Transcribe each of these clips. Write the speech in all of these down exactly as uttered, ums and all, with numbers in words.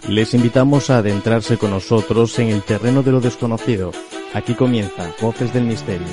Les invitamos a adentrarse con nosotros en el terreno de lo desconocido. Aquí comienza Voces del Misterio.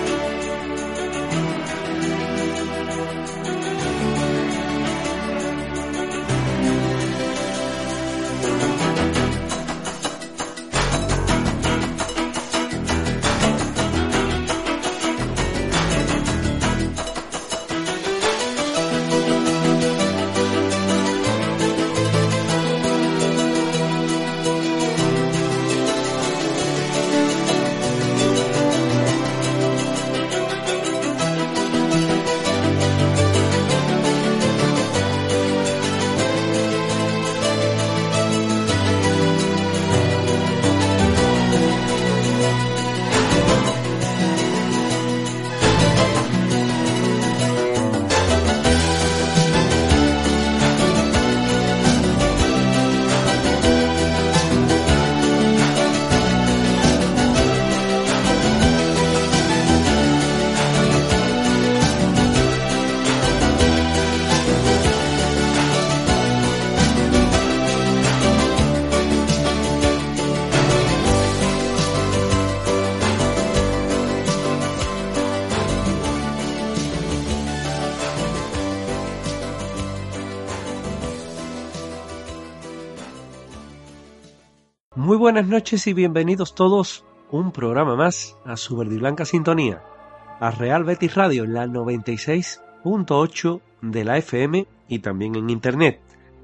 Muy buenas noches y bienvenidos todos un programa más a su verde y blanca sintonía, a Real Betis Radio en la noventa y seis punto ocho de la F M y también en internet.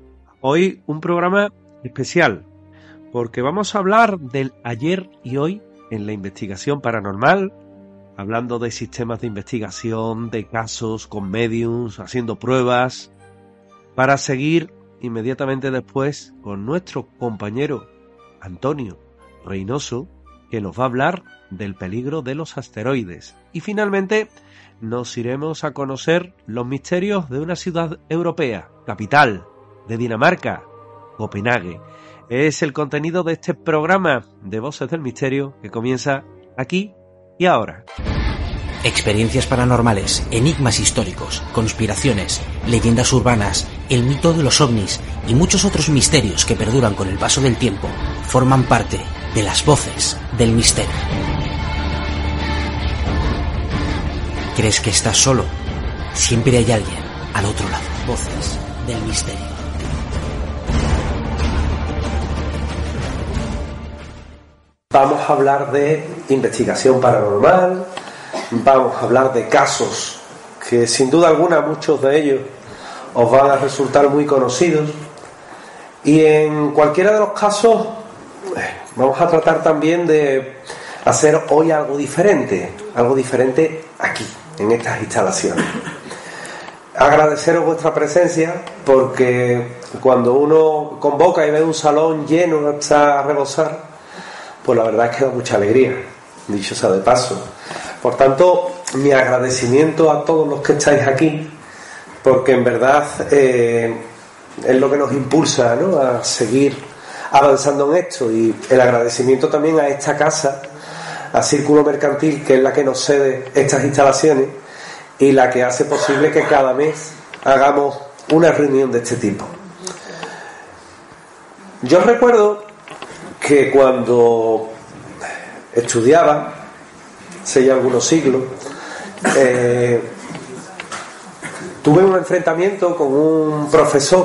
Hoy un programa especial porque vamos a hablar del ayer y hoy en la investigación paranormal, hablando de sistemas de investigación, de casos con mediums, haciendo pruebas, para seguir inmediatamente después con nuestro compañero Antonio Reynoso, que nos va a hablar del peligro de los asteroides. Y finalmente nos iremos a conocer los misterios de una ciudad europea, capital de Dinamarca, Copenhague. Es el contenido de este programa de Voces del Misterio que comienza aquí y ahora. Experiencias paranormales, enigmas históricos, conspiraciones, leyendas urbanas, el mito de los ovnis y muchos otros misterios que perduran con el paso del tiempo forman parte de las Voces del Misterio. ¿Crees que estás solo? Siempre hay alguien al otro lado. Voces del Misterio. Vamos a hablar de investigación paranormal. Vamos a hablar de casos que sin duda alguna muchos de ellos os van a resultar muy conocidos, y en cualquiera de los casos vamos a tratar también de hacer hoy algo diferente, algo diferente aquí, en estas instalaciones. Agradeceros vuestra presencia, porque cuando uno convoca y ve un salón lleno hasta rebosar, pues la verdad es que da mucha alegría, dicho sea de paso. Por tanto, mi agradecimiento a todos los que estáis aquí, porque en verdad eh, es lo que nos impulsa, ¿no?, a seguir avanzando en esto, y el agradecimiento también a esta casa, a Círculo Mercantil, que es la que nos cede estas instalaciones y la que hace posible que cada mes hagamos una reunión de este tipo. Yo recuerdo que cuando estudiaba, hace ya algunos siglos, eh, tuve un enfrentamiento con un profesor,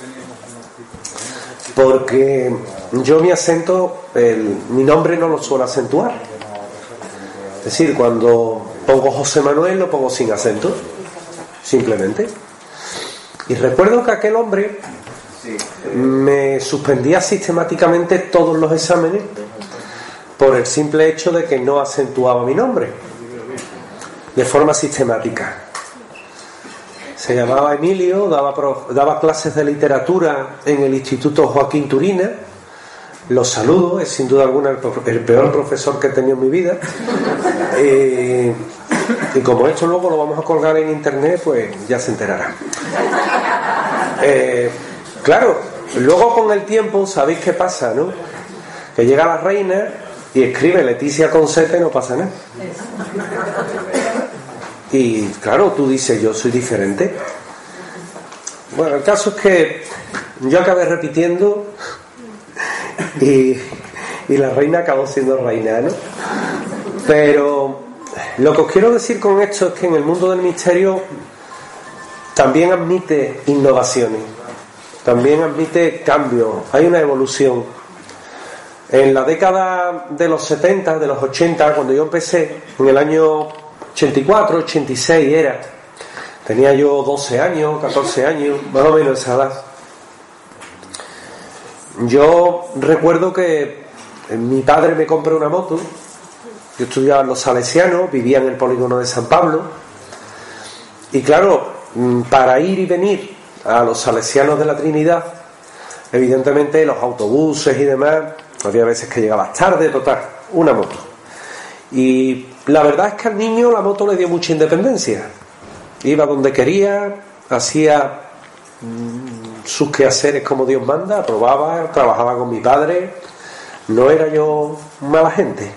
porque yo mi acento, el, mi nombre no lo suelo acentuar. Es decir, cuando pongo José Manuel lo pongo sin acento, simplemente. Y recuerdo que aquel hombre me suspendía sistemáticamente todos los exámenes por el simple hecho de que no acentuaba mi nombre de forma sistemática. Se llamaba Emilio, daba, prof, daba clases de literatura en el Instituto Joaquín Turina. Lo saludo, es sin duda alguna el, el peor profesor que he tenido en mi vida. Eh, y como esto luego lo vamos a colgar en internet, pues ya se enterará. Eh, claro, luego con el tiempo, ¿sabéis qué pasa, no? Que llega la reina y escribe Leticia con Z y no pasa nada. Y claro, tú dices, yo soy diferente. Bueno, el caso es que yo acabé repitiendo y, y la reina acabó siendo reina, ¿no? Pero lo que os quiero decir con esto es que en el mundo del misterio también admite innovaciones, también admite cambios, hay una evolución. En la década de los setenta, de los ochenta, cuando yo empecé, en el año ochenta y cuatro, ochenta y seis era, tenía yo doce años, catorce años, más o menos esa edad. Yo recuerdo que mi padre me compró una moto. Yo estudiaba en los Salesianos, vivía en el polígono de San Pablo, y claro, para ir y venir a los Salesianos de la Trinidad, evidentemente los autobuses y demás, había veces que llegabas tarde, total, una moto. Y la verdad es que al niño la moto le dio mucha independencia. Iba donde quería, hacía mmm, sus quehaceres como Dios manda, probaba, trabajaba con mi padre. No era yo mala gente.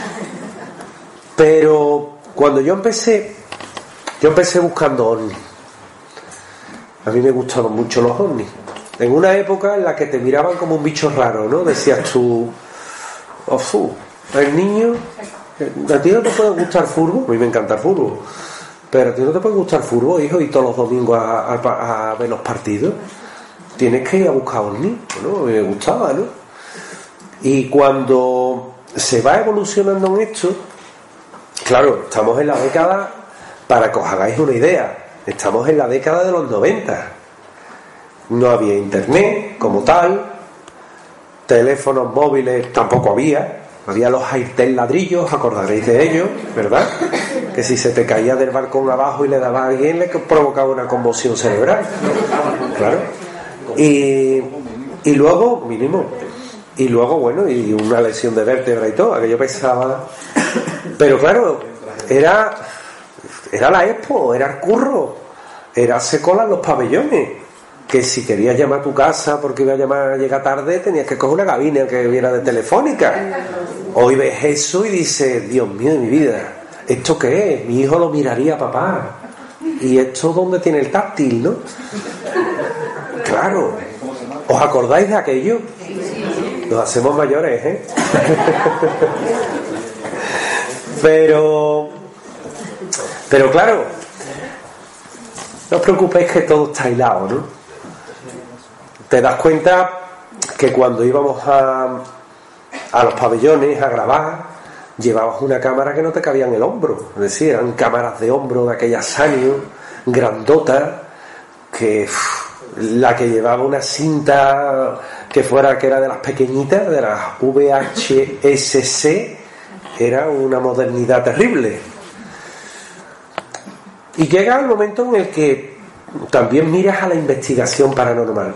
Pero cuando yo empecé, yo empecé buscando ovnis. A mí me gustaban mucho los ovnis. En una época en la que te miraban como un bicho raro, ¿no? Decías tú, oh, fu, el niño, a ti no te puede gustar furbo, a mí me encanta el furbo, pero a ti no te puede gustar furbo, hijo, y todos los domingos a, a, a ver los partidos. Tienes que ir a buscar ovnis, ¿no? Me gustaba, ¿no? Y cuando se va evolucionando en esto, claro, estamos en la década, para que os hagáis una idea, estamos en la década de los noventa. No había internet como tal, teléfonos móviles tampoco había, había los Airtel ladrillos, acordaréis de ellos, ¿verdad? Que si se te caía del balcón abajo y le daba a alguien, le provocaba una conmoción cerebral, claro. Y, y luego, mínimo, y luego, bueno, y una lesión de vértebra y todo, aquello pesaba. Pero claro, era, era la expo, era el curro, era hacer cola en los pabellones. Que si querías llamar a tu casa porque iba a llamar a llegar tarde, tenías que coger una cabina que viera de Telefónica. Hoy ves eso y dices, Dios mío de mi vida, ¿esto qué es? Mi hijo lo miraría, papá. ¿Y esto dónde tiene el táctil, no? Claro. ¿Os acordáis de aquello? Nos hacemos mayores, ¿eh? Pero... Pero claro, no os preocupéis que todo está hilado, ¿no? Te das cuenta que cuando íbamos a, a los pabellones a grabar, llevabas una cámara que no te cabía en el hombro. Es decir, eran cámaras de hombro de aquellas Sanyo, grandotas, que uff, la que llevaba una cinta que fuera que era de las pequeñitas, de las V H S C, era una modernidad terrible. Y llega el momento en el que también miras a la investigación paranormal.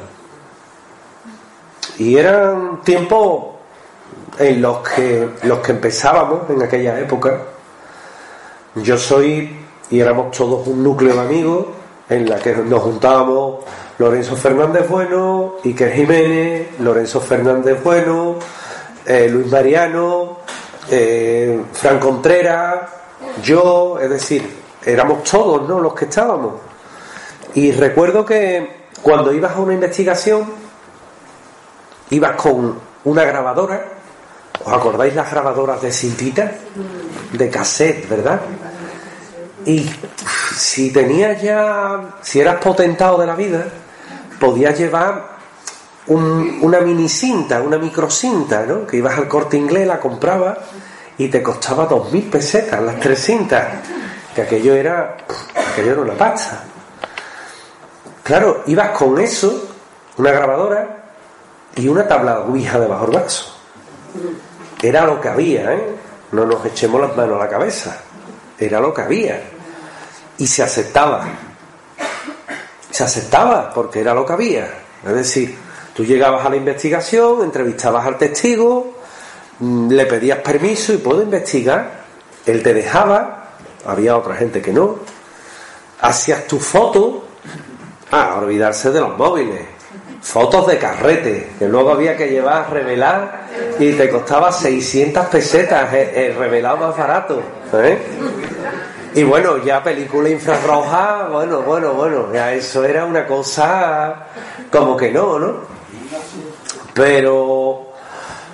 Y eran tiempos en los que los que empezábamos en aquella época. Yo soy, y éramos todos un núcleo de amigos en la que nos juntábamos Lorenzo Fernández Bueno, Iker Jiménez, Lorenzo Fernández Bueno, eh, Luis Mariano, eh, Fran Contreras, yo, es decir, éramos todos, ¿no?, los que estábamos. Y recuerdo que cuando ibas a una investigación ibas con una grabadora. ¿Os acordáis las grabadoras de cintita? De cassette, ¿verdad? Y si tenías ya, si eras potentado de la vida, podías llevar un, una mini cinta, una microcinta, ¿no? Que ibas al Corte Inglés, la comprabas y te costaba dos mil pesetas las tres cintas, que aquello era, aquello era una pasta. Claro, ibas con eso, una grabadora y una tabla ouija debajo del brazo. Era lo que había, ¿eh? No nos echemos las manos a la cabeza. Era lo que había. Y se aceptaba. Se aceptaba porque era lo que había. Es decir, tú llegabas a la investigación, entrevistabas al testigo, le pedías permiso y puedo investigar. Él te dejaba, había otra gente que no. Hacías tu foto. Ah, olvidarse de los móviles. Fotos de carrete, que luego había que llevar a revelar y te costaba seiscientas pesetas el revelado más barato, ¿eh? Y bueno, ya película infrarroja, bueno, bueno, bueno, ya eso era una cosa como que no, ¿no? Pero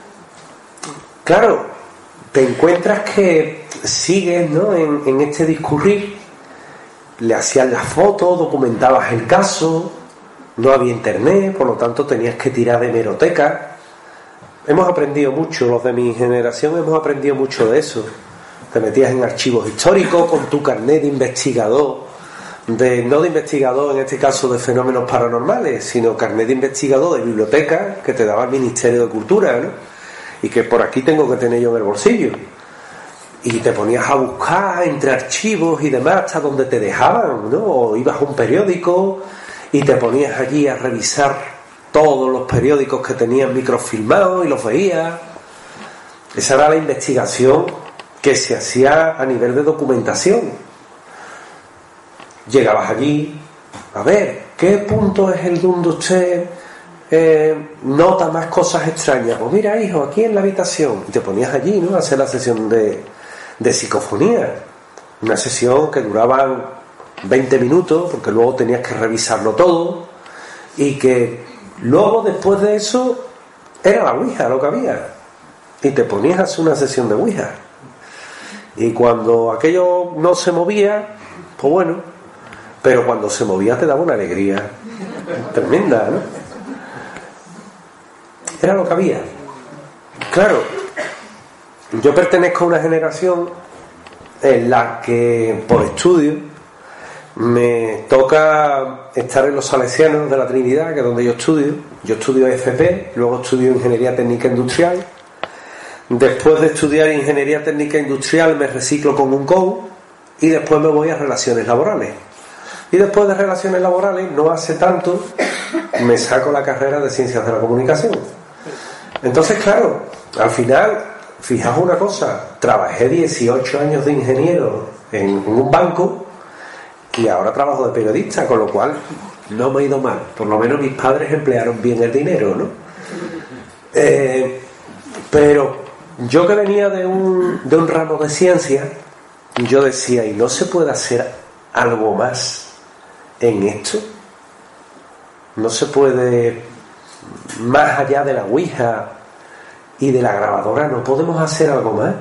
claro, te encuentras que sigues, ¿no?, en, en este discurrir. Le hacías las fotos, documentabas el caso, no había internet, por lo tanto tenías que tirar de hemeroteca. Hemos aprendido mucho, los de mi generación hemos aprendido mucho de eso. Te metías en archivos históricos con tu carnet de investigador, de, no de investigador en este caso de fenómenos paranormales, sino carnet de investigador de biblioteca que te daba el Ministerio de Cultura, ¿no?, y que por aquí tengo que tener yo en el bolsillo. Y te ponías a buscar entre archivos y demás hasta donde te dejaban, ¿no? O ibas a un periódico y te ponías allí a revisar todos los periódicos que tenían microfilmados y los veías. Esa era la investigación que se hacía a nivel de documentación. Llegabas allí, a ver, ¿qué punto es el donde usted eh, nota más cosas extrañas? Pues mira, hijo, aquí en la habitación. Y te ponías allí, ¿no?, a hacer la sesión de... de psicofonía, una sesión que duraba veinte minutos, porque luego tenías que revisarlo todo, y que luego después de eso era la ouija lo que había, y te ponías a hacer una sesión de ouija, y cuando aquello no se movía, pues bueno, pero cuando se movía te daba una alegría tremenda, ¿no? Era lo que había. Claro, yo pertenezco a una generación en la que por estudio me toca estar en los Salesianos de la Trinidad, que es donde yo estudio. Yo estudio F P, luego estudio Ingeniería Técnica Industrial. Después de estudiar Ingeniería Técnica Industrial me reciclo con un C O U y después me voy a Relaciones Laborales. Y después de Relaciones Laborales, no hace tanto, me saco la carrera de Ciencias de la Comunicación. Entonces, claro, al final... Fijaos una cosa, trabajé dieciocho años de ingeniero en, en un banco y ahora trabajo de periodista, con lo cual no me ha ido mal. Por lo menos mis padres emplearon bien el dinero, ¿no? Eh, pero yo que venía de un, de un ramo de ciencia, yo decía, ¿y no se puede hacer algo más en esto? ¿No se puede, más allá de la ouija y de la grabadora, no podemos hacer algo más?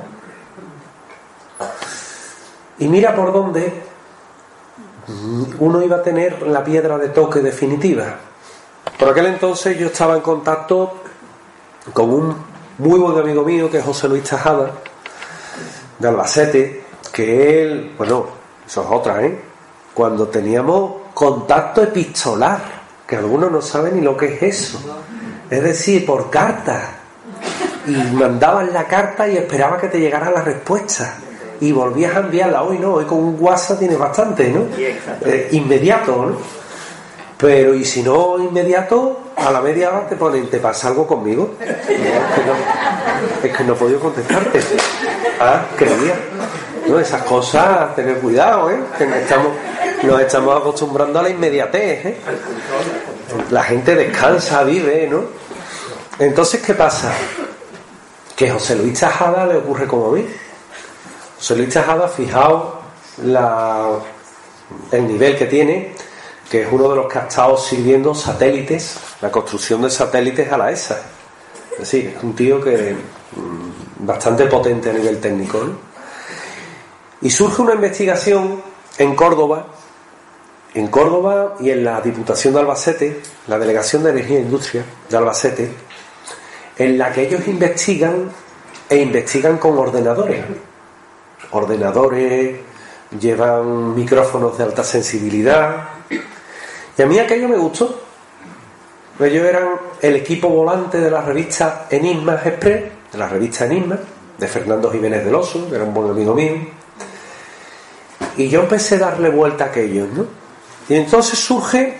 Y mira por dónde uno iba a tener la piedra de toque definitiva. Por aquel entonces yo estaba en contacto con un muy buen amigo mío, que es José Luis Tejada, de Albacete, que él, bueno, eso es otra, ¿eh? Cuando teníamos contacto epistolar, que algunos no saben ni lo que es eso, es decir, por carta. Y mandaban la carta y esperaba que te llegara la respuesta y volvías a enviarla. Hoy no, hoy con un WhatsApp tienes bastante, ¿no? Eh, inmediato, ¿no? Pero y si no inmediato, a la media hora te ponen, ¿te pasa algo conmigo? Es que no, es que no he podido contestarte. Ah, creía. No, esas cosas, tener cuidado, ¿eh? Que nos estamos, nos estamos acostumbrando a la inmediatez, ¿eh? La gente descansa, vive, ¿no? Entonces, ¿qué pasa? Que a José Luis Tejada le ocurre como a mí. José Luis Tejada, fijaos la, el nivel que tiene, que es uno de los que ha estado sirviendo satélites, la construcción de satélites a la E S A. Es decir, es un tío que mmm, bastante potente a nivel técnico, ¿no? Y surge una investigación en Córdoba, en Córdoba y en la Diputación de Albacete, la Delegación de Energía e Industria de Albacete, en la que ellos investigan e investigan con ordenadores. Ordenadores, llevan micrófonos de alta sensibilidad. Y a mí aquello me gustó. Ellos eran el equipo volante de la revista Enigma Express, de la revista Enigma, de Fernando Jiménez del Oso, que era un buen amigo mío. Y yo empecé a darle vuelta a aquellos, ¿no? Y entonces surge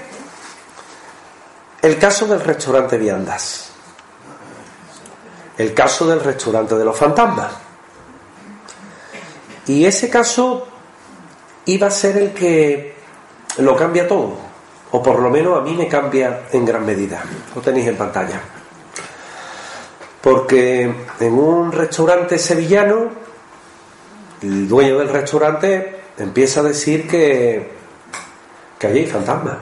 el caso del restaurante Viandas. El caso del restaurante de los fantasmas. Y ese caso iba a ser el que lo cambia todo, o por lo menos a mí me cambia en gran medida. Lo tenéis en pantalla. Porque en un restaurante sevillano, el dueño del restaurante empieza a decir que, que allí hay fantasmas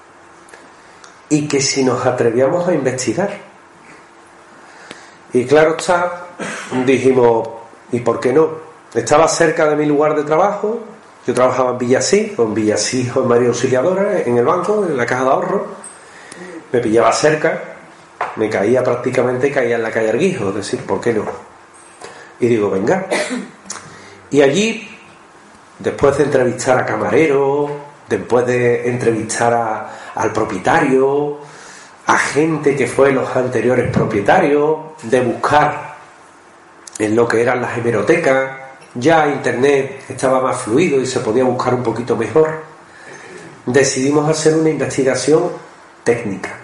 y que si nos atrevíamos a investigar. Y claro está, dijimos, ¿y por qué no? Estaba cerca de mi lugar de trabajo. Yo trabajaba en Villasí, con Villasí o en María Auxiliadora, en el banco, en la caja de ahorro. Me pillaba cerca, me caía prácticamente, caía en la calle Arguijo, es decir, ¿por qué no? Y digo, venga. Y allí, después de entrevistar a camareros, después de entrevistar a, al propietario, a gente que fue los anteriores propietarios, de buscar en lo que eran las hemerotecas, ya internet estaba más fluido y se podía buscar un poquito mejor, decidimos hacer una investigación técnica.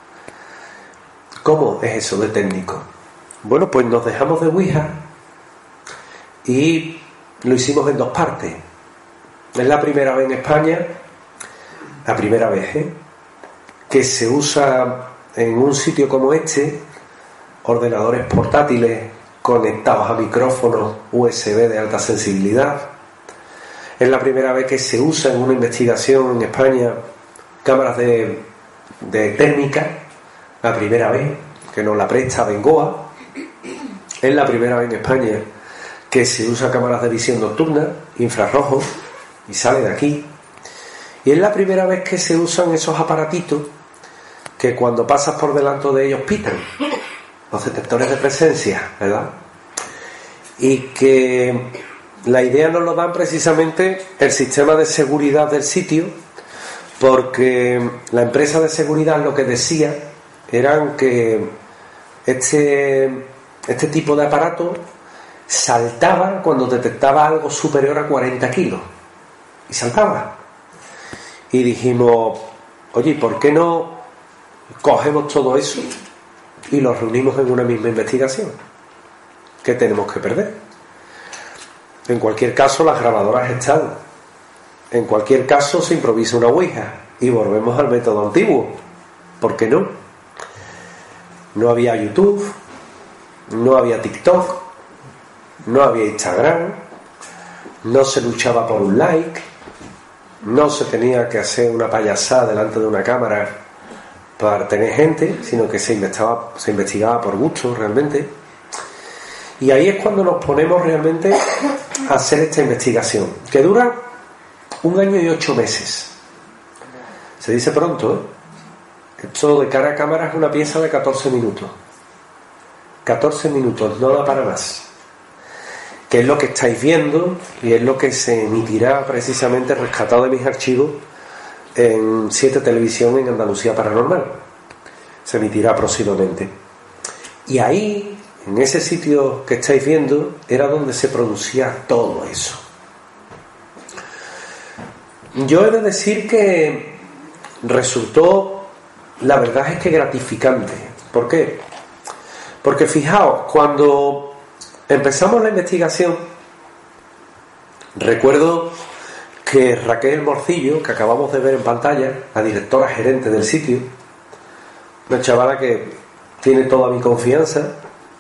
¿Cómo es eso de técnico? Bueno, pues nos dejamos de Ouija y lo hicimos en dos partes. Es la primera vez en España, la primera vez, ¿eh? que se usa en un sitio como este ordenadores portátiles conectados a micrófonos U S B de alta sensibilidad. Es la primera vez que se usa en una investigación en España cámaras de, de técnica, la primera vez que nos la presta Bengoa. Es la primera vez en España que se usa cámaras de visión nocturna, infrarrojos, y sale de aquí. Y es la primera vez que se usan esos aparatitos que cuando pasas por delante de ellos pitan, los detectores de presencia, ¿verdad? Y que la idea nos lo dan precisamente el sistema de seguridad del sitio, porque la empresa de seguridad lo que decía eran que este, este tipo de aparato saltaba cuando detectaba algo superior a cuarenta kilos, y saltaba. Y dijimos, oye, ¿por qué no cogemos todo eso y lo reunimos en una misma investigación? ¿Qué tenemos que perder? En cualquier caso, las grabadoras están. En cualquier caso, se improvisa una ouija y volvemos al método antiguo. ¿Por qué no? No había YouTube, no había TikTok, no había Instagram, no se luchaba por un like, no se tenía que hacer una payasada delante de una cámara para tener gente, sino que se investigaba, se investigaba por gusto realmente. Y ahí es cuando nos ponemos realmente a hacer esta investigación, que dura un año y ocho meses. Se dice pronto, ¿eh? Esto de cara a cámara es una pieza de catorce minutos. catorce minutos, no da para más. Que es lo que estáis viendo y es lo que se emitirá precisamente rescatado de mis archivos en siete Televisión en Andalucía Paranormal. Se emitirá próximamente. Y ahí, en ese sitio que estáis viendo, era donde se producía todo eso. Yo he de decir que resultó, la verdad es que gratificante. ¿Por qué? Porque fijaos, cuando empezamos la investigación, recuerdo que Raquel Morcillo, que acabamos de ver en pantalla, la directora gerente del sitio, una chavala que tiene toda mi confianza,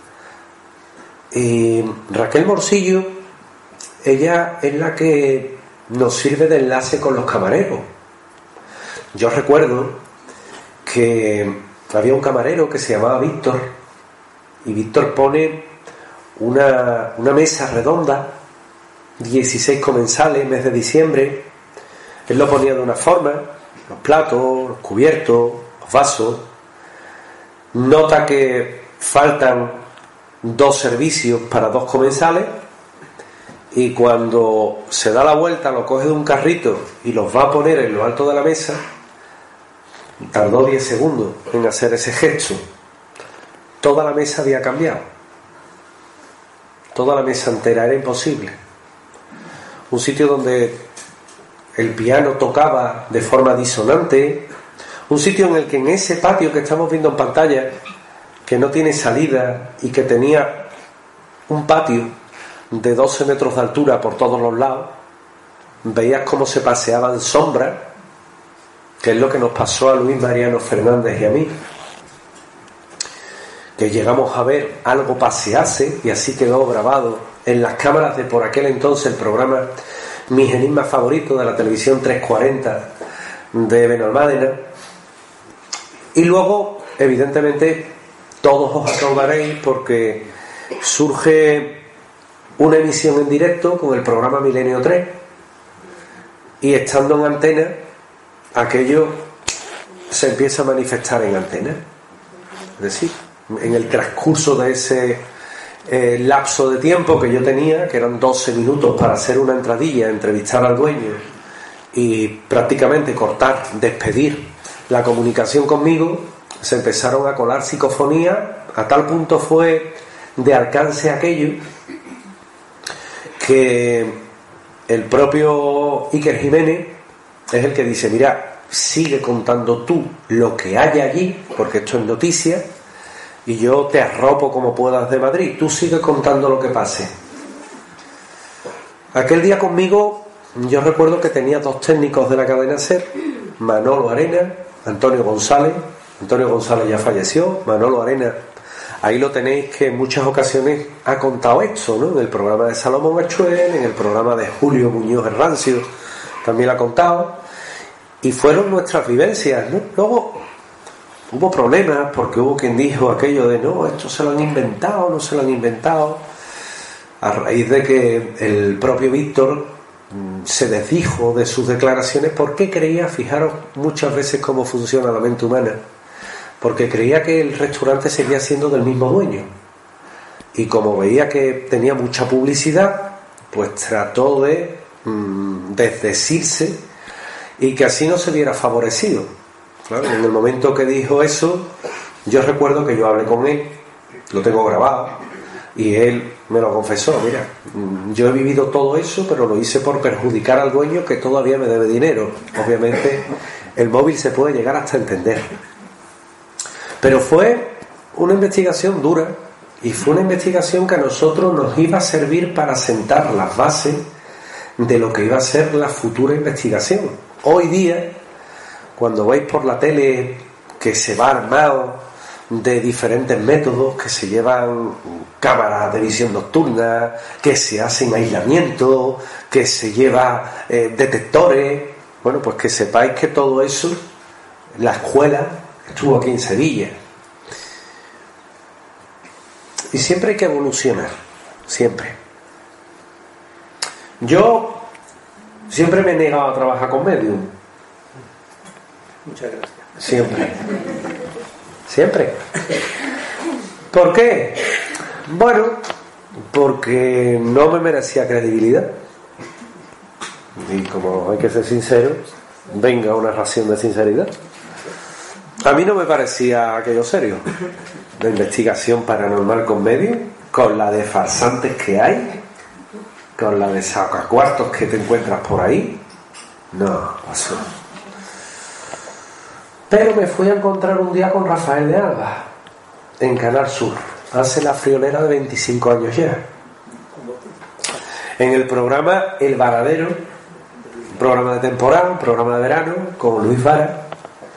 y Raquel Morcillo, ella es la que nos sirve de enlace con los camareros. Yo recuerdo que había un camarero que se llamaba Víctor, y Víctor pone una, una mesa redonda, dieciséis comensales, mes de diciembre. Él lo ponía de una forma, los platos, los cubiertos, los vasos. Nota que faltan dos servicios para dos comensales, y cuando se da la vuelta lo coge de un carrito y los va a poner en lo alto de la mesa. Tardó diez segundos en hacer ese gesto. Toda la mesa había cambiado, toda la mesa entera, era imposible. Un sitio donde el piano tocaba de forma disonante, un sitio en el que en ese patio que estamos viendo en pantalla, que no tiene salida y que tenía un patio de doce metros de altura por todos los lados, veías cómo se paseaban sombras, que es lo que nos pasó a Luis Mariano Fernández y a mí, que llegamos a ver algo pasearse, y así quedó grabado en las cámaras de por aquel entonces el programa Mis Enigmas Favoritos de la televisión trescientos cuarenta de Benalmádena. Y luego, evidentemente, todos os acordaréis, porque surge una emisión en directo con el programa Milenio tres, y estando en antena, aquello se empieza a manifestar en antena. Es decir, en el transcurso de ese eh, lapso de tiempo que yo tenía, que eran doce minutos para hacer una entradilla, entrevistar al dueño y prácticamente cortar, despedir la comunicación conmigo, se empezaron a colar psicofonías. A tal punto fue de alcance aquello que el propio Iker Jiménez es el que dice: mira, sigue contando tú lo que hay allí, porque esto es noticia, y yo te arropo como puedas de Madrid, tú sigue contando lo que pase. Aquel día conmigo, yo recuerdo que tenía dos técnicos de la cadena SER, Manolo Arena, Antonio González. Antonio González ya falleció. Manolo Arena, ahí lo tenéis, que en muchas ocasiones ha contado esto, ¿no? En el programa de Salomón Machuel, en el programa de Julio Muñoz Herrancio también lo ha contado, y fueron nuestras vivencias, ¿no? Luego hubo problemas porque hubo quien dijo aquello de no, esto se lo han inventado, no se lo han inventado, a raíz de que el propio Víctor se desdijo de sus declaraciones, porque creía, fijaros muchas veces cómo funciona la mente humana, porque creía que el restaurante seguía siendo del mismo dueño, y como veía que tenía mucha publicidad, pues trató de mmm, desdecirse y que así no se viera favorecido. Claro, en el momento que dijo eso, yo recuerdo que yo hablé con él, lo tengo grabado, y él me lo confesó: mira, yo he vivido todo eso, pero lo hice por perjudicar al dueño, que todavía me debe dinero. Obviamente el móvil se puede llegar hasta entender, pero fue una investigación dura, y fue una investigación que a nosotros nos iba a servir para sentar las bases de lo que iba a ser la futura investigación. Hoy día, cuando veis por la tele que se va armado de diferentes métodos, que se llevan cámaras de visión nocturna, que se hacen aislamiento, que se lleva eh, detectores, bueno, pues que sepáis que todo eso, la escuela estuvo aquí en Sevilla. Y siempre hay que evolucionar, siempre. Yo siempre me he negado a trabajar con medium. Muchas gracias. Siempre. Siempre. ¿Por qué? Bueno, porque no me merecía credibilidad. Y como hay que ser sincero, venga una ración de sinceridad. A mí no me parecía aquello serio. La investigación paranormal con medios, con la de farsantes que hay, con la de sacacuartos que te encuentras por ahí. No, pasó. Pero me fui a encontrar un día con Rafael de Alba en Canal Sur, hace la friolera de veinticinco años ya, en el programa El Varadero, un programa de temporada, un programa de verano con Luis Vara.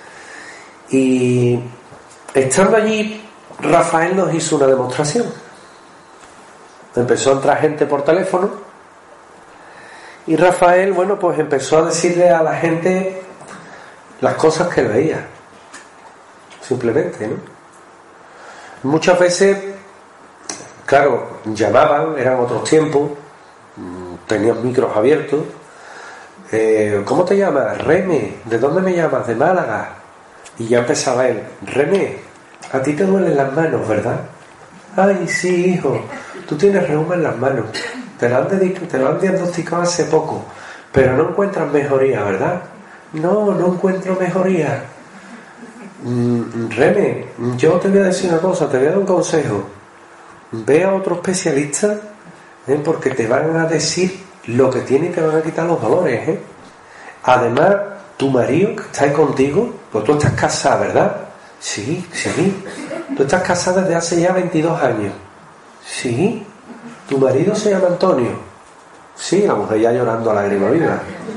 Y estando allí, Rafael nos hizo una demostración. Empezó a entrar gente por teléfono, y Rafael, bueno, pues empezó a decirle a la gente las cosas que veía, simplemente, ¿no? Muchas veces, claro, llamaban, eran otros tiempos, tenían micros abiertos. eh, ¿Cómo te llamas? Reme. ¿De dónde me llamas? De Málaga. Y ya empezaba él: Reme, a ti te duelen las manos, ¿verdad? Ay, sí, hijo, tú tienes reuma en las manos, te lo han, dedic- te lo han diagnosticado hace poco, pero no encuentras mejoría, ¿verdad? No, no encuentro mejoría. Mm, Reme, yo te voy a decir una cosa, te voy a dar un consejo. Ve a otro especialista, ¿eh? Porque te van a decir lo que tiene y te van a quitar los dolores, ¿eh? Además, tu marido que está ahí contigo, pues tú estás casada, ¿verdad? Sí, sí. Tú estás casada desde hace ya veintidós años. Sí. Tu marido se llama Antonio. Sí, la mujer ya llorando a lágrima viva.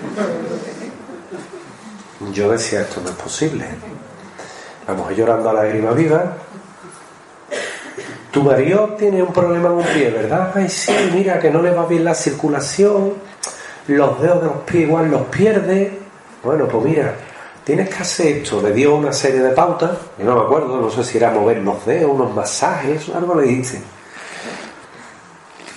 Yo decía, esto no es posible. La mujer llorando a lágrima viva. Tu marido tiene un problema en un pie, ¿verdad? Ay, sí, mira, que no le va bien la circulación, los dedos de los pies igual los pierde. Bueno, pues mira, tienes que hacer esto. Le dio una serie de pautas, y no me acuerdo, no sé si era mover los dedos, unos masajes, algo le dijiste.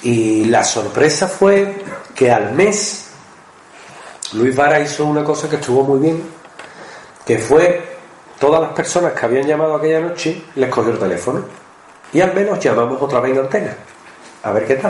Y la sorpresa fue que al mes Luis Vara hizo una cosa que estuvo muy bien, que fue todas las personas que habían llamado aquella noche les cogió el teléfono y al menos llamamos otra vez en antena a ver qué tal.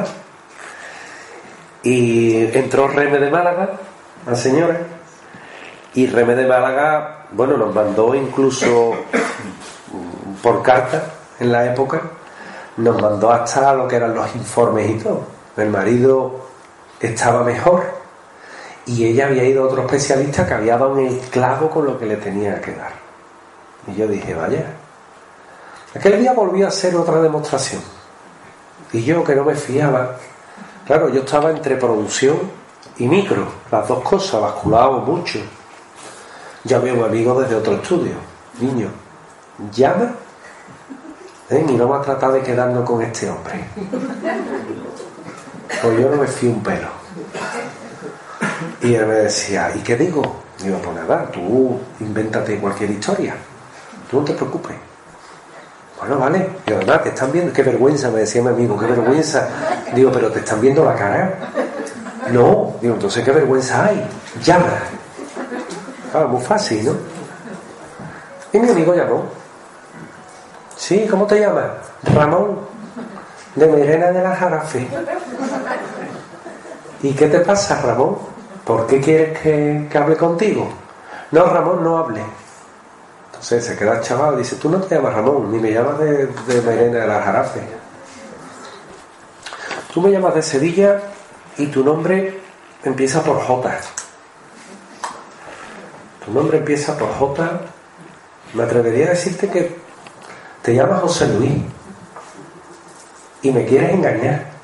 Y entró Reme de Málaga, la señora, y Reme de Málaga, bueno, nos mandó incluso por carta en la época, nos mandó hasta lo que eran los informes y todo. El marido estaba mejor y ella había ido a otro especialista que había dado en el clavo con lo que le tenía que dar. Y yo dije, vaya. Aquel día volví a hacer otra demostración y yo, que no me fiaba, claro, yo estaba entre producción y micro, las dos cosas, basculábamos mucho. Ya veo un amigo desde otro estudio, niño, llama, ¿eh? Y no va a tratar de quedarnos con este hombre. Pues yo no me fío un pelo. Y él me decía, ¿y qué digo? Digo, pues nada, tú invéntate cualquier historia, tú no te preocupes. Bueno, vale. Y además, te están viendo, qué vergüenza, me decía mi amigo, qué vergüenza. Digo, pero te están viendo la cara. No, digo, entonces qué vergüenza hay. Llama. Claro, muy fácil, ¿no? Y mi amigo llamó. Sí, ¿cómo te llamas? Ramón, de Mairena de la Jarafe. ¿Y qué te pasa, Ramón? ¿Por qué quieres que, que hable contigo? No, Ramón, no hable. Entonces se queda el chaval y dice, tú no te llamas Ramón, ni me llamas de, de Mairena de la Jarafe. Tú me llamas de Sevilla y tu nombre empieza por J. Tu nombre empieza por J. Me atrevería a decirte que te llamas José Luis y me quieres engañar.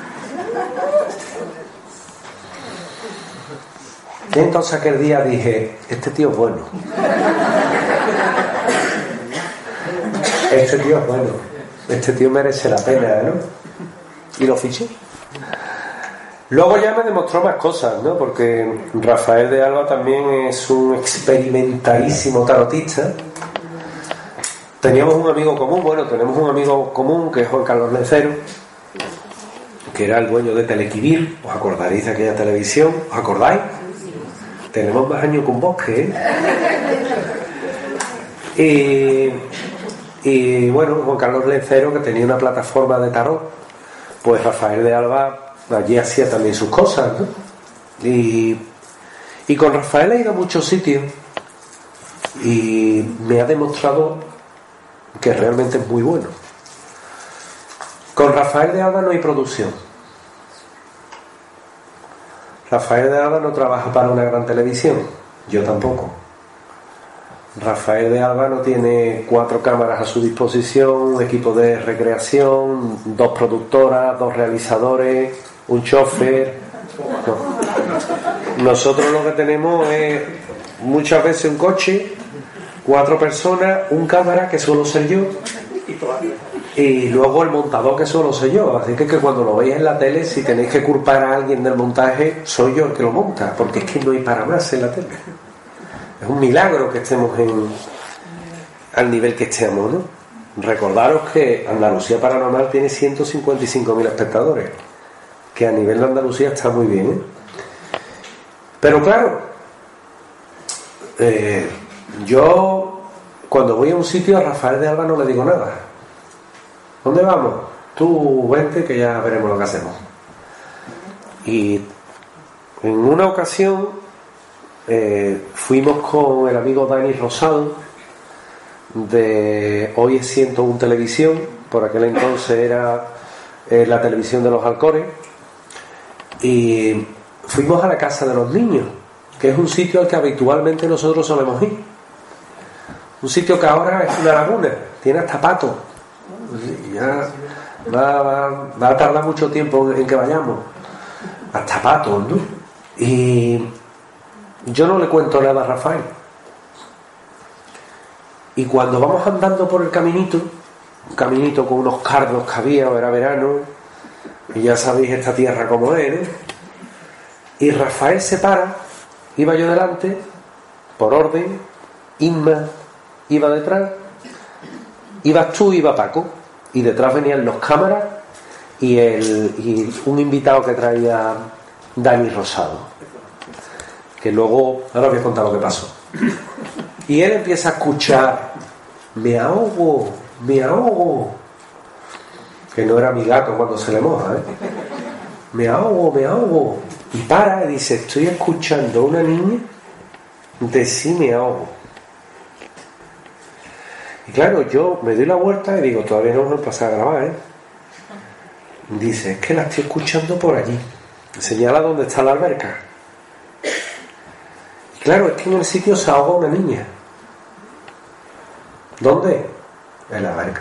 Y entonces aquel día dije, este tío es bueno. Este tío es bueno. Este tío merece la pena, ¿no? Y lo fiché. Luego ya me demostró más cosas, ¿no? Porque Rafael de Alba también es un experimentalísimo tarotista. Teníamos un amigo común, bueno, tenemos un amigo común que es Juan Carlos Lencero, que era el dueño de Telequivir. ¿Os acordaréis de aquella televisión? ¿Os acordáis? Tenemos más años que un bosque, ¿eh? Y, y bueno, Juan Carlos Lencero, que tenía una plataforma de tarot, pues Rafael de Alba allí hacía también sus cosas, ¿no? Y, y con Rafael he ido a muchos sitios y me ha demostrado que realmente es muy bueno. Con Rafael de Alba no hay producción. Rafael de Alba no trabaja para una gran televisión, yo tampoco. Rafael de Alba no tiene cuatro cámaras a su disposición, un equipo de recreación, dos productoras, dos realizadores, un chofer. No. Nosotros lo que tenemos es muchas veces un coche, cuatro personas, un cámara que suelo ser yo y luego el montador que suelo ser yo. Así que, que cuando lo veis en la tele, si tenéis que culpar a alguien del montaje, soy yo el que lo monta, porque es que no hay para más en la tele. Es un milagro que estemos en al nivel que estemos, ¿no? Recordaros que Andalucía Paranormal tiene ciento cincuenta y cinco mil espectadores, que a nivel de Andalucía está muy bien, ¿eh? Pero claro, eh, yo cuando voy a un sitio a Rafael de Alba no le digo nada. ¿Dónde vamos? Tú vente que ya veremos lo que hacemos. Y en una ocasión eh, fuimos con el amigo Dani Rosado de Hoy es ciento uno Televisión. Por aquel entonces era eh, la televisión de los Alcores, y fuimos a la Casa de los Niños, que es un sitio al que habitualmente nosotros solemos ir. Un sitio que ahora es una laguna, tiene hasta patos. Ya va, va, va a tardar mucho tiempo en que vayamos. Hasta patos, ¿no? Y yo no le cuento nada a Rafael. Y cuando vamos andando por el caminito, un caminito con unos cardos que había, era verano, y ya sabéis esta tierra como es, ¿eh? Y Rafael se para, iba yo delante, por orden, Inma iba detrás, ibas tú, iba Paco, y detrás venían los cámaras y, el, y un invitado que traía Dani Rosado, que luego, ahora voy a contar lo que pasó. Y él empieza a escuchar, me ahogo, me ahogo, que no era mi gato cuando se le moja, ¿eh? Me ahogo, me ahogo. Y para y dice, estoy escuchando a una niña decir me ahogo. Y claro, yo me doy la vuelta y digo, todavía no vamos a pasar a grabar, ¿eh? Dice, es que la estoy escuchando por allí. Señala dónde está la alberca. Y claro, es que en el sitio se ahoga una niña. ¿Dónde? En la alberca.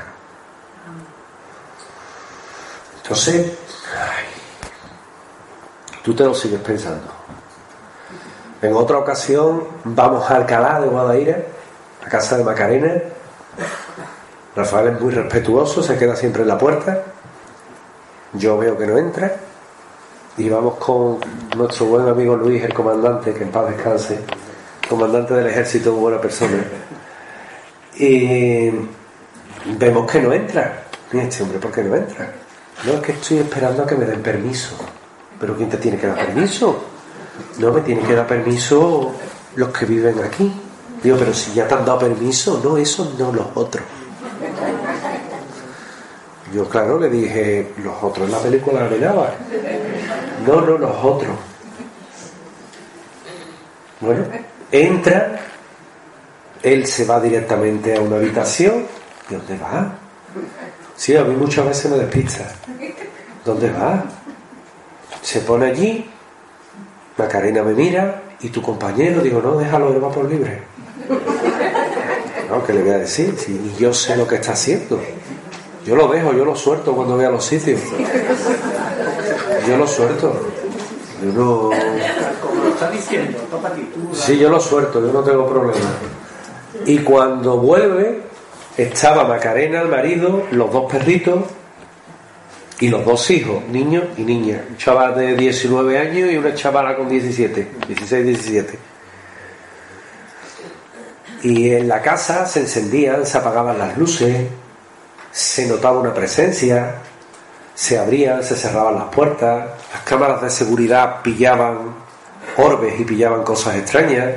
Entonces, ay, tú te lo sigues pensando. En otra ocasión vamos a Alcalá de Guadaira, a casa de Macarena. Rafael es muy respetuoso, se queda siempre en la puerta. Yo veo que no entra. Y vamos con nuestro buen amigo Luis, el comandante, que en paz descanse, comandante del ejército, buena persona. Y vemos que no entra. Y este hombre, ¿por qué no entra? No, es que estoy esperando a que me den permiso. ¿Pero quién te tiene que dar permiso? No, me tienen que dar permiso los que viven aquí. Digo, pero si ya te han dado permiso. No, esos no, los otros. Yo, claro, le dije, los otros en la película de Amenábar. No, no, los otros. Bueno, entra, él se va directamente a una habitación. ¿Y dónde va? Sí, a mí muchas veces me despista. ¿Dónde va? Se pone allí, Macarena me mira, ¿y tu compañero? Digo, no, déjalo, él va por libre. No, ¿qué le voy a decir? Si ni yo sé lo que está haciendo. Yo lo dejo, yo lo suelto cuando voy a los sitios. Yo lo suelto. Yo no... Como lo está diciendo, sí, yo lo suelto, yo no tengo problema. Y cuando vuelve, estaba Macarena, el marido, los dos perritos y los dos hijos, niños y niñas. Un chaval de diecinueve años y una chavala con diecisiete, dieciséis, diecisiete. Y en la casa se encendían, se apagaban las luces, se notaba una presencia, se abrían, se cerraban las puertas, las cámaras de seguridad pillaban orbes y pillaban cosas extrañas.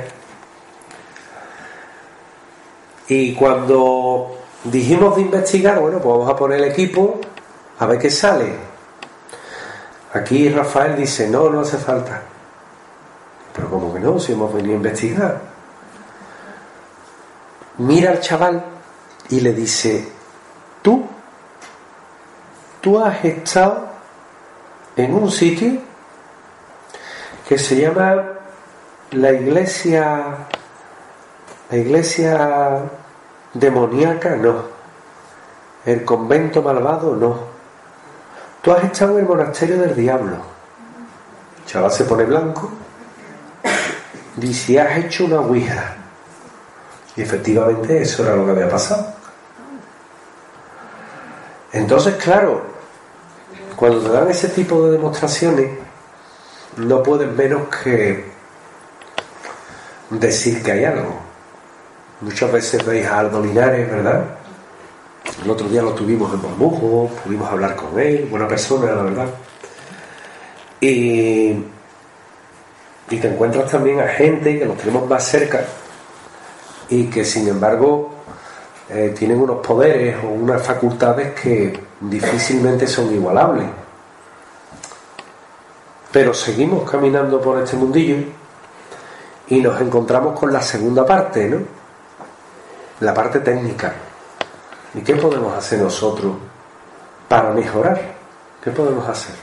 Y cuando dijimos de investigar, bueno, pues vamos a poner el equipo a ver qué sale. Aquí Rafael dice, no, no hace falta. Pero ¿cómo que no? Si hemos venido a investigar. Mira al chaval y le dice, tú, tú has estado en un sitio que se llama la iglesia, la iglesia demoníaca, no, el convento malvado, no, tú has estado en el monasterio del diablo. El chaval se pone blanco, dice, has hecho una ouija. Y efectivamente eso era lo que había pasado. Entonces, claro, cuando te dan ese tipo de demostraciones, no puedes menos que decir que hay algo. Muchas veces veis a Aldo Linares, ¿verdad? El otro día lo tuvimos en Bormujo, pudimos hablar con él, buena persona, la verdad. Y, y te encuentras también a gente que los tenemos más cerca y que sin embargo eh, tienen unos poderes o unas facultades que difícilmente son igualables. Pero seguimos caminando por este mundillo y nos encontramos con la segunda parte, ¿no? La parte técnica. ¿Y qué podemos hacer nosotros para mejorar? ¿Qué podemos hacer?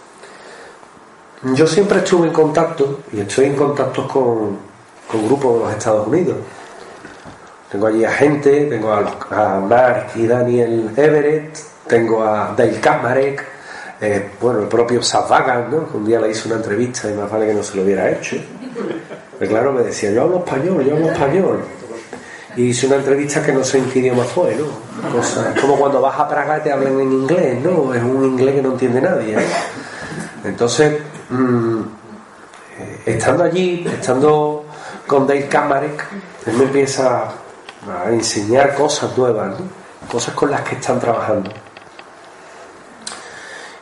Yo siempre estuve en contacto y estoy en contacto con, con grupos de los Estados Unidos. Tengo allí a gente, tengo a, los, a Mark y Daniel Everett, tengo a Dale Kaczmarek, eh, bueno, el propio Zach Vagan, ¿no? Que un día le hice una entrevista y más vale que no se lo hubiera hecho. Pero claro, me decía, yo hablo español, yo hablo español. Y hice una entrevista que no sé en qué idioma fue, ¿no? Cosa, es como cuando vas a Praga y te hablan en inglés, ¿no? Es un inglés que no entiende nadie, ¿eh? Entonces, mmm, estando allí, estando con Dale Kaczmarek, él me empieza a enseñar cosas nuevas, ¿no? Cosas con las que están trabajando.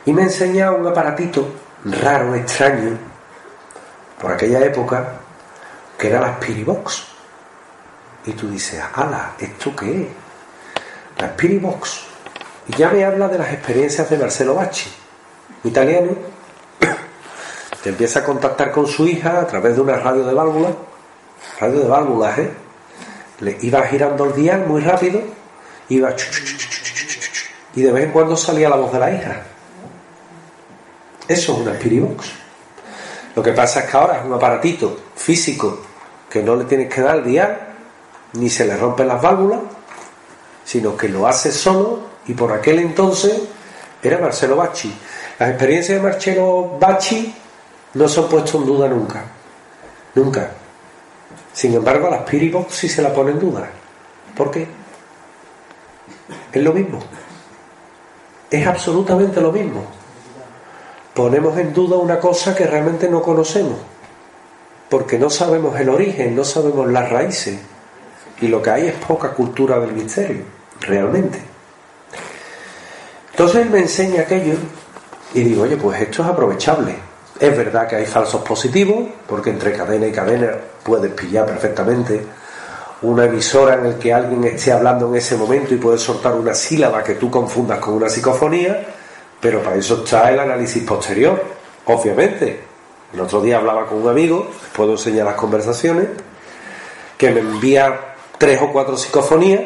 y me enseña un aparatito raro, extraño, por aquella época, que era la Spiribox. Y tú dices, ala, ¿esto qué es? La Spiribox. Y ya me habla de las experiencias de Marcello Bacci, italiano, que empieza a contactar con su hija a través de una radio de válvulas, radio de válvulas, ¿eh? Le iba girando el dial muy rápido, iba chu, chu, chu, chu, chu, chu, chu, y de vez en cuando salía la voz de la hija. Eso es una Spiribox. Lo que pasa es que ahora es un aparatito físico que no le tienes que dar el dial, ni se le rompen las válvulas, sino que lo hace solo. Y por aquel entonces era Marcello Bacci. Las experiencias de Marcello Bacci no se han puesto en duda nunca. Nunca. Sin embargo, a la Spiribox sí se la pone en duda. ¿Por qué? Es lo mismo. Es absolutamente lo mismo. Ponemos en duda una cosa que realmente no conocemos. Porque no sabemos el origen, no sabemos las raíces. Y lo que hay es poca cultura del misterio, realmente. Entonces él me enseña aquello y digo, oye, pues esto es aprovechable. Es verdad que hay falsos positivos, porque entre cadena y cadena puedes pillar perfectamente una emisora en la que alguien esté hablando en ese momento y puedes soltar una sílaba que tú confundas con una psicofonía, pero para eso está el análisis posterior, obviamente. El otro día hablaba con un amigo, les puedo enseñar las conversaciones, que me envía tres o cuatro psicofonías,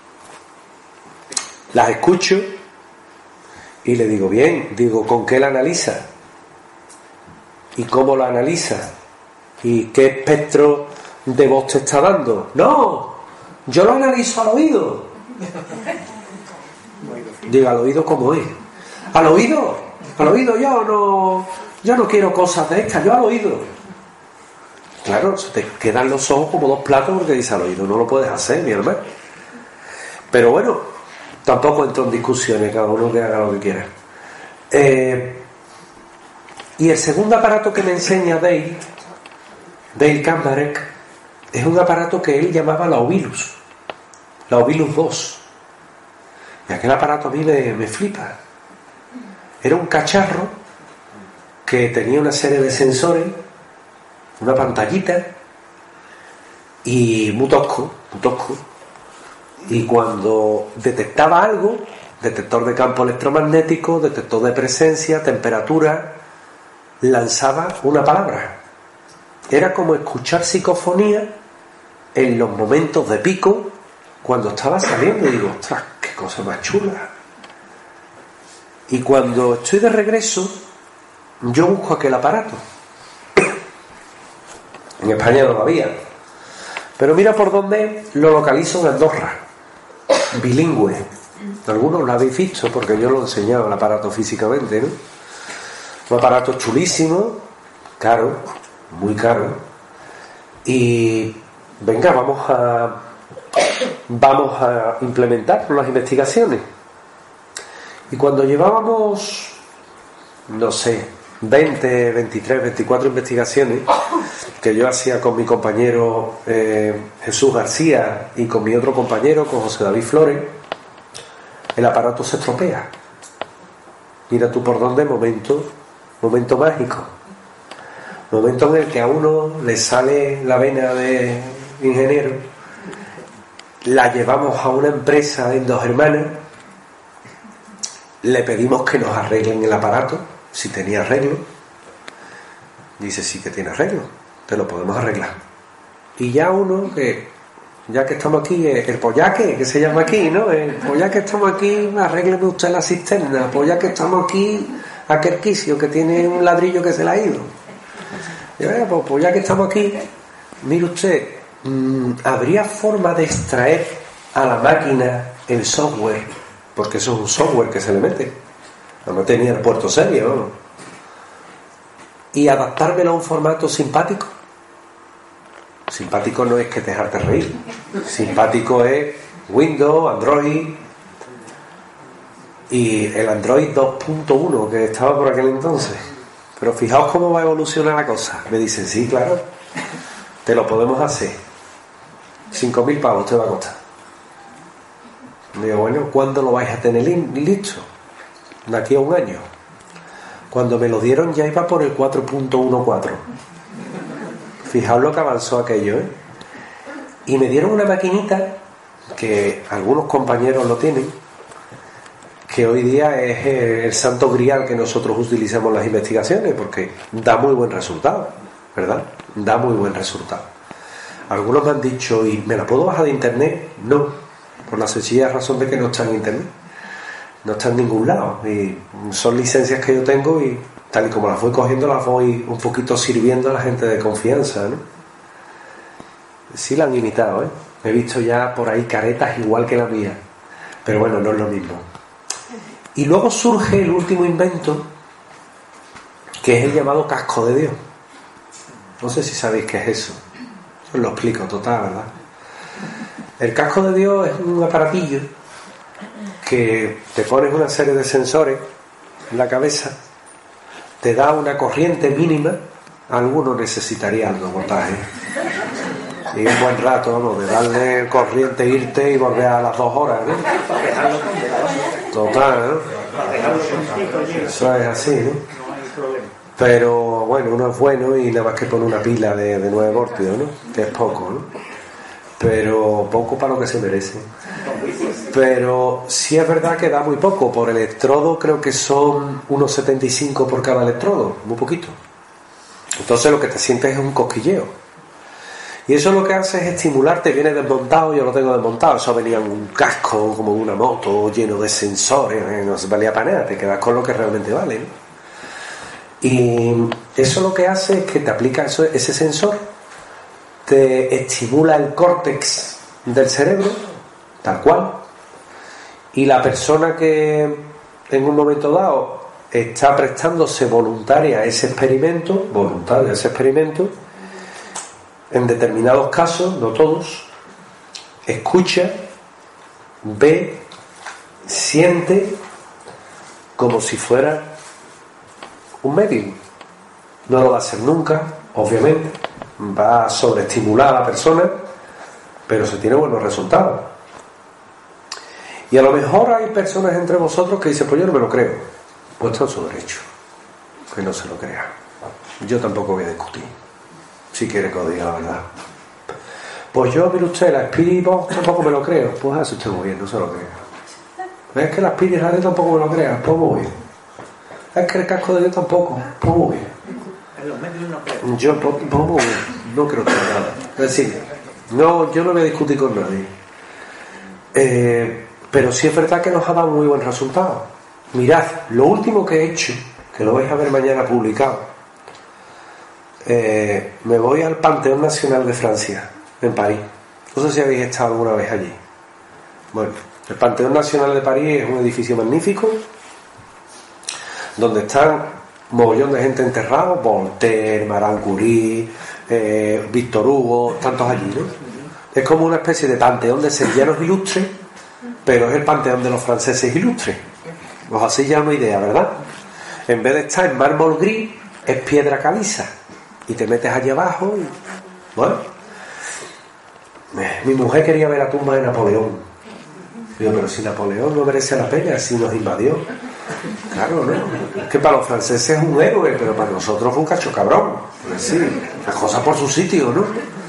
las escucho y le digo, bien, digo, ¿con qué la analiza? ¿Y cómo la analiza? ¿Y qué espectro de voz te está dando? No, yo lo analizo al oído. Digo, ¿al oído cómo es? ¿Al oído? Al oído yo no, yo no quiero cosas de estas, yo al oído. Claro, se te quedan los ojos como dos platos porque dices, al oído no lo puedes hacer, mi hermano. Pero bueno, tampoco entro en discusiones, cada uno que haga lo que quiera. Eh, y el segundo aparato que me enseña Dale, Dale Kambarek, es un aparato que él llamaba la Ovilus, la Ovilus dos. Y aquel aparato a mí me, me flipa. Era un cacharro que tenía una serie de sensores, una pantallita, y muy tosco, muy tosco. Y cuando detectaba algo, detector de campo electromagnético, detector de presencia, temperatura, lanzaba una palabra. Era como escuchar psicofonía en los momentos de pico cuando estaba saliendo. Y digo, ostras, qué cosa más chula. Y cuando estoy de regreso, yo busco aquel aparato. En España no lo había. Pero mira por dónde lo localizo en Andorra. Bilingüe. Algunos lo habéis visto porque yo lo he enseñado el aparato físicamente, ¿no? Un aparato chulísimo, caro, muy caro. Y venga, vamos a vamos a implementar las investigaciones. Y cuando llevábamos, no sé, veinte, veintitrés, veinticuatro investigaciones que yo hacía con mi compañero eh, Jesús García y con mi otro compañero, con José David Flores, el aparato se estropea. Mira tú por dónde, momento, momento mágico. Momento en el que a uno le sale la vena de ingeniero, la llevamos a una empresa en Dos Hermanas, le pedimos que nos arreglen el aparato, si tenía arreglo. Dice, sí que tiene arreglo, te lo podemos arreglar. Y ya uno que, ya que estamos aquí, el pollaque, que se llama aquí, ¿no? El pollaque estamos aquí, arrégleme usted la cisterna, pues ya que estamos aquí, aquel quicio que tiene un ladrillo que se le ha ido. Y bueno, pues, pues ya que estamos aquí, mire usted, mmm, ¿habría forma de extraer a la máquina el software? Porque eso es un software que se le mete. No tenía el puerto serio, ¿no? Y adaptármelo a un formato simpático. Simpático no es que dejarte reír. Simpático es Windows, Android. Y el Android dos punto uno que estaba por aquel entonces. Pero fijaos cómo va a evolucionar la cosa. Me dicen, sí, claro, te lo podemos hacer. Cinco mil pavos te va a costar. Me digo, bueno, ¿cuándo lo vais a tener listo? De aquí a un año. Cuando me lo dieron ya iba por el cuatro punto catorce. Fijaos lo que avanzó aquello, ¿eh? Y me dieron una maquinita que algunos compañeros lo tienen, que hoy día es el santo grial que nosotros utilizamos en las investigaciones, porque da muy buen resultado, ¿verdad? Da muy buen resultado. Algunos me han dicho, ¿y me la puedo bajar de internet? No, por la sencilla razón de que no está en internet, no está en ningún lado, y son licencias que yo tengo y tal y como las voy cogiendo las voy un poquito sirviendo a la gente de confianza, ¿no? Sí la han imitado, ¿eh? He visto ya por ahí caretas igual que la mía, pero bueno, no es lo mismo. Y luego surge el último invento, que es el llamado casco de Dios. No sé si sabéis qué es eso. Os lo explico total, ¿verdad? El casco de Dios es un aparatillo que te pones una serie de sensores en la cabeza, te da una corriente mínima. Alguno necesitaría algo voltaje y un buen rato, vamos, de darle corriente, irte y volver a las dos horas, ¿no? Total, ¿no? Eso es así, ¿no? Pero bueno, uno es bueno y nada más que pone una pila de, de nueve voltios, ¿no? Que es poco, ¿no? Pero poco para lo que se merece. Pero sí es verdad que da muy poco. Por electrodo creo que son uno setenta y cinco por cada electrodo, muy poquito. Entonces lo que te sientes es un cosquilleo. Y eso lo que hace es estimularte. Viene desmontado, yo lo tengo desmontado. Eso venía en un casco como una moto lleno de sensores, ¿eh? No se valía para nada, te quedas con lo que realmente vale, ¿no? Y eso lo que hace es que te aplica eso, ese sensor, te estimula el córtex del cerebro, tal cual, y la persona que en un momento dado está prestándose voluntaria a ese experimento, voluntaria a ese experimento, en determinados casos, no todos, escucha, ve, siente como si fuera un medium. No lo va a hacer nunca, obviamente, va a sobreestimular a la persona, pero se tiene buenos resultados. Y a lo mejor hay personas entre vosotros que dicen, pues yo no me lo creo. Pues está en su derecho, que no se lo crea. Yo tampoco voy a discutir, si quiere que os diga la verdad. Pues yo, mire usted, la Spirit Box tampoco me lo creo. Pues hace usted muy bien, no se lo crea. Es que la Spirit Radio tampoco me lo crea, pues muy bien. Es que el casco de Dios tampoco, pues muy bien. Yo, pues, pues muy bien, no creo que nada. Es decir, no, yo no voy a discutir con nadie. Eh, pero sí es verdad que nos ha dado muy buen resultado. Mirad, lo último que he hecho, que lo vais a ver mañana publicado, eh, me voy al Panteón Nacional de Francia, en París. No sé si habéis estado alguna vez allí. Bueno, el Panteón Nacional de París es un edificio magnífico, donde están un mogollón de gente enterrada, Voltaire, Marie Curie, eh, Víctor Hugo, tantos allí, ¿no? Es como una especie de panteón de sevillanos ilustres, pero es el panteón de los franceses ilustres. Os hacéis ya una idea, ¿verdad? En vez de estar en mármol gris, es piedra caliza. Y te metes allí abajo y... Bueno, mi mujer quería ver la tumba de Napoleón. Digo, pero si Napoleón no merece la pena, si nos invadió. Claro, ¿no? Es que para los franceses es un héroe, pero para nosotros fue un cacho cabrón. Pues sí, las cosas por su sitio, ¿no?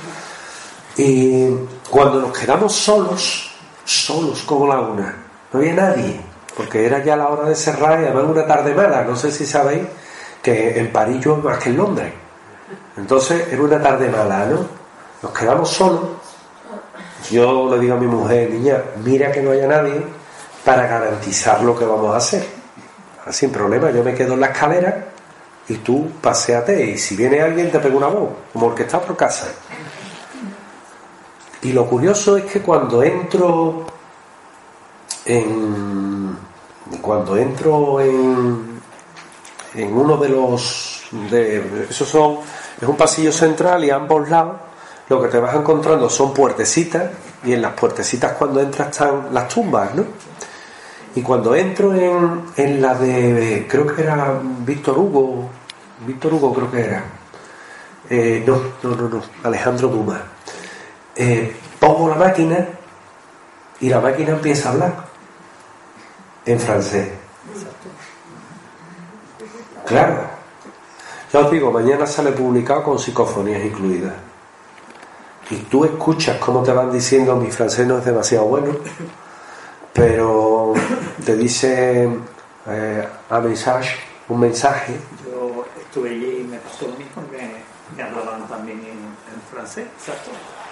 Y cuando nos quedamos solos, solos como la una, no había nadie, porque era ya la hora de cerrar y además una tarde mala. No sé si sabéis que en París llueve más que en Londres. Entonces era una tarde mala, ¿no? Nos quedamos solos. Yo le digo a mi mujer, niña, mira que no haya nadie para garantizar lo que vamos a hacer. Sin problema, yo me quedo en la escalera y tú paséate, y si viene alguien te pego una voz, como el que está por casa. Y lo curioso es que cuando entro en cuando entro en en uno de los de, esos son es un pasillo central y a ambos lados lo que te vas encontrando son puertecitas, y en las puertecitas cuando entras están las tumbas, ¿no? Y cuando entro en, en la de, creo que era Víctor Hugo, Víctor Hugo creo que era, eh, no, no, no, no, Alejandro Dumas, eh, pongo la máquina y la máquina empieza a hablar en francés. Claro. Ya os digo, mañana sale publicado con psicofonías incluidas. Y tú escuchas cómo te van diciendo: mi francés no es demasiado bueno, pero te dice eh, un mensaje, un mensaje. Yo estuve allí y me pasó lo mismo, que me hablaban también en, en francés, exacto.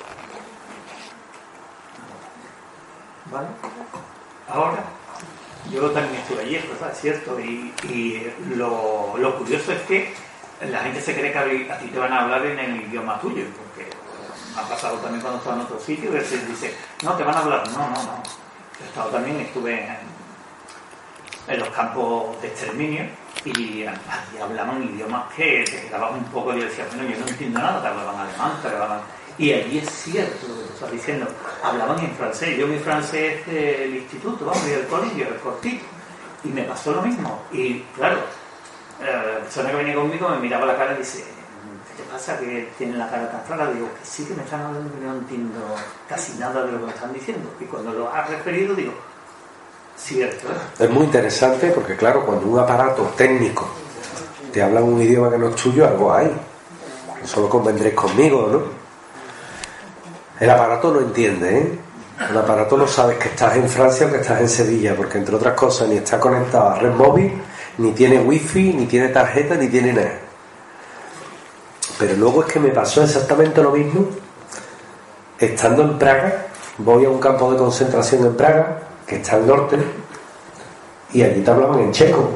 ¿Vale? Ahora, yo también estuve allí, es verdad, es cierto, y, y lo, lo curioso es que la gente se cree que a ti te van a hablar en el idioma tuyo, porque me ha pasado también cuando estaba en otro sitio, que se dice, no, te van a hablar, no, no, no. He estado también, estuve en, en los campos de exterminio y, y hablaban idiomas que te quedabas un poco, yo decía, bueno, yo no entiendo nada, te hablaban alemán, te hablaban... Y allí es cierto lo que estás diciendo, hablaban en francés. Yo mi francés del instituto, vamos, y del colegio, el cortito, y me pasó lo mismo. Y claro, la persona que venía conmigo me miraba la cara y dice, ¿qué te pasa que tiene la cara tan clara? Digo, que sí que me están hablando, que no entiendo casi nada de lo que me están diciendo. Y cuando lo has referido digo, cierto, ¿eh? Es muy interesante porque claro, cuando un aparato técnico te habla un idioma que no es tuyo, algo hay. Solo convendréis conmigo, ¿no? El aparato no entiende, ¿eh? El aparato no sabe que estás en Francia o que estás en Sevilla, porque entre otras cosas ni está conectado a red móvil, ni tiene wifi, ni tiene tarjeta, ni tiene nada. Pero luego es que me pasó exactamente lo mismo estando en Praga. Voy a un campo de concentración en Praga, que está al norte, y allí te hablaban en checo.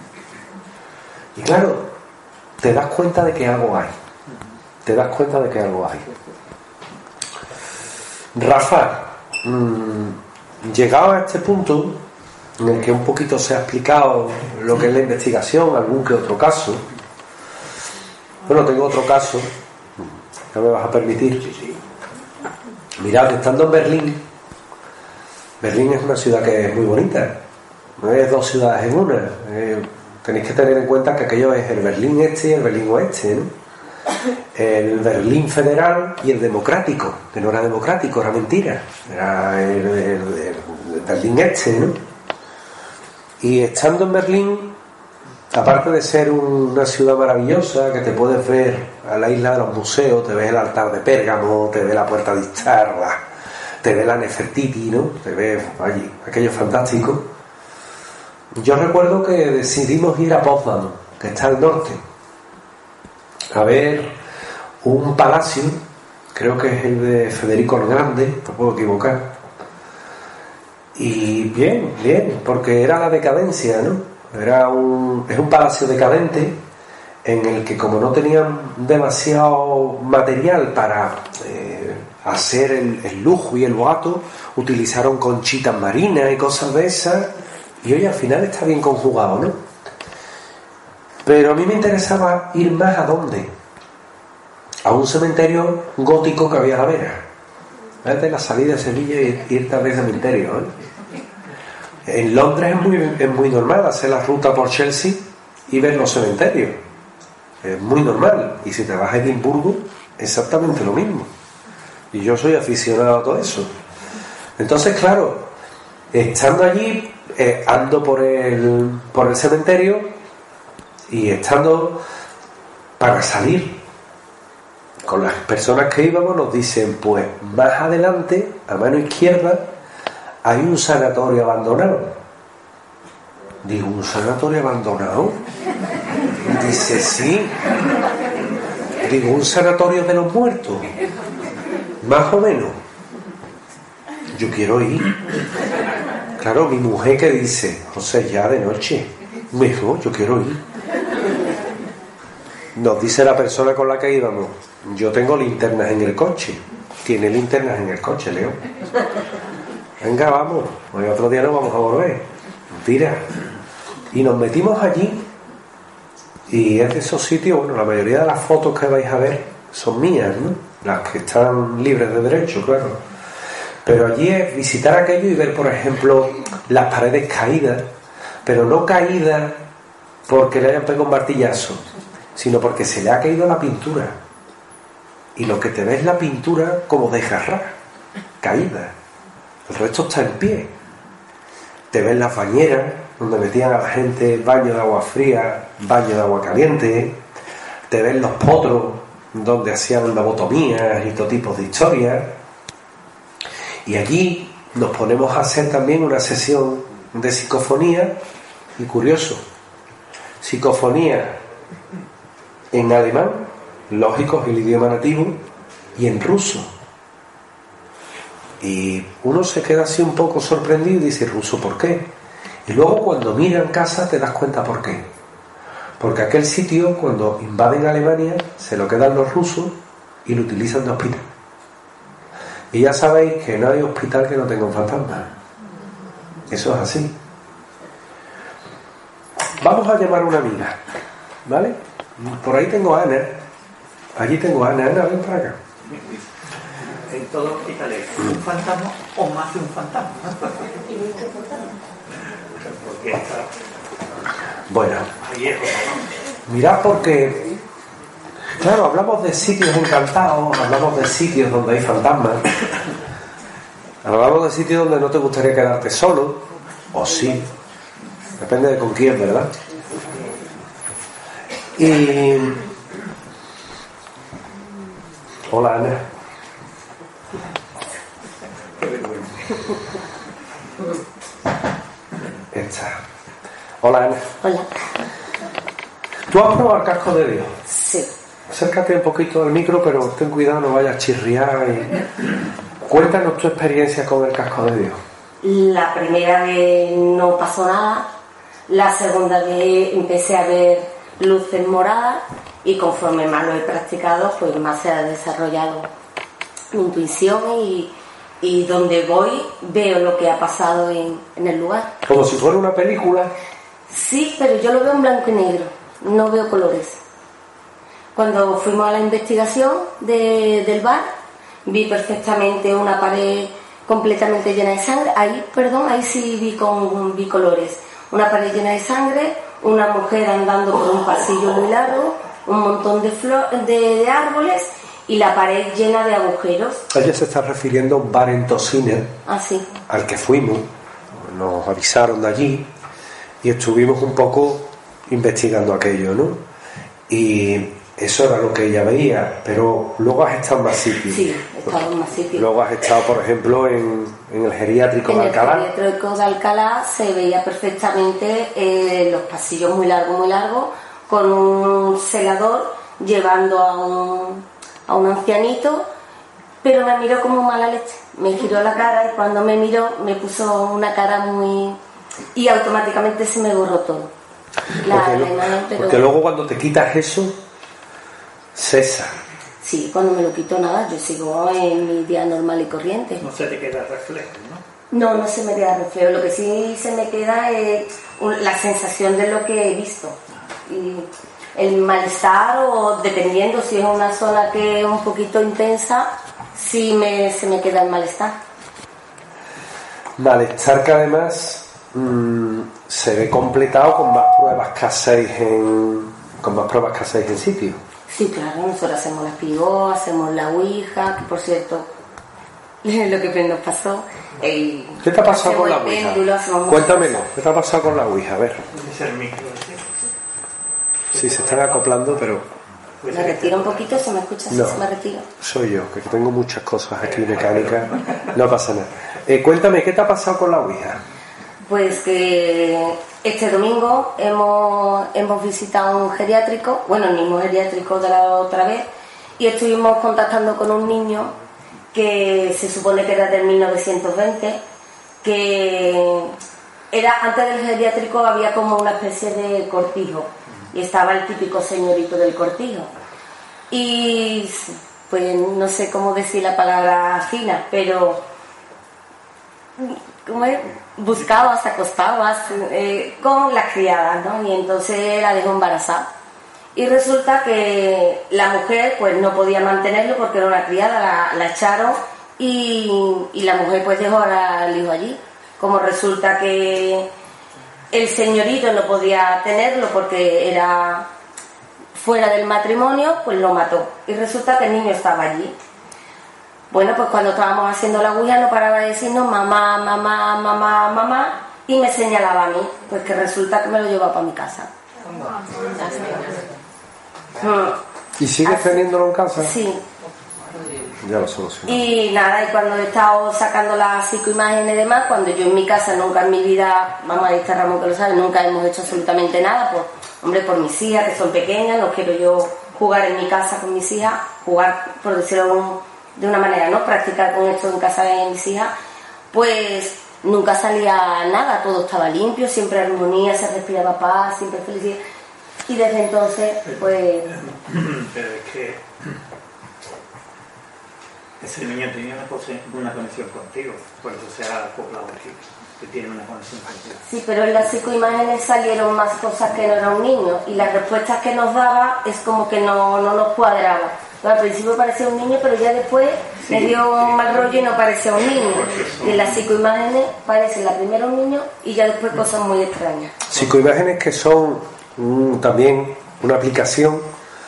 Y claro, te das cuenta de que algo hay. Te das cuenta de que algo hay. Rafa, mmm, llegado a este punto en el que un poquito se ha explicado lo que es la investigación, algún que otro caso. Bueno, tengo otro caso, ya me vas a permitir. Mirad, estando en Berlín, Berlín es una ciudad que es muy bonita, no es dos ciudades en una. Eh, tenéis que tener en cuenta que aquello es el Berlín este y el Berlín oeste, ¿no? El Berlín federal y el democrático, que no era democrático, era mentira, era el, el, el, el Berlín este, ¿no? Y estando en Berlín, aparte de ser una ciudad maravillosa, que te puedes ver a la isla de los museos, te ves el altar de Pérgamo, te ves la puerta de Istarra, te ves la Nefertiti, ¿no? Te ves allí, aquello fantástico. Yo recuerdo que decidimos ir a Potsdam, que está al norte, a ver un palacio, creo que es el de Federico el Grande, no puedo equivocar. Y bien, bien, porque era la decadencia, ¿no? Era un, es un palacio decadente en el que, como no tenían demasiado material para eh, hacer el, el lujo y el boato, utilizaron conchitas marinas y cosas de esas, y hoy al final está bien conjugado, ¿no? Pero a mí me interesaba ir más a dónde, a un cementerio gótico que había a la vera. Desde la salida de Sevilla y irte a ver cementerio, ¿eh? En Londres es muy, es muy normal hacer la ruta por Chelsea y ver los cementerios. Es muy normal. Y si te vas a Edimburgo, exactamente lo mismo. Y yo soy aficionado a todo eso. Entonces, claro, estando allí, eh, ando por el, por el cementerio y estando para salir con las personas que íbamos, nos dicen, pues más adelante, a mano izquierda, hay un sanatorio abandonado. Digo, ¿un sanatorio abandonado? Dice, sí. Digo, ¿un sanatorio de los muertos? Más o menos. Yo quiero ir. Claro, mi mujer que dice, José, ya de noche. Me dijo, yo quiero ir. Nos dice la persona con la que íbamos, yo tengo linternas en el coche. Tiene linternas en el coche, Leo. Venga, vamos, hoy otro día no vamos a volver. Tira. Y nos metimos allí. Y es de esos sitios, bueno, la mayoría de las fotos que vais a ver son mías, ¿no? Las que están libres de derecho, claro. Pero allí es visitar aquello y ver, por ejemplo, las paredes caídas, pero no caídas porque le hayan pegado un martillazo, sino porque se le ha caído la pintura. Y lo que te ves es la pintura como de jarra, caída. El resto está en pie. Te ves las bañeras, donde metían a la gente baño de agua fría, baño de agua caliente. Te ven los potros, donde hacían lobotomías y todo tipo de historias. Y allí nos ponemos a hacer también una sesión de psicofonía, y curioso, psicofonía en alemán, lógico, es el idioma nativo, y en ruso. Y uno se queda así un poco sorprendido y dice, ¿ruso por qué? Y luego cuando mira en casa te das cuenta por qué. Porque aquel sitio, cuando invaden Alemania, se lo quedan los rusos y lo utilizan de hospital. Y ya sabéis que no hay hospital que no tenga un fantasma. Eso es así. Vamos a llamar a una amiga, ¿vale? Por ahí tengo a Ana. Allí tengo a Ana. Ana, ven para acá. En todo hospital es un fantasma o más de un fantasma. Porque está... Bueno, ahí es, ¿no? mirad, porque claro, hablamos de sitios encantados, hablamos de sitios donde hay fantasmas, hablamos de sitios donde no te gustaría quedarte solo, o sí, depende de con quién, ¿verdad? Y hola, Ana. Esta. Hola, Ana. Hola. ¿Tú has probado el casco de Dios? Sí. Acércate un poquito al micro, pero ten cuidado, no vayas a chirriar. Y... Cuéntanos tu experiencia con el casco de Dios. La primera vez no pasó nada. La segunda vez empecé a ver luces moradas y conforme más lo he practicado, pues más se ha desarrollado mi intuición y, y donde voy veo lo que ha pasado en, en el lugar. Como si fuera una película. Sí, pero yo lo veo en blanco y negro, no veo colores. Cuando fuimos a la investigación de, del bar, vi perfectamente una pared completamente llena de sangre. Ahí, perdón, ahí sí vi, con, vi colores. Una pared llena de sangre, una mujer andando por un pasillo muy largo, un montón de, flor, de, de árboles y la pared llena de agujeros. Ella se está refiriendo a un bar en Tosina, ah, sí. al que fuimos. Nos avisaron de allí y estuvimos un poco investigando aquello, ¿no? Y eso era lo que ella veía, pero luego has estado en más sitios. Sí, he estado en más sitios. Luego has estado, por ejemplo, en, en el geriátrico en de Alcalá. En el geriátrico de Alcalá se veía perfectamente eh, los pasillos muy largos, muy largos, con un celador llevando a un, a un ancianito, pero me miró como mala leche. Me giró la cara y cuando me miró me puso una cara muy... y automáticamente se me borró todo. La, porque, la imagen, pero... porque luego cuando te quitas eso, cesa. Sí, cuando me lo quito nada, yo sigo en mi día normal y corriente. No se te queda reflejo, ¿no? No, no se me queda reflejo. Lo que sí se me queda es la sensación de lo que he visto. Y el malestar, o dependiendo si es una zona que es un poquito intensa, sí me, se me queda el malestar. Malestar que además mmm, se ve completado con más pruebas que hacéis en, con más pruebas que hacéis en sitio. Sí, claro, nosotros hacemos la pigó, hacemos la ouija, que por cierto, lo que nos pasó. El, ¿Qué te ha pasado con la ouija? Cuéntamelo, ¿qué te ha pasado con la ouija? A ver. Es el micro. Sí, se están acoplando, pero... ¿Me retiro un poquito? ¿Se me escucha? No, ¿Se me retiro? soy yo, que tengo muchas cosas aquí mecánicas. No pasa nada. Eh, cuéntame, ¿qué te ha pasado con la ouija? Pues que este domingo hemos, hemos visitado un geriátrico, bueno, el mismo geriátrico de la otra vez, y estuvimos contactando con un niño que se supone que era del mil novecientos veinte, que era, antes del geriátrico había como una especie de cortijo, y estaba el típico señorito del cortijo. Y pues no sé cómo decir la palabra fina, pero... ¿cómo es? Buscabas, acostabas eh, con la criada, ¿no? Y entonces la dejó embarazada. Y resulta que la mujer pues no podía mantenerlo porque era una criada, la, la echaron y, y la mujer pues dejó al hijo allí. Como resulta que el señorito no podía tenerlo porque era fuera del matrimonio, pues lo mató. Y resulta que el niño estaba allí. Bueno, pues cuando estábamos haciendo la ouija no paraba de decirnos mamá, mamá, mamá, mamá, y me señalaba a mí, pues que resulta que me lo llevaba para mi casa. ¿Y sigues teniéndolo en casa? Sí. Ya lo solucioné. Y nada, y cuando he estado sacando las psicoimágenes y demás, cuando yo en mi casa nunca en mi vida, vamos a este Ramón que lo sabe, nunca hemos hecho absolutamente nada, pues, hombre, por mis hijas que son pequeñas, no quiero yo jugar en mi casa con mis hijas, jugar, por decirlo de una manera, ¿no? Practicar con esto en casa de mis hijas, pues nunca salía nada, todo estaba limpio, siempre armonía, se respiraba paz, siempre felicidad. Y desde entonces, pues... Pero es que ese niño tenía una, cosa, una conexión contigo, por eso se ha acoplado aquí, que tiene una conexión contigo. Sí, pero en las psicoimágenes salieron más cosas que no era un niño, y las respuestas que nos daba es como que no, no nos cuadraba. Al principio parecía un niño, pero ya después sí, me dio un mal rollo y no parecía un niño. Y en las psicoimágenes parece la primera un niño y ya después cosas muy extrañas. Psicoimágenes que son mm, también una aplicación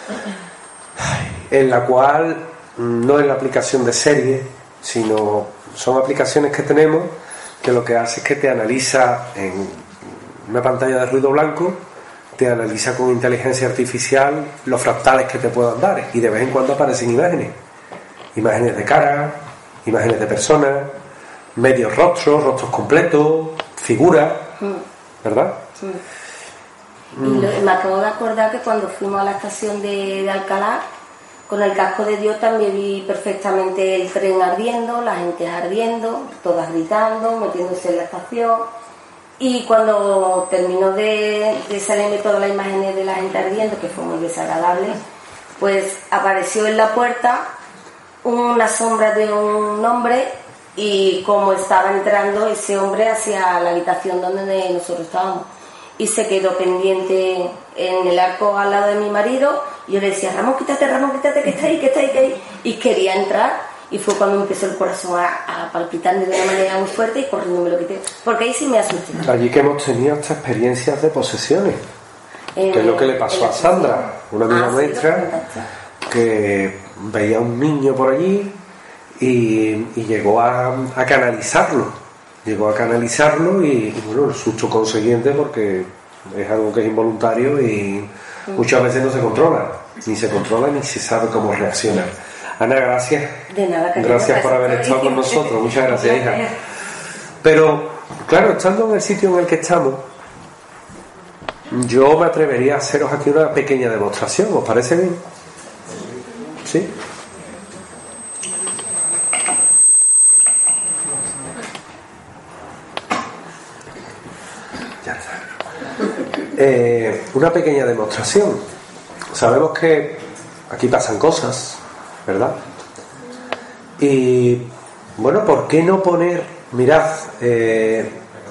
en la cual mm, no es la aplicación de serie, sino son aplicaciones que tenemos que lo que hace es que te analiza en una pantalla de ruido blanco, te analiza con inteligencia artificial los fractales que te puedan dar, y de vez en cuando aparecen imágenes imágenes de cara, imágenes de personas, medios rostros, rostros completos, figuras, ¿verdad? Sí. Y lo, me acabo de acordar que cuando fuimos a la estación de, de Alcalá, con el casco de Dios también vi perfectamente el tren ardiendo, la gente ardiendo, todas gritando, metiéndose en la estación. Y cuando terminó de, de salirme todas las imágenes de la gente ardiendo, que fue muy desagradable, pues apareció en la puerta una sombra de un hombre, y como estaba entrando ese hombre hacia la habitación donde nosotros estábamos, y se quedó pendiente en el arco al lado de mi marido, y yo le decía, Ramón, quítate, Ramón, quítate, que está ahí, que está ahí, que está ahí, y quería entrar. Y fue cuando empezó el corazón a, a palpitarme de una manera muy fuerte, y corriendo me lo quité. Porque ahí sí me asusté. Allí que hemos tenido estas experiencias de posesiones, eh, que es lo que le pasó a Sandra, una amiga ah, nuestra, sí, que veía a un niño por allí y, y llegó a, a canalizarlo. Llegó a canalizarlo y, y bueno, el susto consiguiente, porque es algo que es involuntario y muchas veces no se controla. Ni se controla ni se sabe cómo reaccionar. Ana, gracias. De nada, gracias por haber estado con nosotros. Muchas gracias, hija. Pero, claro, estando en el sitio en el que estamos, yo me atrevería a haceros aquí una pequeña demostración. ¿Os parece bien? ¿Sí? Ya está. Eh, una pequeña demostración. Sabemos que aquí pasan cosas, ¿verdad? Y bueno, ¿por qué no poner, mirad, eh,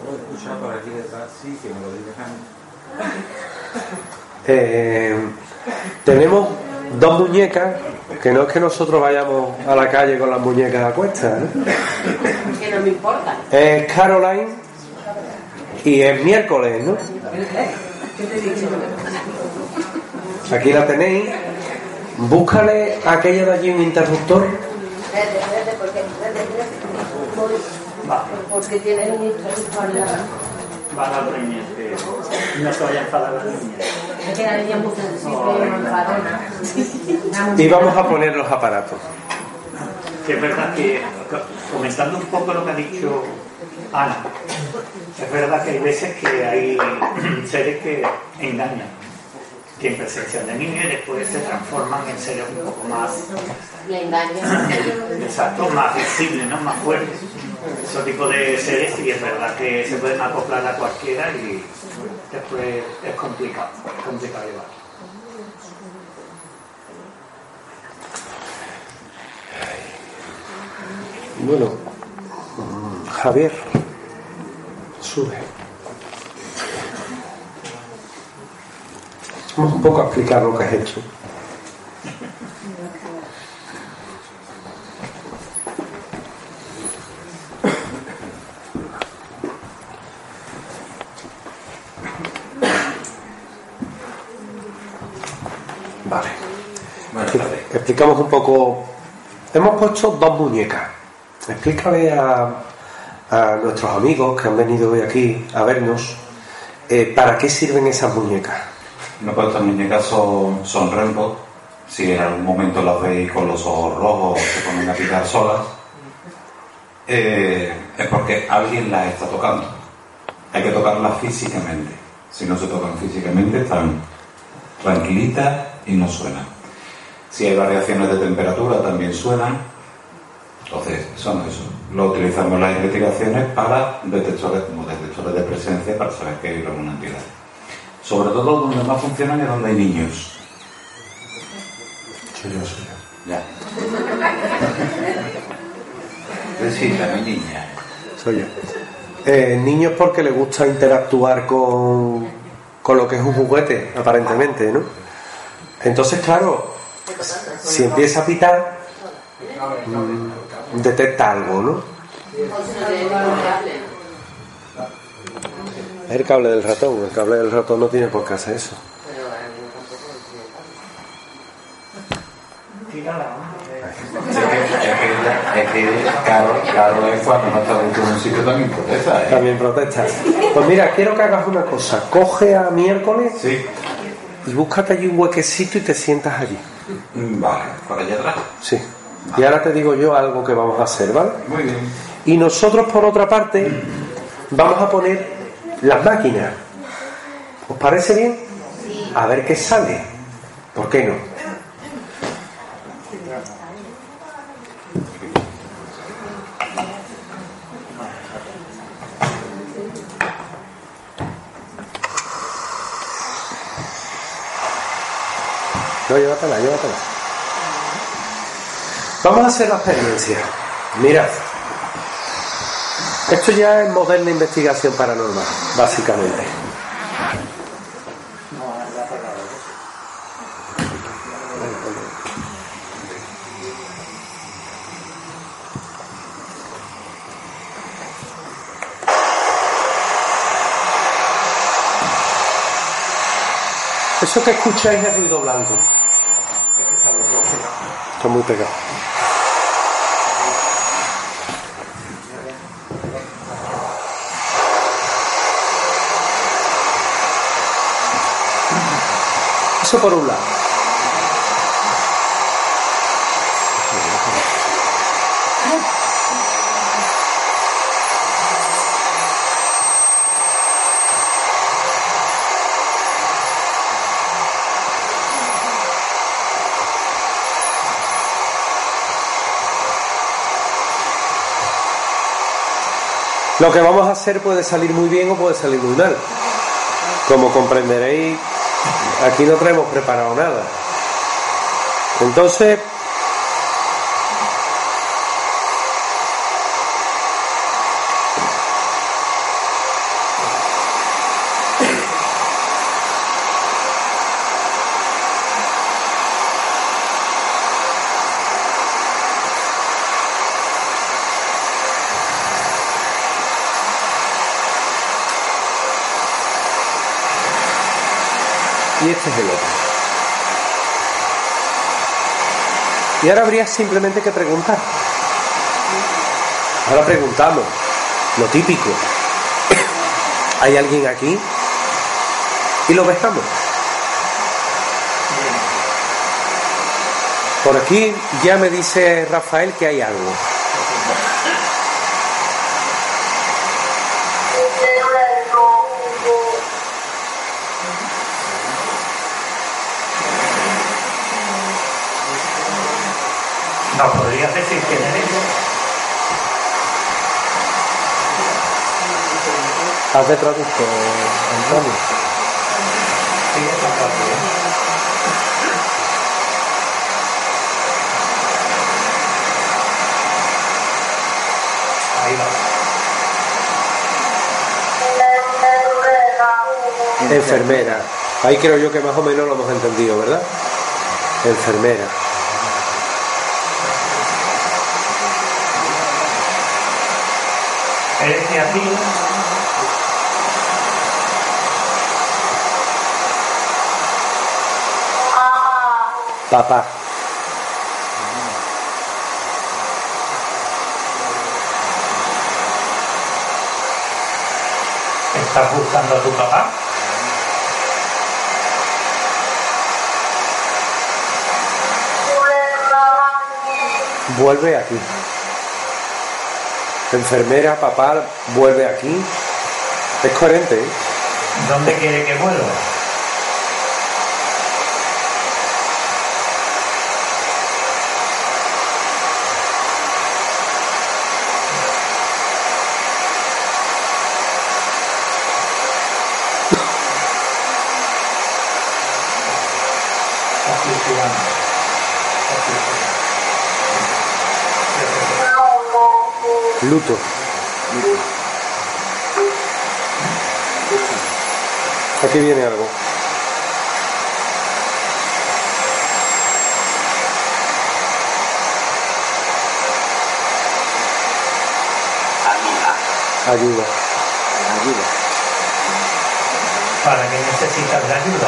eh, tenemos dos muñecas, que no es que nosotros vayamos a la calle con las muñecas a cuestas, ¿eh? Que no me importa. Es Caroline y es miércoles, ¿no? Aquí la tenéis. Búscale a aquella de allí un interruptor. Porque tiene un interruptor. Va a la niña, que no se vaya a enfadar la niña. Es que la niña es muy sensible, enfadona. Y vamos a poner los aparatos. Sí, es verdad que, comentando un poco lo que ha dicho Ana, es verdad que hay veces que hay seres que engañan, que en presencia de niños y después se transforman en seres un poco más, le engañan, exacto, más visibles, ¿no? Más fuertes. Ese tipo de seres, y es verdad que se pueden acoplar a cualquiera y después es complicado, es complicado llevar. Bueno, Javier, sube. Vamos un poco a explicar lo que has hecho. Vale. Explicamos un poco. Hemos puesto dos muñecas. Explícale a, a nuestros amigos que han venido hoy aquí a vernos, eh, ¿para qué sirven esas muñecas? No, pues estas muñecas son, son Rembo. Si en algún momento las veis con los ojos rojos o se ponen a picar solas, eh, es porque alguien las está tocando. Hay que tocarlas físicamente. Si no se tocan físicamente, están tranquilitas y no suenan. Si hay variaciones de temperatura, también suenan. Entonces, son eso. Lo utilizamos en las investigaciones para detectores, como detectores de presencia, para saber que hay alguna entidad. Sobre todo donde más funcionan es donde hay niños. Soy yo, soy yo. Ya. Sí, también niña. Soy yo. Eh, niños porque les gusta interactuar con, con lo que es un juguete, aparentemente, ¿no? Entonces, claro, si empieza a pitar, mmm, detecta algo, ¿no? Es el cable del ratón. El cable del ratón no tiene por qué hacer eso. Es que, es que Carlos, Carlos es cuando no está dentro de un sitio también protesta, ¿eh? También protesta. Pues mira, quiero que hagas una cosa. Coge a miércoles Sí. y búscate allí un huequecito y te sientas allí. Vale, por allá atrás. Sí. Y ahora te digo yo algo que vamos a hacer, ¿vale? Muy bien. Y nosotros, por otra parte, vamos a poner las máquinas. ¿Os parece bien? A ver qué sale. ¿Por qué no? No, llévatela, llévatela. Vamos a hacer la experiencia. Mirad. Esto ya es moderna investigación paranormal, básicamente. Eso que escucháis es ruido blanco. Está muy pegado. Eso por un lado. Lo que vamos a hacer puede salir muy bien o puede salir muy mal. Como comprenderéis, aquí no traemos preparado nada. Entonces, y este es el otro. Y ahora habría simplemente que preguntar. Ahora preguntamos lo típico. ¿Hay alguien aquí? Y lo dejamos. Por aquí ya me dice Rafael que hay algo. ¿No podrías decir quién eres? Haz de traductor, Antonio. Sí, es Antonio. Ahí va. Enfermera. Ahí creo yo que más o menos lo hemos entendido, ¿verdad? Enfermera. ¿Eres de aquí? Papá. ¿Estás buscando a tu papá? Vuelve aquí. Enfermera, papá, vuelve aquí. Es coherente, ¿eh? ¿Dónde quiere que vuelva? Luto. Aquí viene algo. Ayuda. Ayuda. ¿Para qué necesitas de ayuda?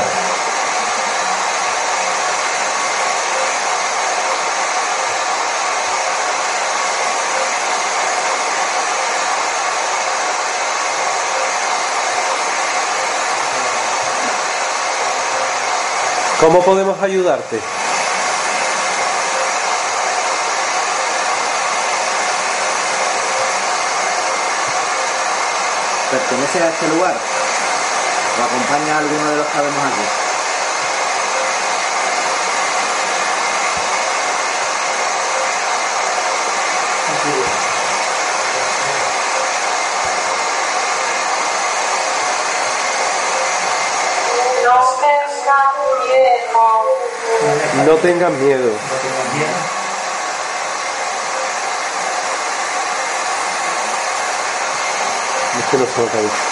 ¿Cómo podemos ayudarte? ¿Pertenece a este lugar? ¿O acompaña a alguno de los que vemos aquí? No tengas miedo. Es que no sé lo que ha dicho.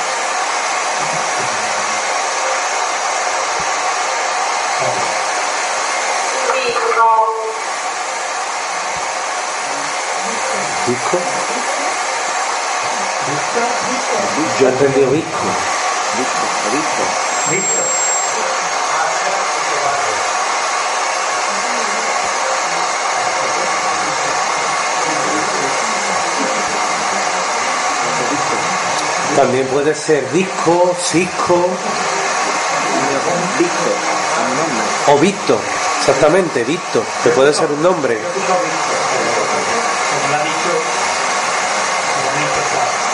¿Disco? Yo he entendido disco. Visto, he visto. ¿Visto? También puede ser disco, cisco Víctor, a mi nombre. o Víctor. Exactamente, Víctor, que puede ser un nombre. Como lo ha dicho, como ha dicho,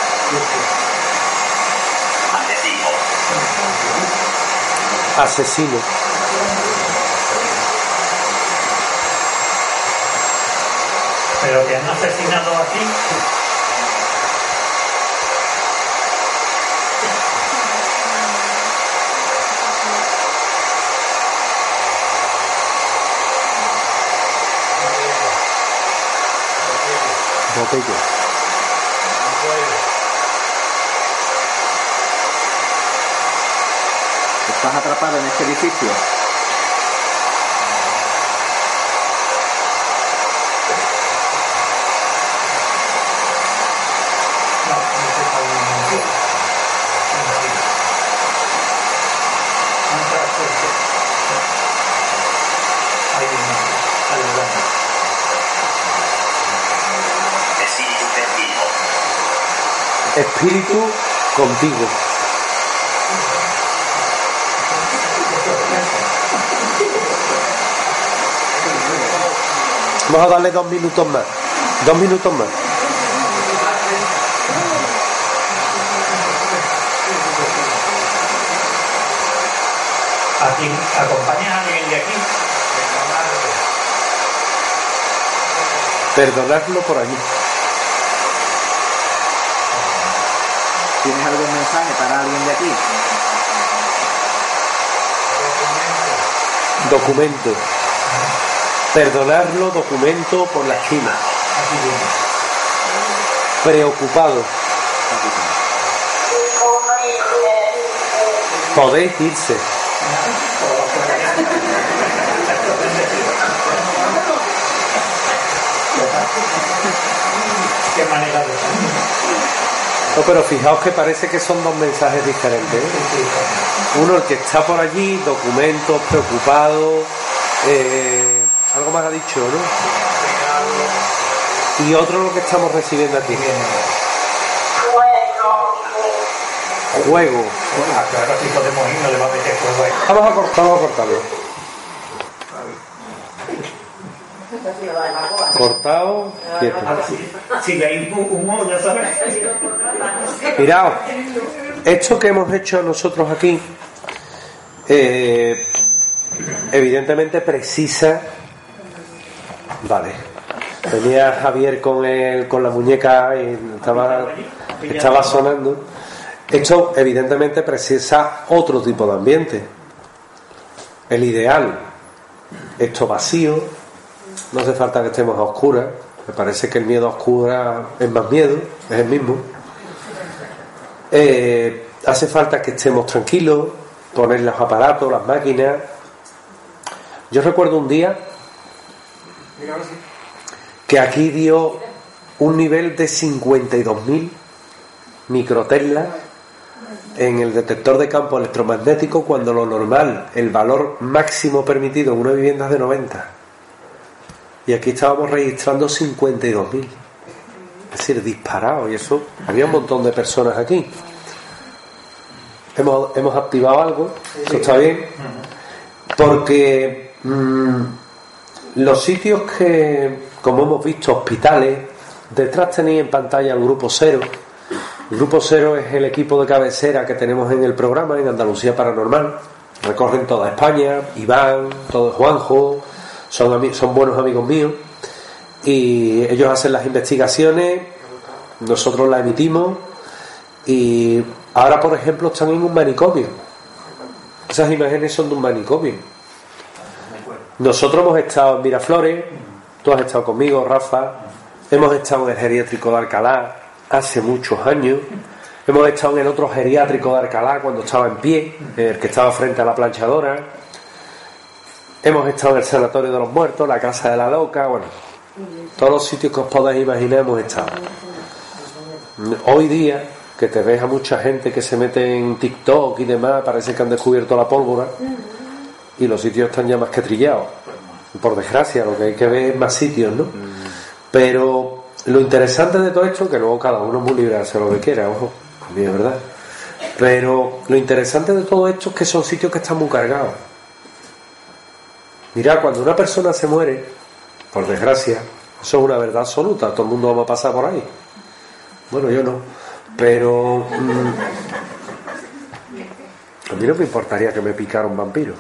claro. Asesino. Pero te han asesinado a ti. Botella. ¿Estás atrapado en este edificio? No, no se está bien. Ahí viene, al lugar. Espíritu contigo. Vamos a darle dos minutos más. Dos minutos más. ¿A quién acompañas a alguien de aquí? Perdonadlo por allí. ¿Tienes algún mensaje para alguien de aquí? Documento. Perdonarlo, documento por la esquina. Aquí viene. Preocupado. Podéis irse. Qué manera de... No, pero fijaos que parece que son dos mensajes diferentes, ¿eh? Uno el que está por allí, documentos, preocupado, eh, algo más ha dicho, ¿no? Y otro lo que estamos recibiendo aquí. Fuego. Claro, si podemos ir, no le va a meter fuego ahí. Vamos a cortar, vamos a cortarlo. Cortado, quieto. Si veis humo, ya sabes. Mirad, esto que hemos hecho nosotros aquí, eh, evidentemente precisa. Vale. Venía Javier con el, con la muñeca y estaba, estaba sonando. Esto evidentemente precisa otro tipo de ambiente. El ideal, esto vacío. No hace falta que estemos a oscuras. Me parece que el miedo a oscuras es más miedo, es el mismo. Eh, hace falta que estemos tranquilos, poner los aparatos, las máquinas. Yo recuerdo un día que aquí dio un nivel de cincuenta y dos mil microteslas en el detector de campo electromagnético, cuando lo normal, el valor máximo permitido en una vivienda es de noventa. Y aquí estábamos registrando cincuenta y dos mil. Es decir, disparado. Y eso, había un montón de personas aquí. Hemos, hemos activado algo. Eso está bien. Porque mmm, los sitios que, como hemos visto, hospitales, detrás tenéis en pantalla el Grupo Cero. El Grupo Cero es el equipo de cabecera que tenemos en el programa, en Andalucía Paranormal. Recorren toda España. Iván, todo Juanjo. Son, son buenos amigos míos y ellos hacen las investigaciones, nosotros las emitimos y ahora, por ejemplo, están en un manicomio. Esas imágenes son de un manicomio. Nosotros hemos estado en Miraflores, tú has estado conmigo, Rafa, hemos estado en el geriátrico de Alcalá hace muchos años, hemos estado en el otro geriátrico de Alcalá cuando estaba en pie, el que estaba frente a la planchadora. Hemos estado en el Sanatorio de los Muertos, la Casa de la Loca, bueno, todos los sitios que os podáis imaginar hemos estado. Hoy día, que te ves a mucha gente que se mete en TikTok y demás, parece que han descubierto la pólvora y los sitios están ya más que trillados. Por desgracia, lo que hay que ver es más sitios, ¿no? Pero lo interesante de todo esto, que luego cada uno es muy libre de hacer lo que quiera, ojo, también es verdad. Pero lo interesante de todo esto es que son sitios que están muy cargados. Mirad, cuando una persona se muere, por desgracia, eso es una verdad absoluta, todo el mundo va a pasar por ahí. Bueno, yo no, pero mmm, a mí no me importaría que me picara un vampiro.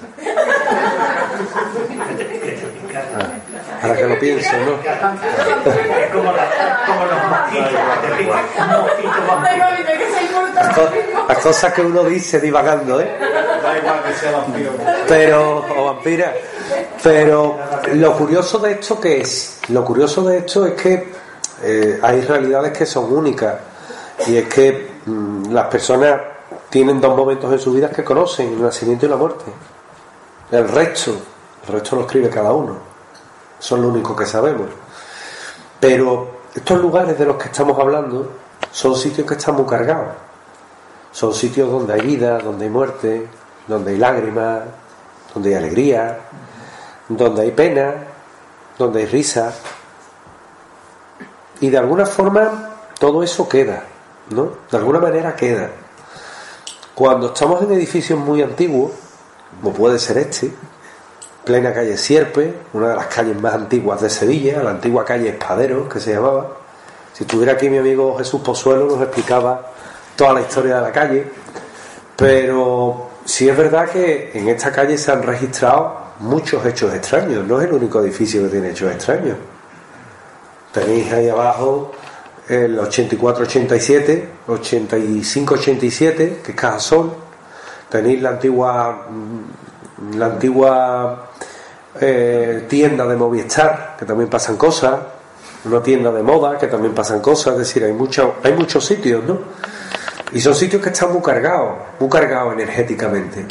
Ah, ahora que lo pienso, ¿no? Es como, la, como los mosquitos, que te pican un mosquito vampiro. Las, co las cosas que uno dice divagando, ¿eh? Da igual que sea vampiro. Pero, o vampira. Pero lo curioso de esto que es, lo curioso de esto es que eh, hay realidades que son únicas, y es que mmm, las personas tienen dos momentos en su vida que conocen, el nacimiento y la muerte. El resto, el resto lo escribe cada uno, son lo único que sabemos. Pero estos lugares de los que estamos hablando son sitios que están muy cargados, son sitios donde hay vida, donde hay muerte, donde hay lágrimas, donde hay alegría, donde hay pena, donde hay risa, y de alguna forma todo eso queda, ¿no? De alguna manera queda. Cuando estamos en edificios muy antiguos, como puede ser este, plena calle Sierpe, una de las calles más antiguas de Sevilla, la antigua calle Espadero, que se llamaba. Si estuviera aquí mi amigo Jesús Pozuelo nos explicaba toda la historia de la calle, pero sí es verdad que en esta calle se han registrado muchos hechos extraños. No es el único edificio que tiene hechos extraños. Tenéis ahí abajo el ochenta y cuatro ochenta y siete, ochenta y cinco ochenta y siete, que es Cajasol. Tenéis la antigua la antigua eh, tienda de Movistar, que también pasan cosas. Una tienda de moda, que también pasan cosas. Es decir, hay mucho, hay muchos sitios, ¿no? Y son sitios que están muy cargados, muy cargados energéticamente.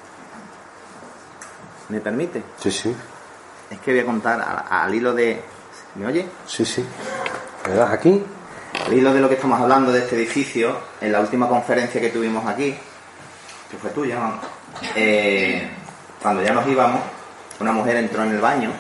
¿Me permite? Sí, sí. Es que voy a contar al, al hilo de... ¿Me oye? Sí, sí. ¿Me das aquí? Al hilo de lo que estamos hablando de este edificio, en la última conferencia que tuvimos aquí, que fue tuya, ¿no? eh, cuando ya nos íbamos, una mujer entró en el baño,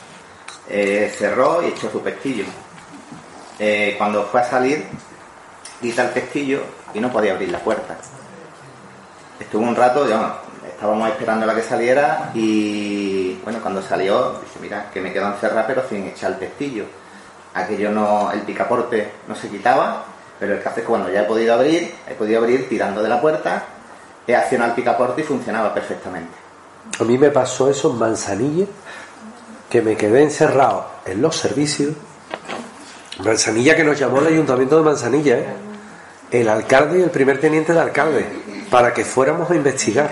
eh, cerró y echó su pestillo. Eh, cuando fue a salir, quita el pestillo y no podía abrir la puerta. Estuvo un rato, ya, estábamos esperando a la que saliera y bueno, cuando salió, dice, mira, que me quedo encerrada pero sin echar el pestillo. Aquello no, el picaporte no se quitaba, pero el caso es que cuando ya he podido abrir, he podido abrir tirando de la puerta, he accionado el picaporte y funcionaba perfectamente. A mí me pasó eso en Manzanilla, que me quedé encerrado en los servicios. Manzanilla, que nos llamó el ayuntamiento de Manzanilla, ¿eh? El alcalde y el primer teniente de alcalde, para que fuéramos a investigar.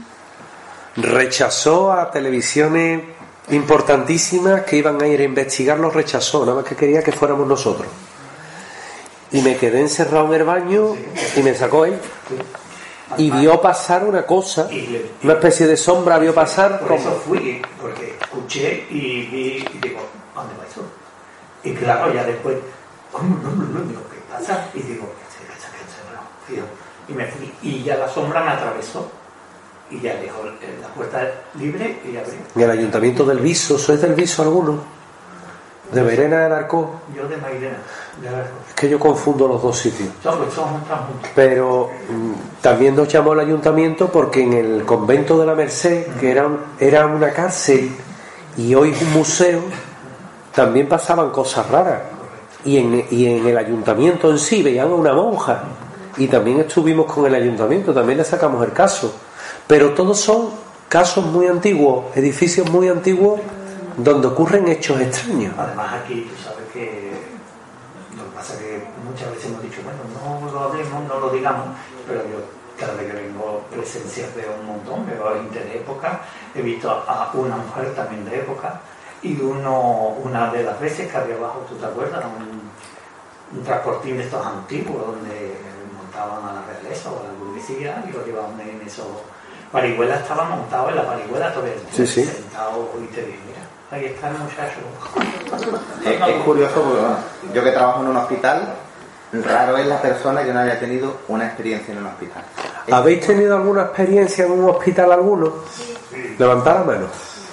Rechazó a televisiones importantísimas que iban a ir a investigar, los rechazó, nada más que quería que fuéramos nosotros. Y me quedé encerrado en el baño y me sacó él. Y vio pasar una cosa, una especie de sombra, vio pasar. Por eso fui, porque escuché y vi, y digo, ¿dónde va eso? Y claro, ya después, ¿cómo no, no, no, digo, ¿qué pasa? Y digo, ¿qué pasa? ¿Qué pasa? Y me fui, y ya la sombra me atravesó, y ya dejó la puerta libre y abrí. ¿Y el ayuntamiento del Viso? ¿Sois del Viso alguno? ¿De Verena del Arco? Yo de Mairena, de Arco. Es que yo confundo los dos sitios. Somos, somos juntos. Pero mmm, también nos llamó el ayuntamiento porque en el convento de la Merced, que era, un, era una cárcel y hoy es un museo, también pasaban cosas raras. Y en, y en el ayuntamiento en sí veían a una monja. Y también estuvimos con el ayuntamiento, también le sacamos el caso. Pero todos son casos muy antiguos, edificios muy antiguos, donde ocurren hechos extraños. Además aquí tú sabes que lo que pasa es que muchas veces hemos dicho, bueno, no lo hablemos, no lo digamos, pero yo cada vez que vengo presencias veo un montón, veo a gente de época, he visto a una mujer también de época, y uno, una de las veces que había abajo, ¿tú te acuerdas? Un, un transportín de estos antiguos donde montaban a la realeza o a la burguesía y lo llevaban en esos parihuelas, estaba montado en la parihuela todo el sí, sí. sentado y te dije, mira, ahí está el muchacho. Es, es curioso porque bueno, yo que trabajo en un hospital, raro es la persona que no haya tenido una experiencia en un hospital. ¿Habéis tenido alguna experiencia en un hospital alguno? Sí. Levantad la mano.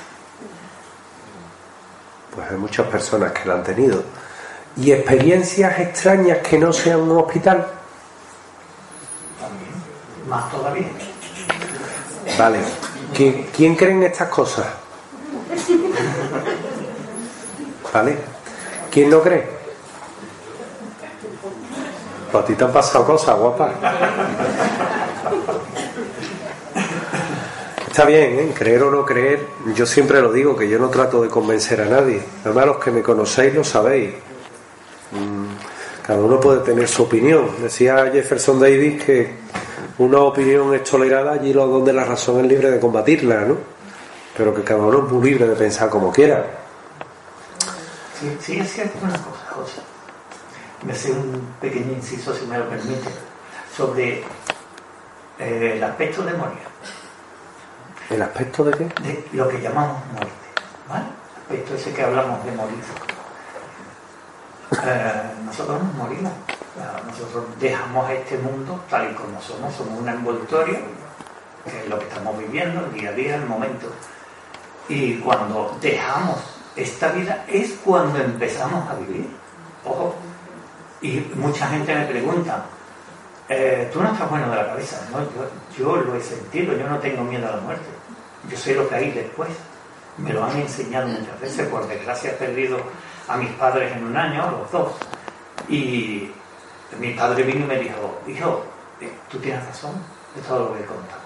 Pues hay muchas personas que la han tenido. ¿Y experiencias extrañas que no sean un hospital? También, más todavía. Vale. ¿Quién, ¿quién cree en estas cosas? ¿Vale? ¿Quién no cree? Pues a ti te han pasado cosas, guapa. Está bien, ¿eh? Creer o no creer, yo siempre lo digo, que yo no trato de convencer a nadie. Además, los que me conocéis lo sabéis. Cada uno puede tener su opinión. Decía Jefferson Davis que una opinión es tolerada allí donde la razón es libre de combatirla, ¿no? Pero que cada uno es muy libre de pensar como quiera. Sí, sí, es cierto una cosa, José. Me hace un pequeño inciso, si me lo permite, sobre eh, el aspecto de morir. ¿El aspecto de qué? De lo que llamamos muerte, ¿vale? El aspecto ese que hablamos de morir. Eh, nosotros nos morimos. Nosotros dejamos este mundo tal y como somos. Somos un envoltorio, que es lo que estamos viviendo, el día a día, el momento. Y cuando dejamos esta vida es cuando empezamos a vivir. Ojo. Y mucha gente me pregunta, eh, tú no estás bueno de la cabeza, ¿no? Yo, yo lo he sentido, yo no tengo miedo a la muerte. Yo sé lo que hay después. Me lo han enseñado muchas veces. Por desgracia he perdido a mis padres en un año, los dos. Y mi padre vino y me dijo, hijo, tú tienes razón de todo lo que he contado.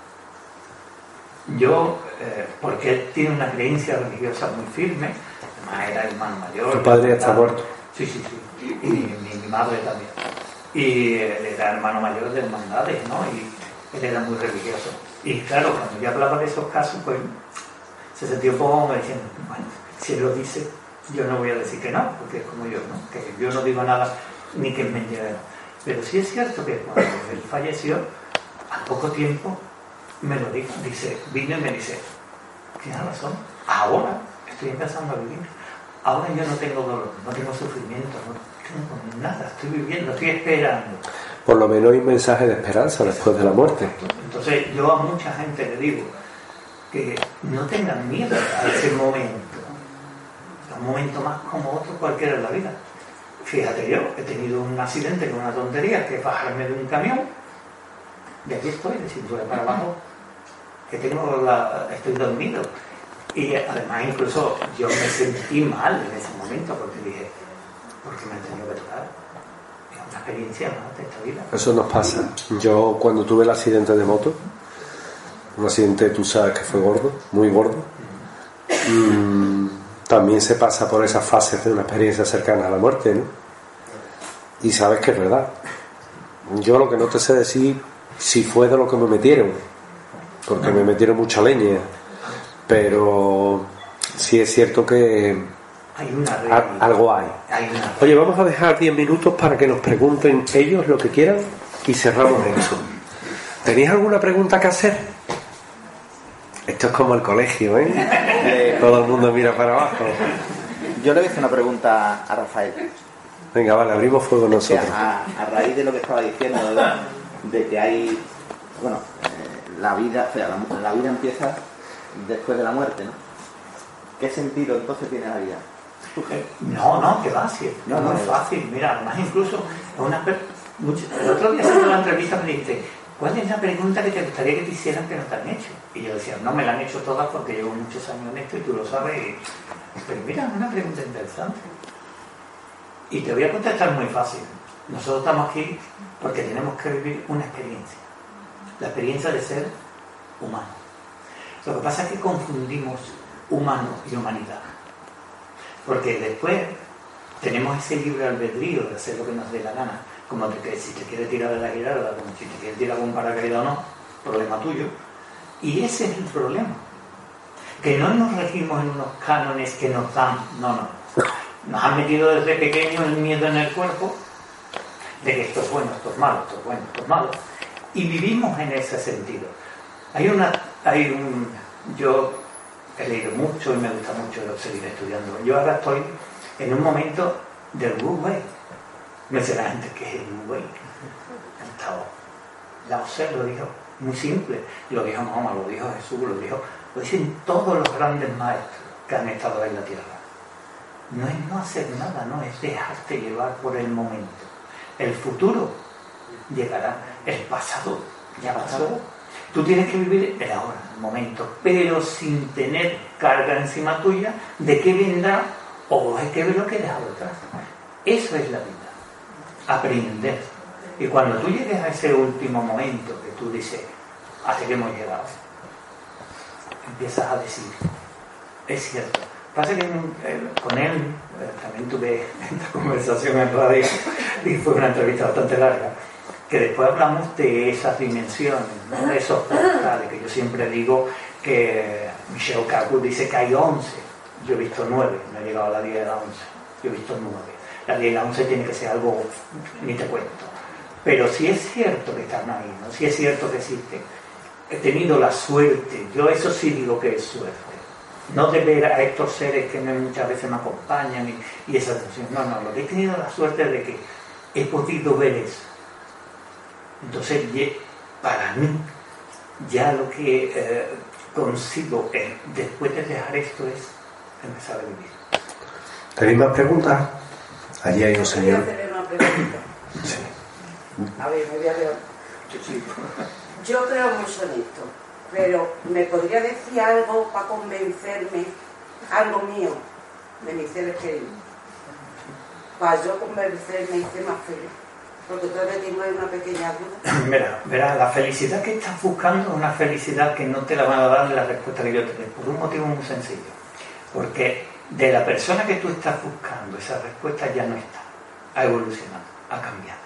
Yo, eh, porque él tiene una creencia religiosa muy firme, además era hermano mayor. ¿Tu padre está muerto? Sí, sí, sí. Y mi, mi, mi madre también. Y él era hermano mayor de hermandades, ¿no? Y él era muy religioso. Y claro, cuando yo hablaba de esos casos, pues se sentía un poco como diciendo, bueno, si él lo dice, yo no voy a decir que no, porque es como yo, ¿no? Que yo no digo nada ni que me llegue. Pero sí es cierto que cuando él falleció, a poco tiempo me lo dijo, dice, vino y me dice, tienes razón, ahora estoy empezando a vivir, ahora yo no tengo dolor, no tengo sufrimiento, no tengo nada, estoy viviendo, estoy esperando. Por lo menos hay un mensaje de esperanza después de la muerte. Entonces yo a mucha gente le digo que no tengan miedo a ese momento, un momento más como otro cualquiera en la vida. fíjate yo, he tenido un accidente con una tontería, que es bajarme de un camión, de aquí estoy, de cintura para abajo, que tengo la, estoy dormido. Y además incluso yo me sentí mal en ese momento, porque dije, ¿por qué me han tenido que tocar? Es una experiencia más de esta vida. Eso nos pasa. Yo cuando tuve el accidente de moto, un accidente, tú sabes que fue gordo, muy gordo, mmm, también se pasa por esas fases de una experiencia cercana a la muerte, ¿no? Y sabes que es verdad. Yo lo que no te sé decir si fue de lo que me metieron, porque me metieron mucha leña, pero sí es cierto que hay una a, algo hay. hay una Oye, vamos a dejar diez minutos para que nos pregunten ellos lo que quieran y cerramos eso. ¿Tenéis alguna pregunta que hacer? Esto es como el colegio, ¿eh? Eh, Todo el mundo mira para abajo. Yo le voy a hacer una pregunta a Rafael. Venga, vale, abrimos fuego O nosotros. sea, a, a raíz de lo que estaba diciendo, de, de que hay, bueno, eh, la vida, o sea, la, la vida empieza después de la muerte, ¿no? ¿Qué sentido entonces tiene la vida? No, no, que va, sí, no, no es fácil. Mira, además incluso una, mucho, el otro día haciendo la entrevista me dijiste, ¿cuál es la pregunta que te gustaría que te hicieran que no te han hecho? Y yo decía, no me la han hecho todas porque llevo muchos años en esto y tú lo sabes. Y... pero mira, es una pregunta interesante. Y te voy a contestar muy fácil. Nosotros estamos aquí porque tenemos que vivir una experiencia. La experiencia de ser humano. Lo que pasa es que confundimos humano y humanidad. Porque después tenemos ese libre albedrío de hacer lo que nos dé la gana. Como te, que si te quieres tirar de la girarda, como si te quieres tirar con un paracaídas o no, problema tuyo. Y ese es el problema. Que no nos regimos en unos cánones que nos dan, no, no. Nos han metido desde pequeños el miedo en el cuerpo de que esto es bueno, esto es malo, esto es bueno, esto es malo. Y vivimos en ese sentido. Hay una, hay un, yo he leído mucho y me gusta mucho seguir estudiando. Yo ahora estoy en un momento del Wu Wei. Me dice la gente que es el Wu Wei. Lao Tse lo dijo, muy simple. Lo dijo Mahoma, lo dijo Jesús, lo dijo, lo dicen todos los grandes maestros que han estado en la tierra. No es no hacer nada, no, es dejarte llevar por el momento. El futuro llegará, el pasado ya pasó. Tú tienes que vivir el ahora, el momento, pero sin tener carga encima tuya de qué vendrá o hay que ver lo que he dejado atrás. Eso es la vida, aprender. Y cuando tú llegues a ese último momento que tú dices, hasta que hemos llegado, empiezas a decir, es cierto. Pasa que eh, con él eh, también tuve esta conversación en radio y fue una entrevista bastante larga, que después hablamos de esas dimensiones, ¿no? De esos portales, que yo siempre digo que Michel Kaku dice que hay once, yo he visto nueve, no he llegado a la diez y la once, yo he visto nueve. La diez y la once tiene que ser algo, ni te cuento. Pero sí es cierto que están ahí, ¿no? Sí es cierto que existen. He tenido la suerte, yo eso sí digo que es suerte. No de ver a estos seres que me, muchas veces me acompañan y, y esa sensación. No, no, lo que he tenido la suerte de que he podido ver eso. Entonces, para mí, ya lo que eh, consigo eh, después de dejar esto es empezar a vivir. ¿Tenéis más preguntas? Allí hay un señor. Voy a hacer una pregunta. Sí. A ver, me voy a ver. Yo creo mucho en esto. Pero ¿me podría decir algo para convencerme, algo mío, de mis seres queridos? Para yo convencerme y ser más feliz. Porque todavía tengo ahí una pequeña duda. Mira, verá, la felicidad que estás buscando es una felicidad que no te la van a dar en la respuesta que yo te doy, por un motivo muy sencillo. Porque de la persona que tú estás buscando, esa respuesta ya no está. Ha evolucionado, ha cambiado.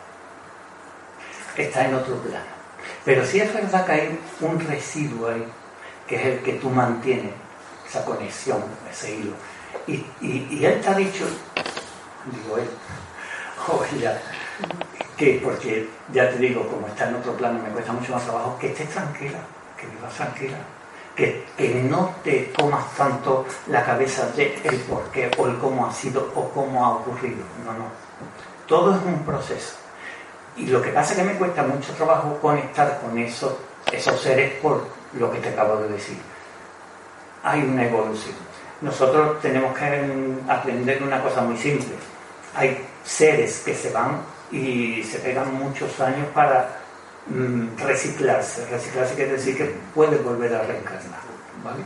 Está en otro plano. Pero sí es verdad que hay un residuo ahí, que es el que tú mantienes, esa conexión, ese hilo. Y, y, y él te ha dicho, digo él, o ella, que porque ya te digo, como está en otro plano, me cuesta mucho más trabajo, que estés tranquila, que vivas tranquila, que, que no te comas tanto la cabeza de el por qué, o el cómo ha sido, o cómo ha ocurrido. No, no. Todo es un proceso. Y lo que pasa es que me cuesta mucho trabajo conectar con esos, esos seres por lo que te acabo de decir. Hay una evolución. Nosotros tenemos que aprender una cosa muy simple. Hay seres que se van y se pegan muchos años para mm, reciclarse. Reciclarse quiere decir que puede volver a reencarnar, ¿vale?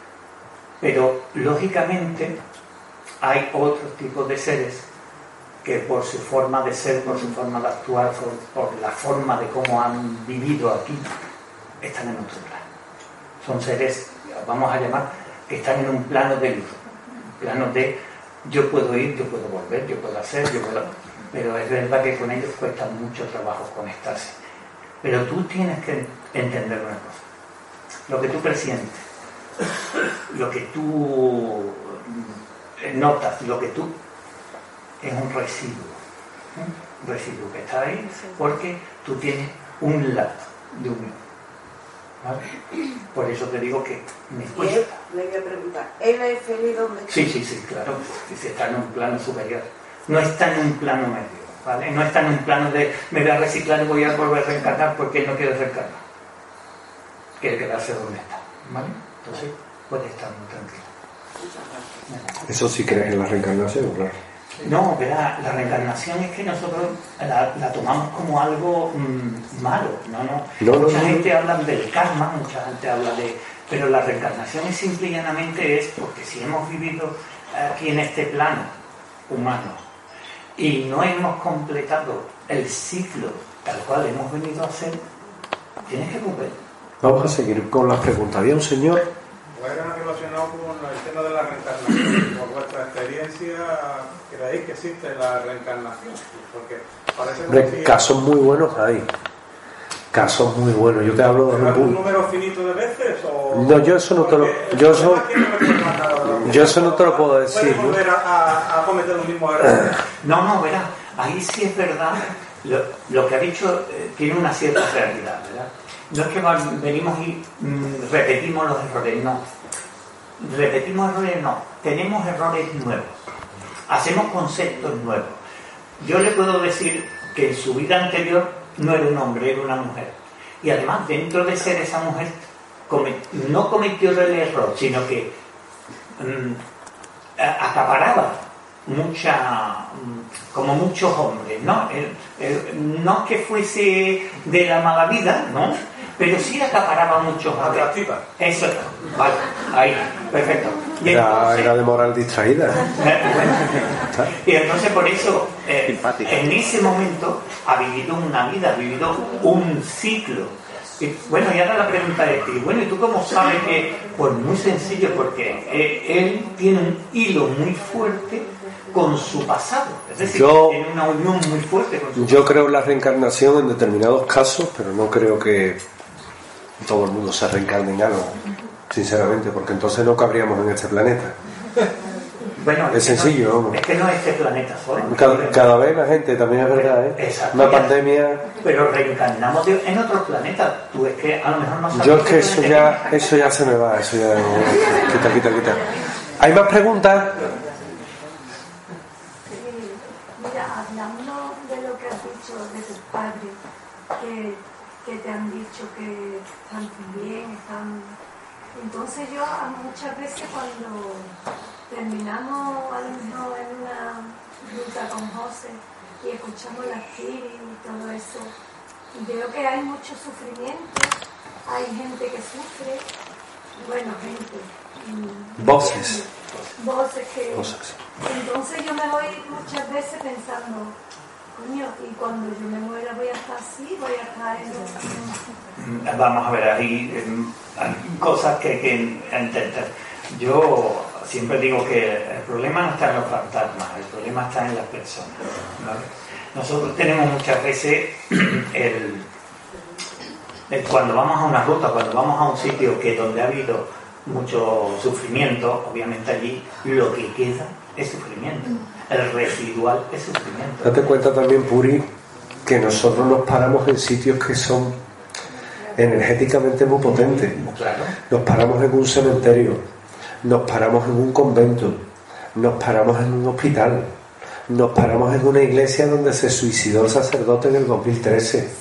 Pero lógicamente hay otros tipos de seres que por su forma de ser, por su forma de actuar, por, por la forma de cómo han vivido aquí, están en otro plano. Son seres, vamos a llamar, que están en un plano de luz, un plano de yo puedo ir, yo puedo volver, yo puedo hacer, yo puedo... Pero es verdad que con ellos cuesta mucho trabajo conectarse. Pero tú tienes que entender una cosa. Lo que tú presientes, lo que tú notas, lo que tú... es un residuo. ¿eh? Un residuo que está ahí porque tú tienes un lado de unión. ¿Vale? Por eso te digo que me cuesta. Le voy a preguntar, ¿él es feliz donde está? Sí, sí, sí, claro. Si está en un plano superior. No está en un plano medio, ¿vale? No está en un plano de me voy a reciclar y voy a volver a reencarnar porque él no quiere reencarnar. Quiere quedarse donde está, ¿vale? Entonces puede estar muy tranquilo. Eso sí crees en la reencarnación, claro. No, verá, la reencarnación es que nosotros la, la tomamos como algo mmm, malo, no, no. no mucha no, gente no. habla del karma, mucha gente habla de... Pero la reencarnación es simple y llanamente es porque si hemos vivido aquí en este plano humano y no hemos completado el ciclo tal cual hemos venido a hacer, tienes que volver. Vamos a seguir con las preguntas. Había un señor... ¿Era relacionado con el tema de la reencarnación? Por vuestra experiencia, ¿creéis que existe la reencarnación? Porque parece Hombre, que casos muy buenos hay. Casos muy buenos. Yo te hablo de ¿un un... número finito de veces? O... No, yo eso no te lo... Yo eso, yo eso no te lo puedo decir. ¿Puedes volver a, a, a cometer un mismo error? No, no, verá, ahí sí es verdad. Lo, lo que ha dicho eh, tiene una cierta realidad, ¿verdad? No es que venimos y mm, repetimos los errores, no. Repetimos errores, no. Tenemos errores nuevos. Hacemos conceptos nuevos. Yo le puedo decir que en su vida anterior no era un hombre, era una mujer. Y además, dentro de ser esa mujer, comet- no cometió el error, sino que mm, acaparaba mucha, como muchos hombres, ¿no? El, el, no que fuese de la mala vida, ¿no? Pero sí acaparaba muchos hombres. Atractiva. Eso, vale, ahí, perfecto. Y Era, entonces, era de moral distraída. eh, bueno, y entonces por eso, eh, Simpática. en ese momento, ha vivido una vida, ha vivido un ciclo. Y, bueno, y ahora la pregunta es, y bueno, ¿y tú cómo sabes que? Pues muy sencillo, porque eh, él tiene un hilo muy fuerte con su pasado. Es decir, Yo- tiene una unión muy fuerte con su Yo creo en la reencarnación en determinados casos, pero no creo que todo el mundo se reencarne en algo, sinceramente, porque entonces no cabríamos en este planeta. Bueno, Es que sencillo, no, vamos. es que no es este planeta solo. Cada, cada vez más gente, también es verdad, ¿eh? Exacto. Una pandemia... Pero reencarnamos de- en otros planetas. Tú es que a lo mejor no sabes. Yo es que qué eso planeta ya, eso ya se me va, eso ya... Quita, quita, quita. ¿Hay más preguntas? Mira, hablando de lo que has dicho de tus padres, que, que te han dicho que están bien, están... Entonces yo a- muchas veces cuando terminamos a lo mejor en una ruta con José y escuchamos las tiris y todo eso, veo que hay mucho sufrimiento, hay gente que sufre, bueno, gente... mm, Voces. Voces que... Cosas. Entonces yo me voy muchas veces pensando, coño, y cuando yo me muera voy a estar así, voy a estar en... es? Vamos a ver, hay, em, hay cosas que hay que entender. Yo siempre digo que el problema no está en los fantasmas, el problema está en las personas, ¿vale? Nosotros tenemos muchas veces el, el- cuando vamos a una ruta, cuando vamos a un sitio que donde ha habido mucho sufrimiento, obviamente allí lo que queda es sufrimiento, el residual es sufrimiento. Date cuenta también, Puri, que nosotros nos paramos en sitios que son energéticamente muy potentes. Claro. Nos paramos en un cementerio, nos paramos en un convento, nos paramos en un hospital, nos paramos en una iglesia donde se suicidó el sacerdote en el dos mil trece.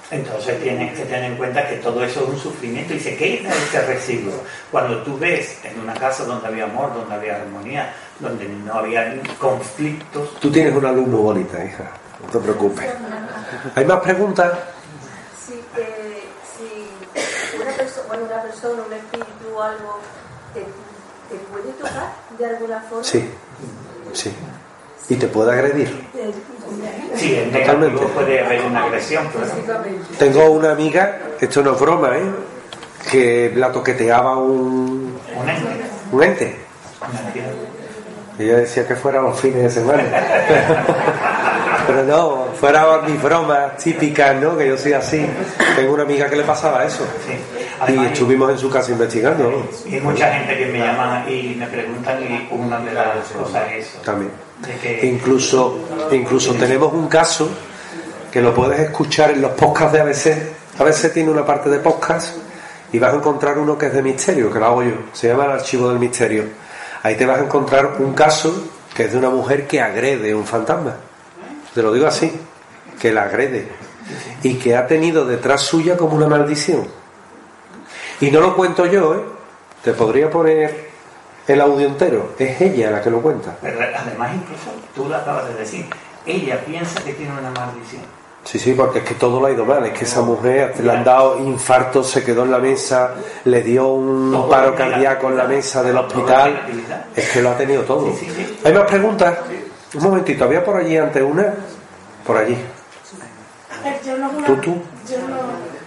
Entonces tienes que tener en cuenta que todo eso es un sufrimiento y se queda ese residuo. Cuando tú ves en una casa donde había amor, donde había armonía, donde no había conflictos... Tú tienes una luz muy bonita, hija, no te preocupes. ¿Hay más preguntas? Sí, que si una, perso bueno, una persona, un espíritu o algo, te, te puede tocar de alguna forma. Sí, sí. ¿Y te puede agredir? Sí, en negativo puede haber una agresión, claro. Tengo una amiga, esto no es broma, ¿eh? Que la toqueteaba un... ¿Un ente? Un ente. Ella decía que fuera los fines de semana. Pero no, fuera mis bromas típicas, ¿no? Que yo soy así. Tengo una amiga que le pasaba eso. Sí. Y estuvimos en su casa investigando, ¿no? Y hay mucha gente que me llama y me preguntan y una de las cosas es eso. También. De que... Incluso, incluso tenemos un caso que lo puedes escuchar en los podcasts de A B C. A B C tiene una parte de podcast y vas a encontrar uno que es de misterio, que lo hago yo. Se llama El Archivo del Misterio. Ahí te vas a encontrar un caso que es de una mujer que agrede a un fantasma. Te lo digo así, que la agrede. Y que ha tenido detrás suya como una maldición. Y no lo cuento yo, ¿eh? Te podría poner el audio entero. Es ella la que lo cuenta. Pero además, incluso tú lo acabas de decir, ella piensa que tiene una maldición. Sí, sí, porque es que todo lo ha ido mal. Es que esa mujer le han dado infarto, se quedó en la mesa, le dio un paro cardíaco en la mesa del hospital. Es que lo ha tenido todo. ¿Hay más preguntas? Un momentito, había por allí antes una. Por allí. A ver, yo no... ¿Tú, tú? Yo no...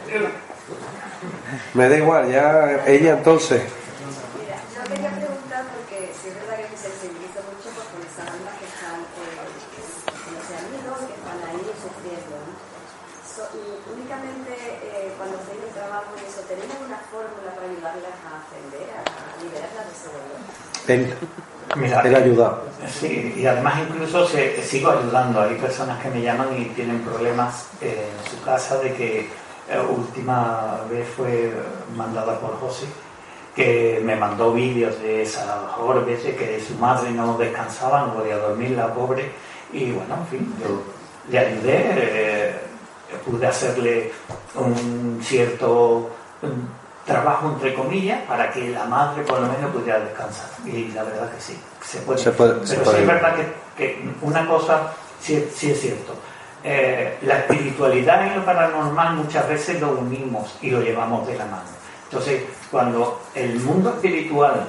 Me da igual, ya ella entonces. Mira, yo quería preguntar porque si es verdad que me sensibilizo mucho pues, con esas almas que están, eh, que no se han ido, que están ahí sufriendo, ¿no? So, únicamente eh, cuando hacéis el trabajo y eso, ¿tenéis una fórmula para ayudarlas a ascender, a liberarlas de ese dolor? Él, Mira, él ha ayudado. Sí, y además incluso se, sigo ayudando. Hay personas que me llaman y tienen problemas eh, en su casa de que la última vez fue mandada por José, que me mandó vídeos de esas orbes, de que su madre no descansaba, no podía dormir, la pobre, y bueno, en fin, yo le ayudé, eh, pude hacerle un cierto un trabajo, entre comillas, para que la madre por lo menos pudiera descansar, y la verdad que sí, se puede. Se puede Pero se sí puede. es verdad que, que una cosa sí, sí es cierto. Eh, la espiritualidad y lo paranormal muchas veces lo unimos y lo llevamos de la mano. Entonces, cuando el mundo espiritual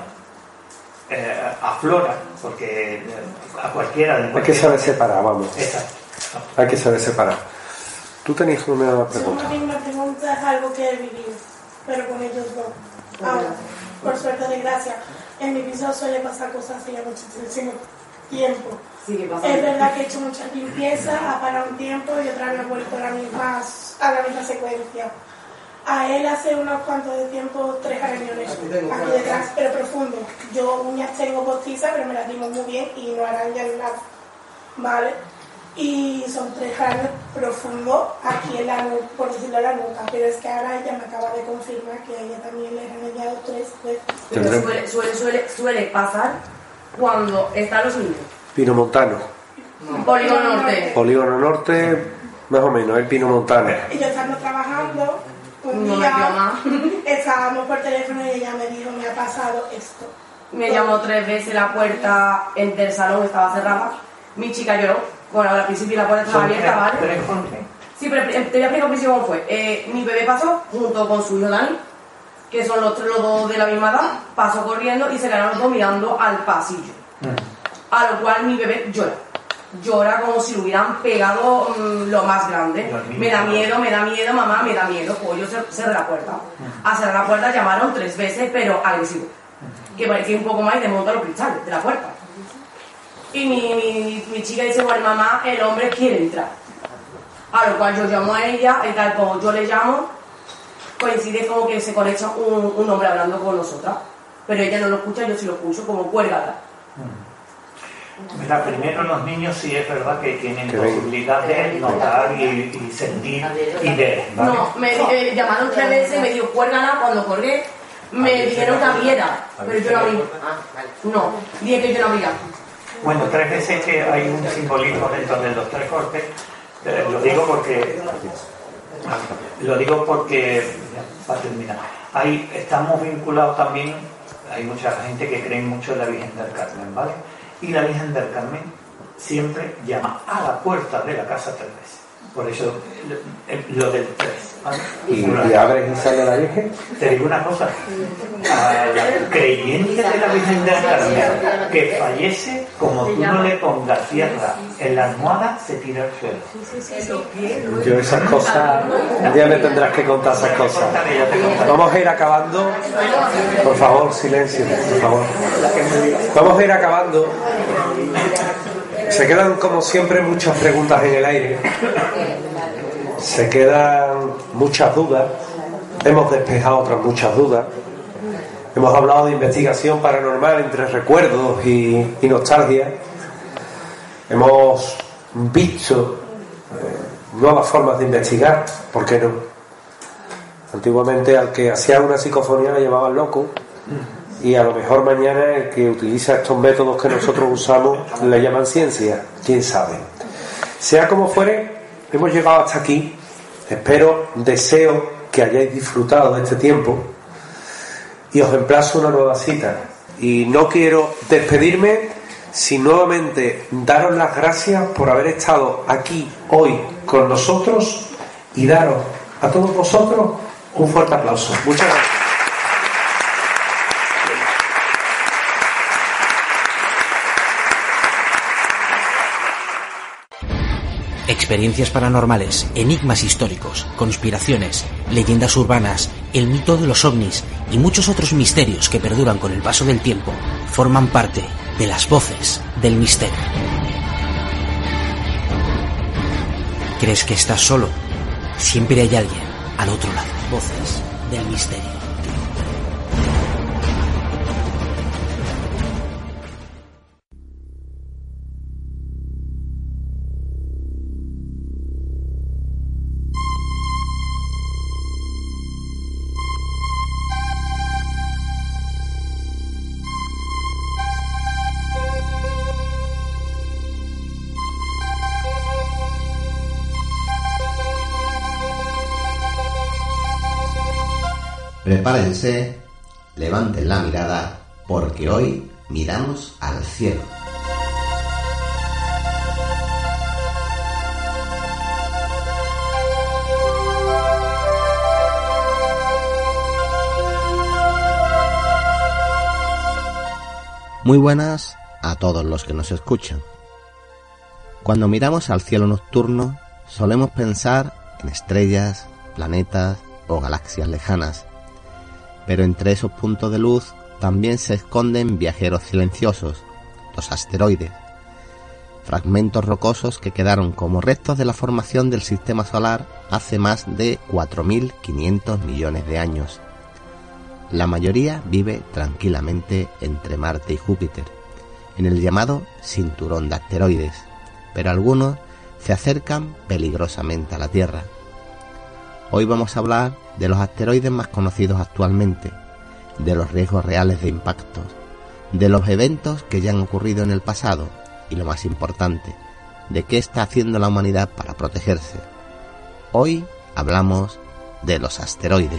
eh, aflora, porque eh, a cualquiera... De Hay que saber separar, vamos. Exacto. Hay que saber separar. Tú tenías una pregunta. Yo tengo una pregunta, es algo que he vivido, pero con ellos no. Ahora, por suerte, desgracia, en mi piso suele pasar cosas hace ya muchísimo tiempo. Sigue pasando. Es verdad que he hecho muchas limpiezas, ha parado un tiempo y otra vez he vuelto a la misma, a la misma secuencia. A él hace unos cuantos de tiempo tres arañones aquí detrás, pero profundo. Yo uñas tengo postizas, pero me las dimos muy bien y no arañan nada, ¿vale? Y son tres arañas profundos aquí en la nuca, por decirlo en la nuca, pero es que ahora ella me acaba de confirmar que a ella también le han arañado tres veces. Pero suele, suele, suele, suele pasar cuando están los niños. Pino Montano. Polígono Norte. Polígono Norte, más o menos, el Pino Montano. Y yo estando trabajando, un No me día llama. estábamos por teléfono y ella me dijo, me ha pasado esto. Me llamó tres veces, la puerta del salón estaba cerrada. Mi chica lloró. Bueno, al principio la puerta estaba abierta, ¿vale? Sí, pero te voy a explicar al principio cómo fue. Eh, mi bebé pasó junto con su hijo Dani, que son los, los dos de la misma edad, pasó corriendo y se quedaron los dos mirando al pasillo. A lo cual mi bebé llora. Llora como si lo hubieran pegado mmm, lo más grande. Me da miedo, me da miedo, mamá, me da miedo. Pues yo cerré la puerta. A cerrar la puerta llamaron tres veces, pero agresivo. Que parecía un poco más y desmonta los cristales de la puerta. Y mi, mi, mi chica dice, bueno, mamá, el hombre quiere entrar. A lo cual yo llamo a ella, y tal como yo le llamo, coincide como que se conecta un, un hombre hablando con nosotras. Pero ella no lo escucha, yo sí lo escucho, como cuélgala. Mira, primero los niños sí es verdad que tienen posibilidad de notar y, y sentir y ver, ¿vale? No, me eh, llamaron tres veces, me dijo cuélgala, cuando colgué, me dijeron que abriera, pero yo no abrí. No, dije que yo no abría. Bueno, tres veces que hay un simbolismo dentro de los tres cortes, eh, lo digo porque lo digo porque, para terminar, ahí estamos vinculados también, hay mucha gente que cree mucho en la Virgen del Carmen, ¿vale? Y la Virgen del Carmen siempre llama a la puerta de la casa tres veces. Por eso lo, lo del tres, ¿vale? ¿Y, y abres y sale la Virgen? Te digo una cosa, a la creyente de la Virgen del Carmen que fallece, como tú no le pongas tierra en la almohada, se tira al suelo. Yo esas cosas, un día me tendrás que contar esas cosas. Vamos a ir acabando. Por favor, silencio, por favor. Vamos a ir acabando. Se quedan, como siempre, muchas preguntas en el aire. Se quedan muchas dudas. Hemos despejado otras muchas dudas. Hemos hablado de investigación paranormal entre recuerdos y, y nostalgia. Hemos visto eh, nuevas formas de investigar. ¿Por qué no? Antiguamente al que hacía una psicofonía le llamaban loco. Y a lo mejor mañana el que utiliza estos métodos que nosotros usamos le llaman ciencia, quién sabe. Sea como fuere, hemos llegado hasta aquí. Espero, deseo que hayáis disfrutado de este tiempo y os emplazo una nueva cita. Y no quiero despedirme sin nuevamente daros las gracias por haber estado aquí hoy con nosotros y daros a todos vosotros un fuerte aplauso. Muchas gracias. Experiencias paranormales, enigmas históricos, conspiraciones, leyendas urbanas, el mito de los ovnis y muchos otros misterios que perduran con el paso del tiempo forman parte de las voces del misterio. ¿Crees que estás solo? Siempre hay alguien al otro lado. Voces del misterio. Prepárense, levanten la mirada, porque hoy miramos al cielo. Muy buenas a todos los que nos escuchan. Cuando miramos al cielo nocturno, solemos pensar en estrellas, planetas o galaxias lejanas. Pero entre esos puntos de luz también se esconden viajeros silenciosos, los asteroides, fragmentos rocosos que quedaron como restos de la formación del sistema solar hace más de cuatro mil quinientos millones de años. La mayoría vive tranquilamente entre Marte y Júpiter, en el llamado cinturón de asteroides, pero algunos se acercan peligrosamente a la Tierra. Hoy vamos a hablar de los asteroides más conocidos actualmente, de los riesgos reales de impactos, de los eventos que ya han ocurrido en el pasado y, lo más importante, de qué está haciendo la humanidad para protegerse. Hoy hablamos de los asteroides.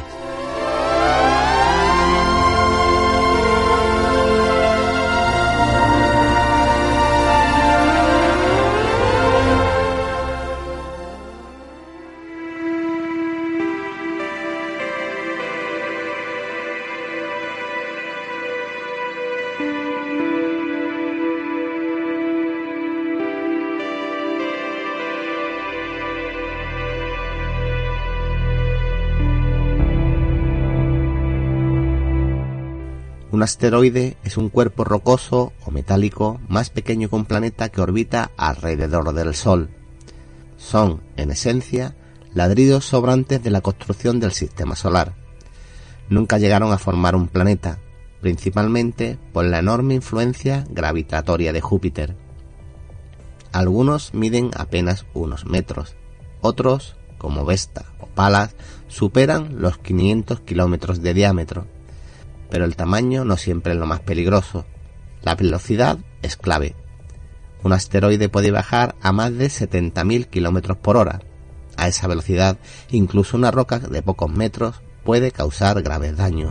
Un asteroide es un cuerpo rocoso o metálico más pequeño que un planeta que orbita alrededor del Sol. Son, en esencia, ladrillos sobrantes de la construcción del sistema solar. Nunca llegaron a formar un planeta, principalmente por la enorme influencia gravitatoria de Júpiter. Algunos miden apenas unos metros, otros, como Vesta o Pallas, superan los quinientos kilómetros de diámetro. Pero el tamaño no siempre es lo más peligroso. La velocidad es clave. Un asteroide puede bajar a más de setenta mil kilómetros por hora. A a esa velocidad, incluso una roca de pocos metros puede causar graves daños.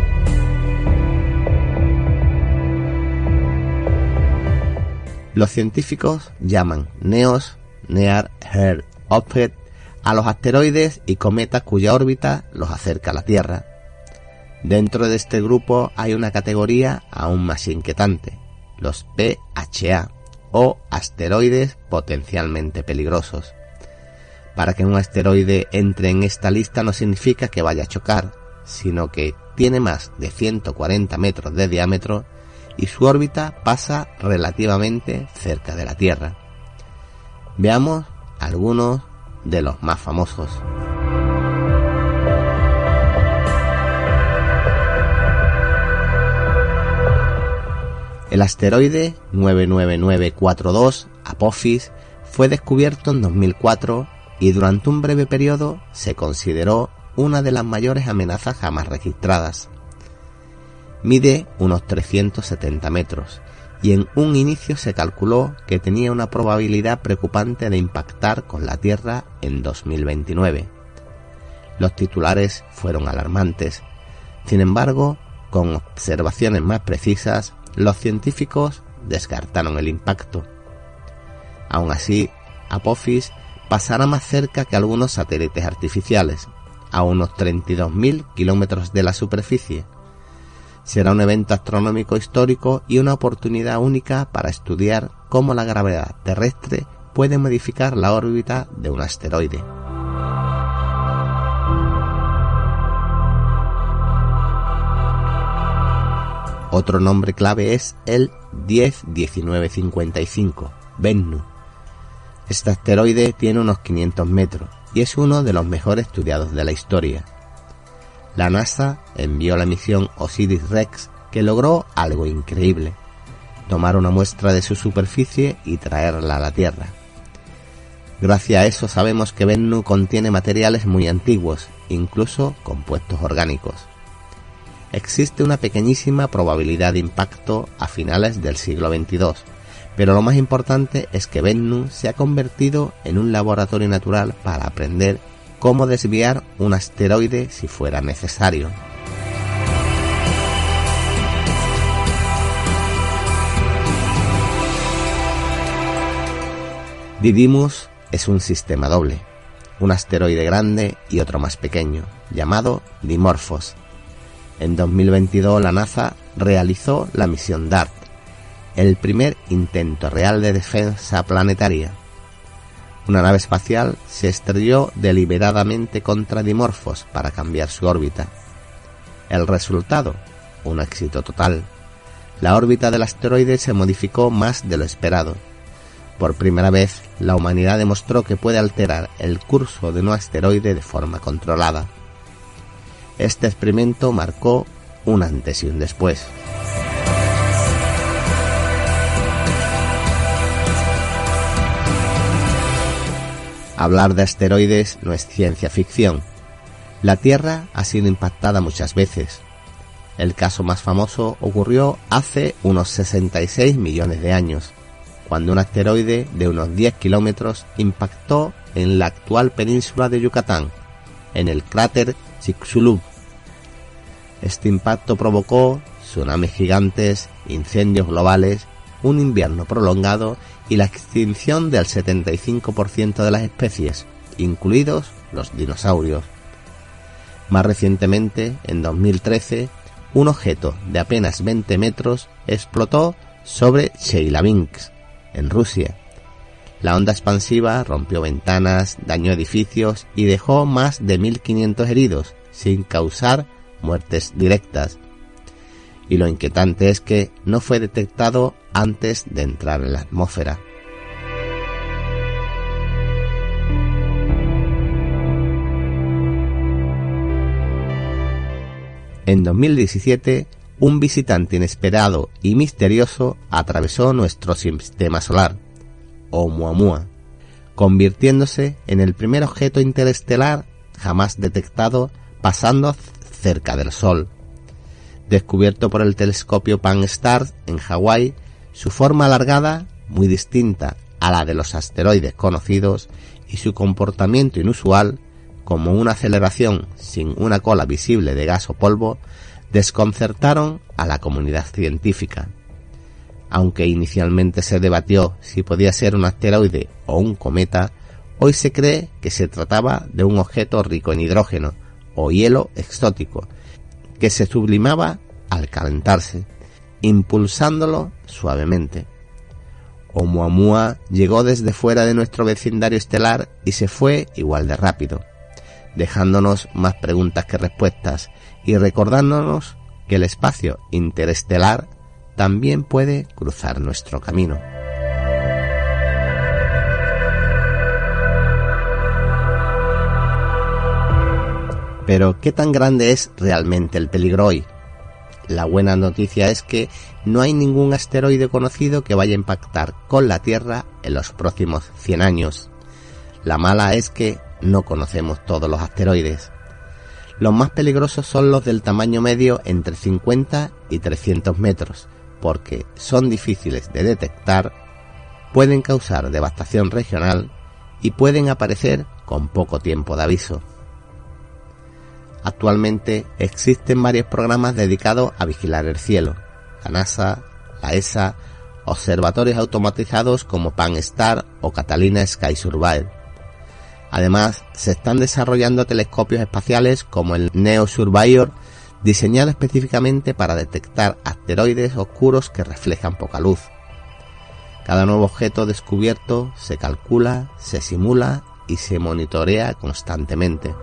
Los científicos llaman NEOS, Near Earth Object, a los asteroides y cometas cuya órbita los acerca a la Tierra. Dentro de este grupo hay una categoría aún más inquietante, los P H A, o asteroides potencialmente peligrosos. Para que un asteroide entre en esta lista no significa que vaya a chocar, sino que tiene más de ciento cuarenta metros de diámetro y su órbita pasa relativamente cerca de la Tierra. Veamos algunos de los más famosos. El asteroide nueve nueve nueve cuatro dos, Apophis, fue descubierto en dos mil cuatro y durante un breve periodo se consideró una de las mayores amenazas jamás registradas. Mide unos trescientos setenta metros y en un inicio se calculó que tenía una probabilidad preocupante de impactar con la Tierra en dos mil veintinueve. Los titulares fueron alarmantes. Sin embargo, con observaciones más precisas, los científicos descartaron el impacto. Aún así, Apophis pasará más cerca que algunos satélites artificiales, a unos treinta y dos mil kilómetros de la superficie. Será un evento astronómico histórico y una oportunidad única para estudiar cómo la gravedad terrestre puede modificar la órbita de un asteroide. Otro nombre clave es el diez diecinueve cincuenta y cinco, Bennu. Este asteroide tiene unos quinientos metros y es uno de los mejor estudiados de la historia. La NASA envió la misión Osiris-Rex, que logró algo increíble: tomar una muestra de su superficie y traerla a la Tierra. Gracias a eso sabemos que Bennu contiene materiales muy antiguos, incluso compuestos orgánicos. Existe una pequeñísima probabilidad de impacto a finales del siglo veintidós, pero lo más importante es que Bennu se ha convertido en un laboratorio natural para aprender cómo desviar un asteroide si fuera necesario. Didymus es un sistema doble, un asteroide grande y otro más pequeño, llamado Dimorphos. En dos mil veintidós la NASA realizó la misión DART, el primer intento real de defensa planetaria. Una nave espacial se estrelló deliberadamente contra Dimorphos para cambiar su órbita. El resultado, un éxito total. La órbita del asteroide se modificó más de lo esperado. Por primera vez, la humanidad demostró que puede alterar el curso de un asteroide de forma controlada. Este experimento marcó un antes y un después. Hablar de asteroides no es ciencia ficción. La Tierra ha sido impactada muchas veces. El caso más famoso ocurrió hace unos sesenta y seis millones de años, cuando un asteroide de unos diez kilómetros impactó en la actual península de Yucatán, en el cráter Chicxulub. Este impacto provocó tsunamis gigantes, incendios globales, un invierno prolongado y la extinción del setenta y cinco por ciento de las especies, incluidos los dinosaurios. Más recientemente, en dos mil trece, un objeto de apenas veinte metros explotó sobre Chelyabinsk, en Rusia. La onda expansiva rompió ventanas, dañó edificios y dejó más de mil quinientos heridos, sin causar muertes directas. Y lo inquietante es que no fue detectado antes de entrar en la atmósfera. En dos mil diecisiete, un visitante inesperado y misterioso atravesó nuestro sistema solar, Oumuamua, convirtiéndose en el primer objeto interestelar jamás detectado pasando cerca del Sol. Descubierto por el telescopio Pan-STARRS en Hawái, su forma alargada, muy distinta a la de los asteroides conocidos, y su comportamiento inusual, como una aceleración sin una cola visible de gas o polvo, desconcertaron a la comunidad científica. Aunque inicialmente se debatió si podía ser un asteroide o un cometa, hoy se cree que se trataba de un objeto rico en hidrógeno o hielo exótico, que se sublimaba al calentarse, impulsándolo suavemente. Oumuamua llegó desde fuera de nuestro vecindario estelar y se fue igual de rápido, dejándonos más preguntas que respuestas y recordándonos que el espacio interestelar también puede cruzar nuestro camino. Pero, ¿qué tan grande es realmente el peligro hoy? La buena noticia es que no hay ningún asteroide conocido que vaya a impactar con la Tierra en los próximos cien años. La mala es que no conocemos todos los asteroides. Los más peligrosos son los del tamaño medio entre cincuenta y trescientos metros, porque son difíciles de detectar, pueden causar devastación regional y pueden aparecer con poco tiempo de aviso. Actualmente existen varios programas dedicados a vigilar el cielo. La NASA, la E S A, observatorios automatizados como Pan-STARRS o Catalina Sky Surveyor. Además, se están desarrollando telescopios espaciales como el NEO Surveyor, diseñado específicamente para detectar asteroides oscuros que reflejan poca luz. Cada nuevo objeto descubierto se calcula, se simula y se monitorea constantemente.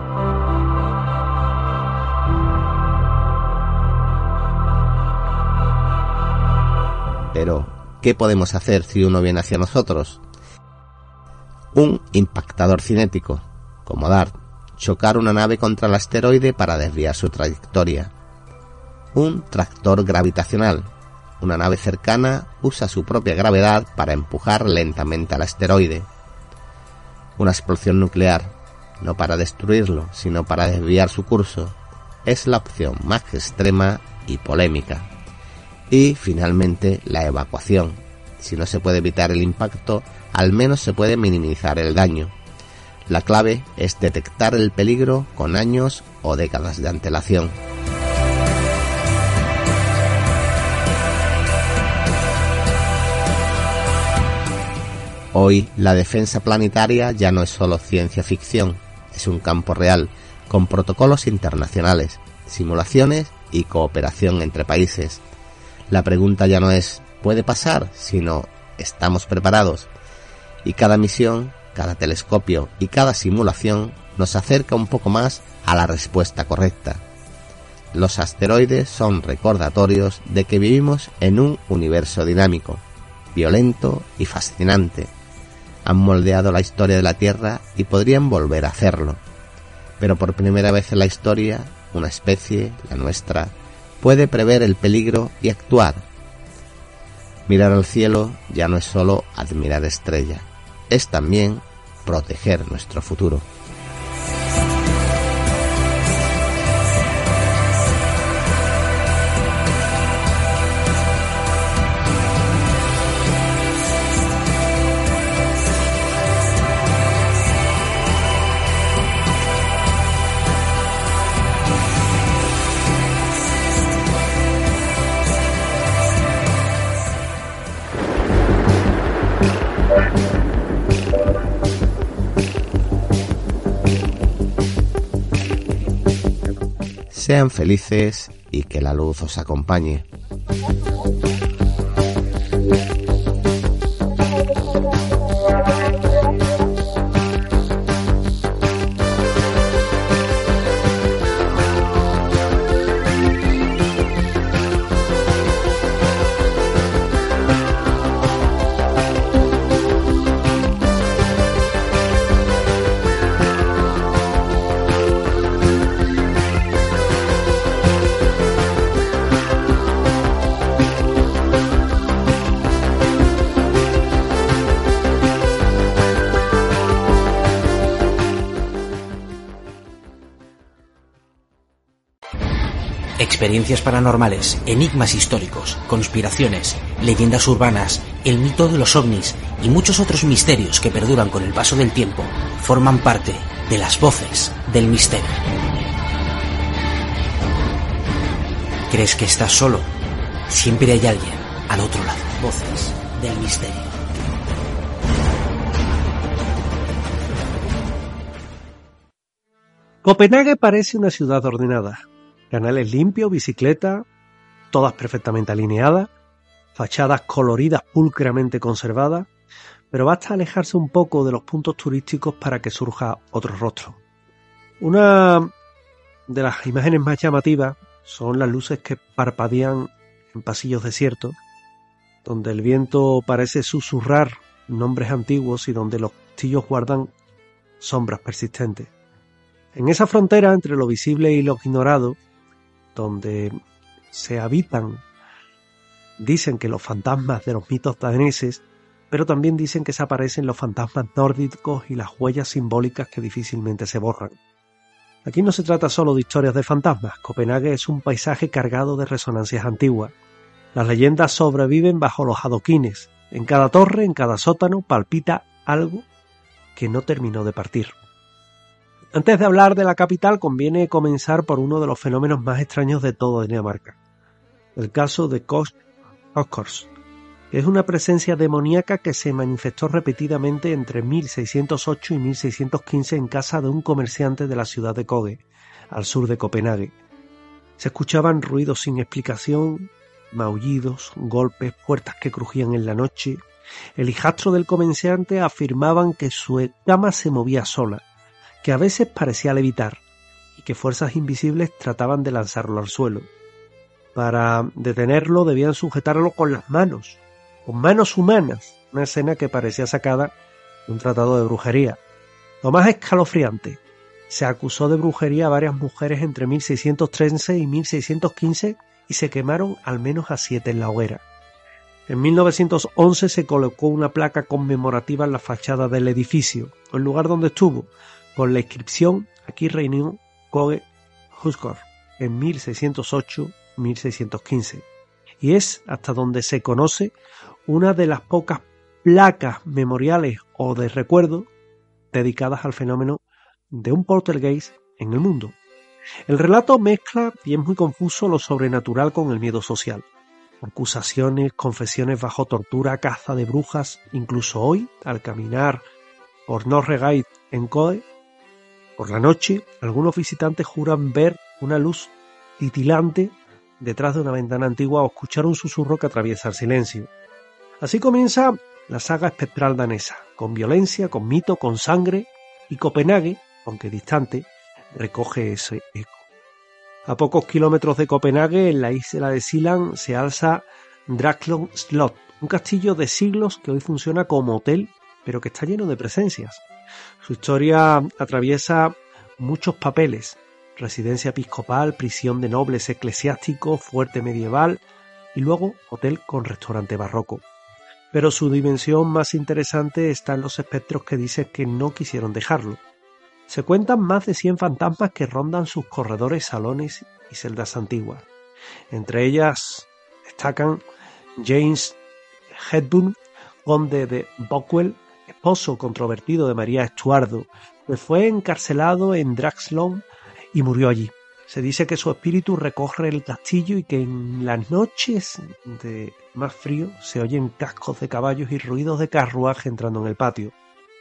Pero, ¿qué podemos hacer si uno viene hacia nosotros? Un impactador cinético, como DART, chocar una nave contra el asteroide para desviar su trayectoria. Un tractor gravitacional, una nave cercana usa su propia gravedad para empujar lentamente al asteroide. Una explosión nuclear, no para destruirlo, sino para desviar su curso, es la opción más extrema y polémica. Y, finalmente, la evacuación. Si no se puede evitar el impacto, al menos se puede minimizar el daño. La clave es detectar el peligro con años o décadas de antelación. Hoy, la defensa planetaria ya no es solo ciencia ficción, es un campo real, con protocolos internacionales, simulaciones y cooperación entre países. La pregunta ya no es ¿puede pasar?, sino ¿estamos preparados? Y cada misión, cada telescopio y cada simulación nos acerca un poco más a la respuesta correcta. Los asteroides son recordatorios de que vivimos en un universo dinámico, violento y fascinante. Han moldeado la historia de la Tierra y podrían volver a hacerlo. Pero por primera vez en la historia, una especie, la nuestra, puede prever el peligro y actuar. Mirar al cielo ya no es solo admirar estrellas, es también proteger nuestro futuro. Sean felices y que la luz os acompañe. Experiencias paranormales, enigmas históricos, conspiraciones, leyendas urbanas, el mito de los ovnis y muchos otros misterios que perduran con el paso del tiempo forman parte de las voces del misterio. ¿Crees que estás solo? Siempre hay alguien al otro lado. Voces del misterio. Copenhague parece una ciudad ordenada. Canales limpios, bicicleta, todas perfectamente alineadas, fachadas coloridas pulcramente conservadas, pero basta alejarse un poco de los puntos turísticos para que surja otro rostro. Una de las imágenes más llamativas son las luces que parpadean en pasillos desiertos, donde el viento parece susurrar nombres antiguos y donde los castillos guardan sombras persistentes. En esa frontera entre lo visible y lo ignorado, donde se habitan, dicen que los fantasmas de los mitos daneses, pero también dicen que se aparecen los fantasmas nórdicos y las huellas simbólicas que difícilmente se borran. Aquí no se trata solo de historias de fantasmas. Copenhague es un paisaje cargado de resonancias antiguas. Las leyendas sobreviven bajo los adoquines. En cada torre, en cada sótano, palpita algo que no terminó de partir. Antes de hablar de la capital, conviene comenzar por uno de los fenómenos más extraños de toda Dinamarca. El caso de Kost Oskors, que es una presencia demoníaca que se manifestó repetidamente entre mil seiscientos ocho y mil seiscientos quince en casa de un comerciante de la ciudad de Køge, al sur de Copenhague. Se escuchaban ruidos sin explicación, maullidos, golpes, puertas que crujían en la noche. El hijastro del comerciante afirmaban que su cama se movía sola, que a veces parecía levitar y que fuerzas invisibles trataban de lanzarlo al suelo. Para detenerlo debían sujetarlo con las manos, con manos humanas, una escena que parecía sacada de un tratado de brujería. Lo más escalofriante, se acusó de brujería a varias mujeres entre mil seiscientos trece y mil seiscientos quince y se quemaron al menos a siete en la hoguera. En mil novecientos once se colocó una placa conmemorativa en la fachada del edificio, el lugar donde estuvo, con la inscripción «Aquí reinó Køge Oskors» en mil seiscientos ocho a mil seiscientos quince. Y es, hasta donde se conoce, una de las pocas placas memoriales o de recuerdo dedicadas al fenómeno de un poltergeist en el mundo. El relato mezcla, y es muy confuso, lo sobrenatural con el miedo social. Acusaciones, confesiones bajo tortura, caza de brujas. Incluso hoy, al caminar por Norregate en Køge, por la noche, algunos visitantes juran ver una luz titilante detrás de una ventana antigua o escuchar un susurro que atraviesa el silencio. Así comienza la saga espectral danesa, con violencia, con mito, con sangre, y Copenhague, aunque distante, recoge ese eco. A pocos kilómetros de Copenhague, en la isla de Sealand, se alza Draklund Slot, un castillo de siglos que hoy funciona como hotel, pero que está lleno de presencias. Su historia atraviesa muchos papeles: residencia episcopal, prisión de nobles eclesiásticos, fuerte medieval y luego hotel con restaurante barroco. Pero su dimensión más interesante está en los espectros que dicen que no quisieron dejarlo. Se cuentan más de cien fantasmas que rondan sus corredores, salones y celdas antiguas. Entre ellas destacan James Hedburn, conde de Bokwell, esposo controvertido de María Estuardo, que fue encarcelado en Draklund y murió allí. Se dice que su espíritu recorre el castillo y que en las noches de más frío se oyen cascos de caballos y ruidos de carruaje entrando en el patio.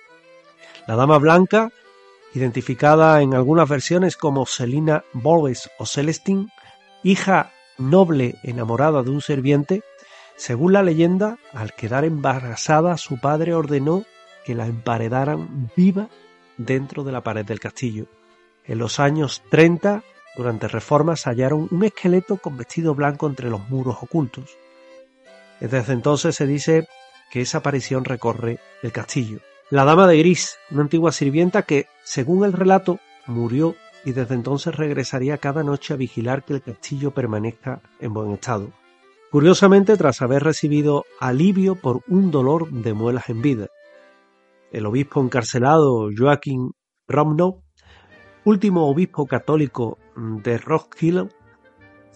La Dama Blanca, identificada en algunas versiones como Selina Boles o Celestine, hija noble enamorada de un sirviente, según la leyenda, al quedar embarazada, su padre ordenó que la emparedaran viva dentro de la pared del castillo. En los años treinta, durante reformas, hallaron un esqueleto con vestido blanco entre los muros ocultos. Desde entonces se dice que esa aparición recorre el castillo. La Dama de Gris, una antigua sirvienta que, según el relato, murió y desde entonces regresaría cada noche a vigilar que el castillo permanezca en buen estado. Curiosamente, tras haber recibido alivio por un dolor de muelas en vida. El obispo encarcelado Joachim Romnow, último obispo católico de Roskilde,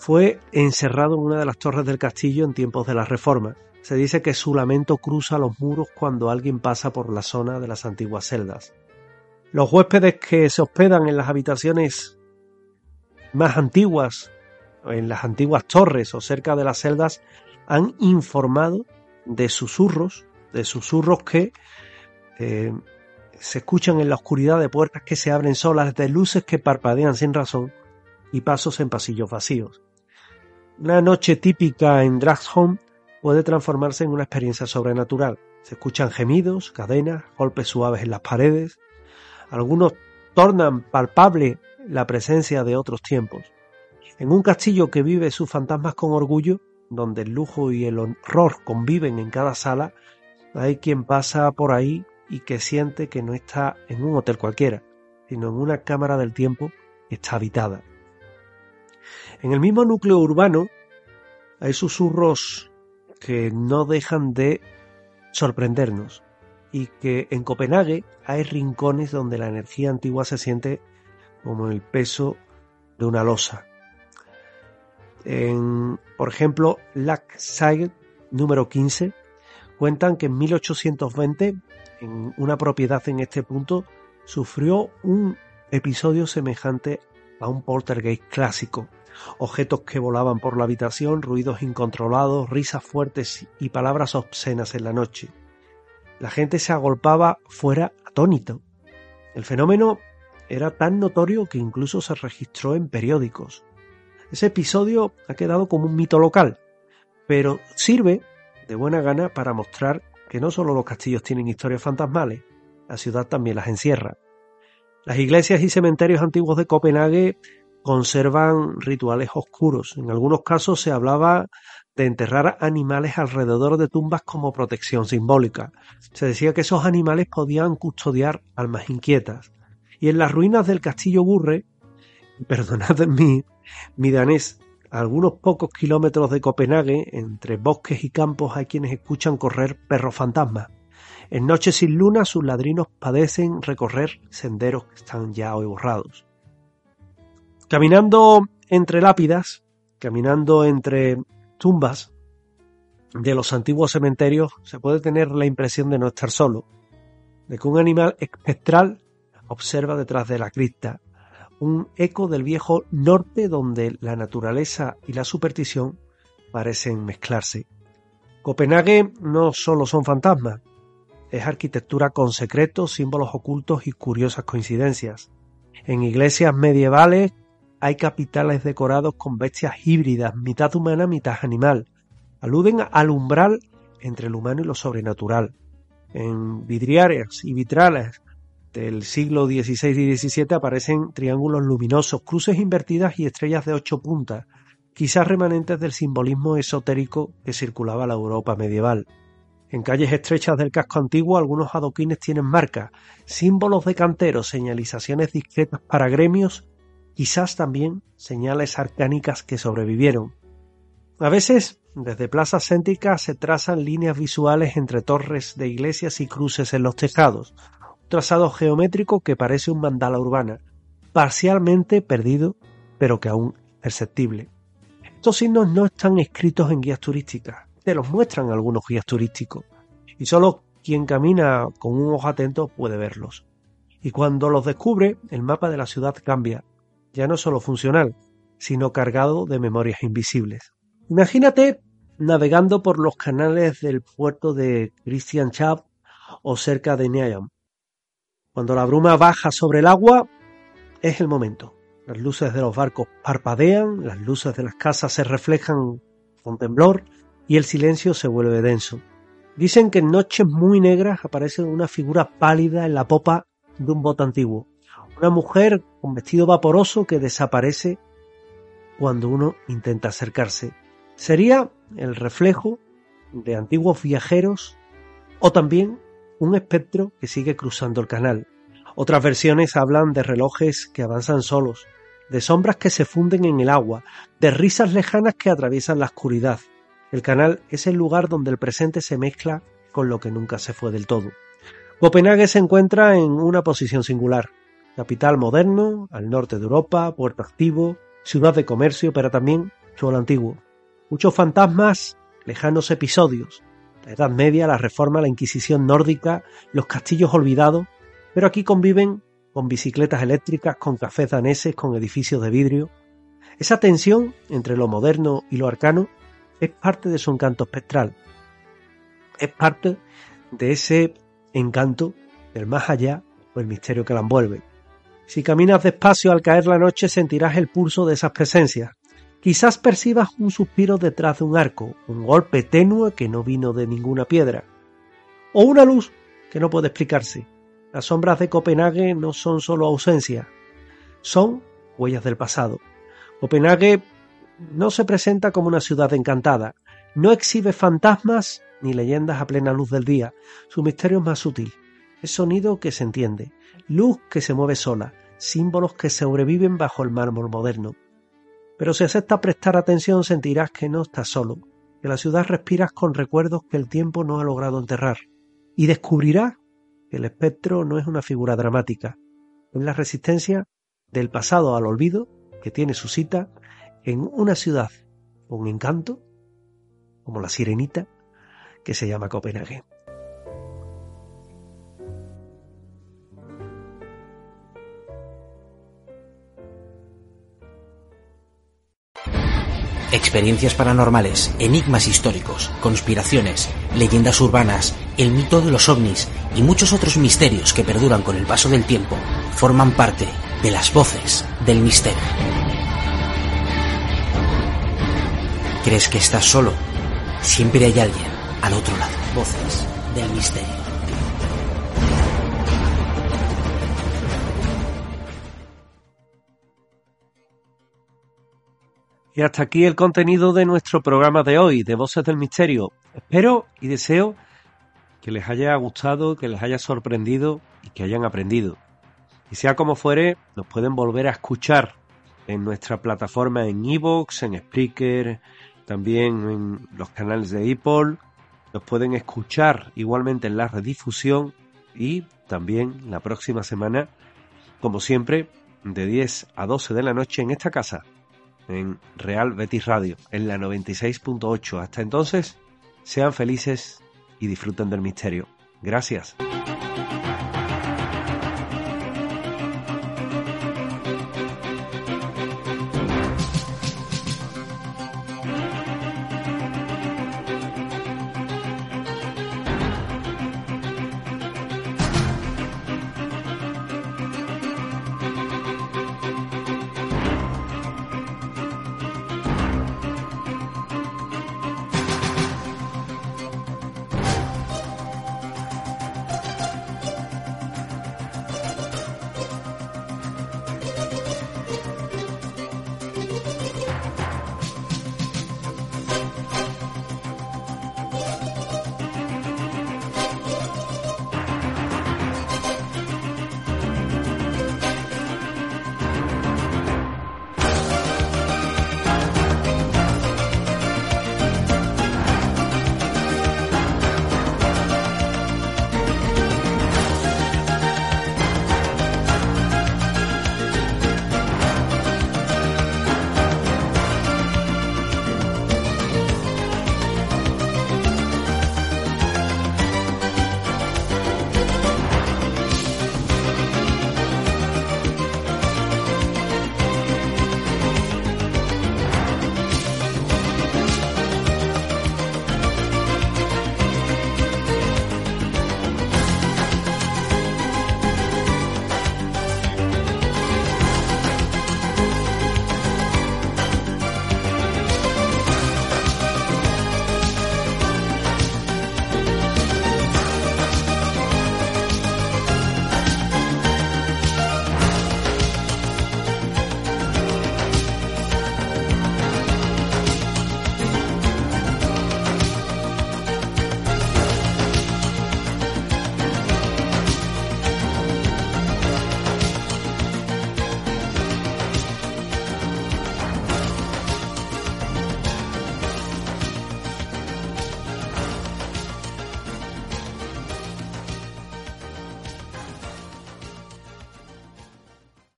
fue encerrado en una de las torres del castillo en tiempos de la Reforma. Se dice que su lamento cruza los muros cuando alguien pasa por la zona de las antiguas celdas. Los huéspedes que se hospedan en las habitaciones más antiguas, en las antiguas torres o cerca de las celdas, han informado de susurros, de susurros que eh, se escuchan en la oscuridad, de puertas que se abren solas, de luces que parpadean sin razón y pasos en pasillos vacíos. Una noche típica en Dragsholm puede transformarse en una experiencia sobrenatural. Se escuchan gemidos, cadenas, golpes suaves en las paredes. Algunos tornan palpable la presencia de otros tiempos. En un castillo que vive sus fantasmas con orgullo, donde el lujo y el horror conviven en cada sala, hay quien pasa por ahí y que siente que no está en un hotel cualquiera, sino en una cámara del tiempo que está habitada. En el mismo núcleo urbano hay susurros que no dejan de sorprendernos y que en Copenhague hay rincones donde la energía antigua se siente como el peso de una losa. En, por ejemplo, Lakshide número quince, cuentan que en mil ochocientos veinte, en una propiedad en este punto, sufrió un episodio semejante a un poltergeist clásico. Objetos que volaban por la habitación, ruidos incontrolados, risas fuertes y palabras obscenas en la noche. La gente se agolpaba fuera atónito. El fenómeno era tan notorio que incluso se registró en periódicos. Ese episodio ha quedado como un mito local, pero sirve de buena gana para mostrar que no solo los castillos tienen historias fantasmales, la ciudad también las encierra. Las iglesias y cementerios antiguos de Copenhague conservan rituales oscuros. En algunos casos se hablaba de enterrar animales alrededor de tumbas como protección simbólica. Se decía que esos animales podían custodiar almas inquietas. Y en las ruinas del castillo Burre, perdonad mi, mi danés, a algunos pocos kilómetros de Copenhague, entre bosques y campos, hay quienes escuchan correr perros fantasmas. En noches sin luna, sus ladrinos padecen recorrer senderos que están ya hoy borrados. Caminando entre lápidas, caminando entre tumbas de los antiguos cementerios, se puede tener la impresión de no estar solo, de que un animal espectral observa detrás de la cripta, un eco del viejo norte donde la naturaleza y la superstición parecen mezclarse. Copenhague no solo son fantasmas, es arquitectura con secretos, símbolos ocultos y curiosas coincidencias. En iglesias medievales hay capiteles decorados con bestias híbridas, mitad humana, mitad animal. Aluden al umbral entre el humano y lo sobrenatural. En vidrieras y vitrales del siglo dieciséis y diecisiete aparecen triángulos luminosos, cruces invertidas y estrellas de ocho puntas, quizás remanentes del simbolismo esotérico que circulaba la Europa medieval. En calles estrechas del casco antiguo algunos adoquines tienen marcas, símbolos de canteros, señalizaciones discretas para gremios, quizás también señales arcánicas que sobrevivieron. A veces, desde plazas céntricas se trazan líneas visuales entre torres de iglesias y cruces en los tejados, un trazado geométrico que parece un mandala urbana, parcialmente perdido, pero que aún perceptible. Estos signos no están escritos en guías turísticas, te los muestran algunos guías turísticos, y solo quien camina con un ojo atento puede verlos. Y cuando los descubre, el mapa de la ciudad cambia, ya no solo funcional, sino cargado de memorias invisibles. Imagínate navegando por los canales del puerto de Christianshavn o cerca de Nyhavn. Cuando la bruma baja sobre el agua, es el momento. Las luces de los barcos parpadean, las luces de las casas se reflejan con temblor y el silencio se vuelve denso. Dicen que en noches muy negras aparece una figura pálida en la popa de un bote antiguo. Una mujer con vestido vaporoso que desaparece cuando uno intenta acercarse. Sería el reflejo de antiguos viajeros o también un espectro que sigue cruzando el canal. Otras versiones hablan de relojes que avanzan solos, de sombras que se funden en el agua, de risas lejanas que atraviesan la oscuridad. El canal es el lugar donde el presente se mezcla con lo que nunca se fue del todo. Copenhague se encuentra en una posición singular. Capital moderno, al norte de Europa, puerto activo, ciudad de comercio, pero también suelo antiguo. Muchos fantasmas, lejanos episodios. La Edad Media, la Reforma, la Inquisición nórdica, los castillos olvidados, pero aquí conviven con bicicletas eléctricas, con cafés daneses, con edificios de vidrio. Esa tensión entre lo moderno y lo arcano es parte de su encanto espectral. Es parte de ese encanto del más allá o el misterio que la envuelve. Si caminas despacio al caer la noche sentirás el pulso de esas presencias. Quizás percibas un suspiro detrás de un arco, un golpe tenue que no vino de ninguna piedra, o una luz que no puede explicarse. Las sombras de Copenhague no son solo ausencia, son huellas del pasado. Copenhague no se presenta como una ciudad encantada, no exhibe fantasmas ni leyendas a plena luz del día. Su misterio es más sutil, es sonido que se entiende, luz que se mueve sola, símbolos que sobreviven bajo el mármol moderno. Pero si aceptas prestar atención sentirás que no estás solo, que la ciudad respiras con recuerdos que el tiempo no ha logrado enterrar, y descubrirás que el espectro no es una figura dramática, es la resistencia del pasado al olvido que tiene su cita en una ciudad con encanto, como la sirenita, que se llama Copenhague. Experiencias paranormales, enigmas históricos, conspiraciones, leyendas urbanas, el mito de los ovnis y muchos otros misterios que perduran con el paso del tiempo forman parte de las voces del misterio. ¿Crees que estás solo? Siempre hay alguien al otro lado. Voces del misterio. Y hasta aquí el contenido de nuestro programa de hoy, de Voces del Misterio. Espero y deseo que les haya gustado, que les haya sorprendido y que hayan aprendido. Y sea como fuere, nos pueden volver a escuchar en nuestra plataforma en iVoox, en Spreaker, también en los canales de Apple. Nos pueden escuchar igualmente en la redifusión y también la próxima semana, como siempre, de diez a doce de la noche en esta casa, en Real Betis Radio, en la noventa y seis punto ocho. Hasta entonces, sean felices y disfruten del misterio. Gracias.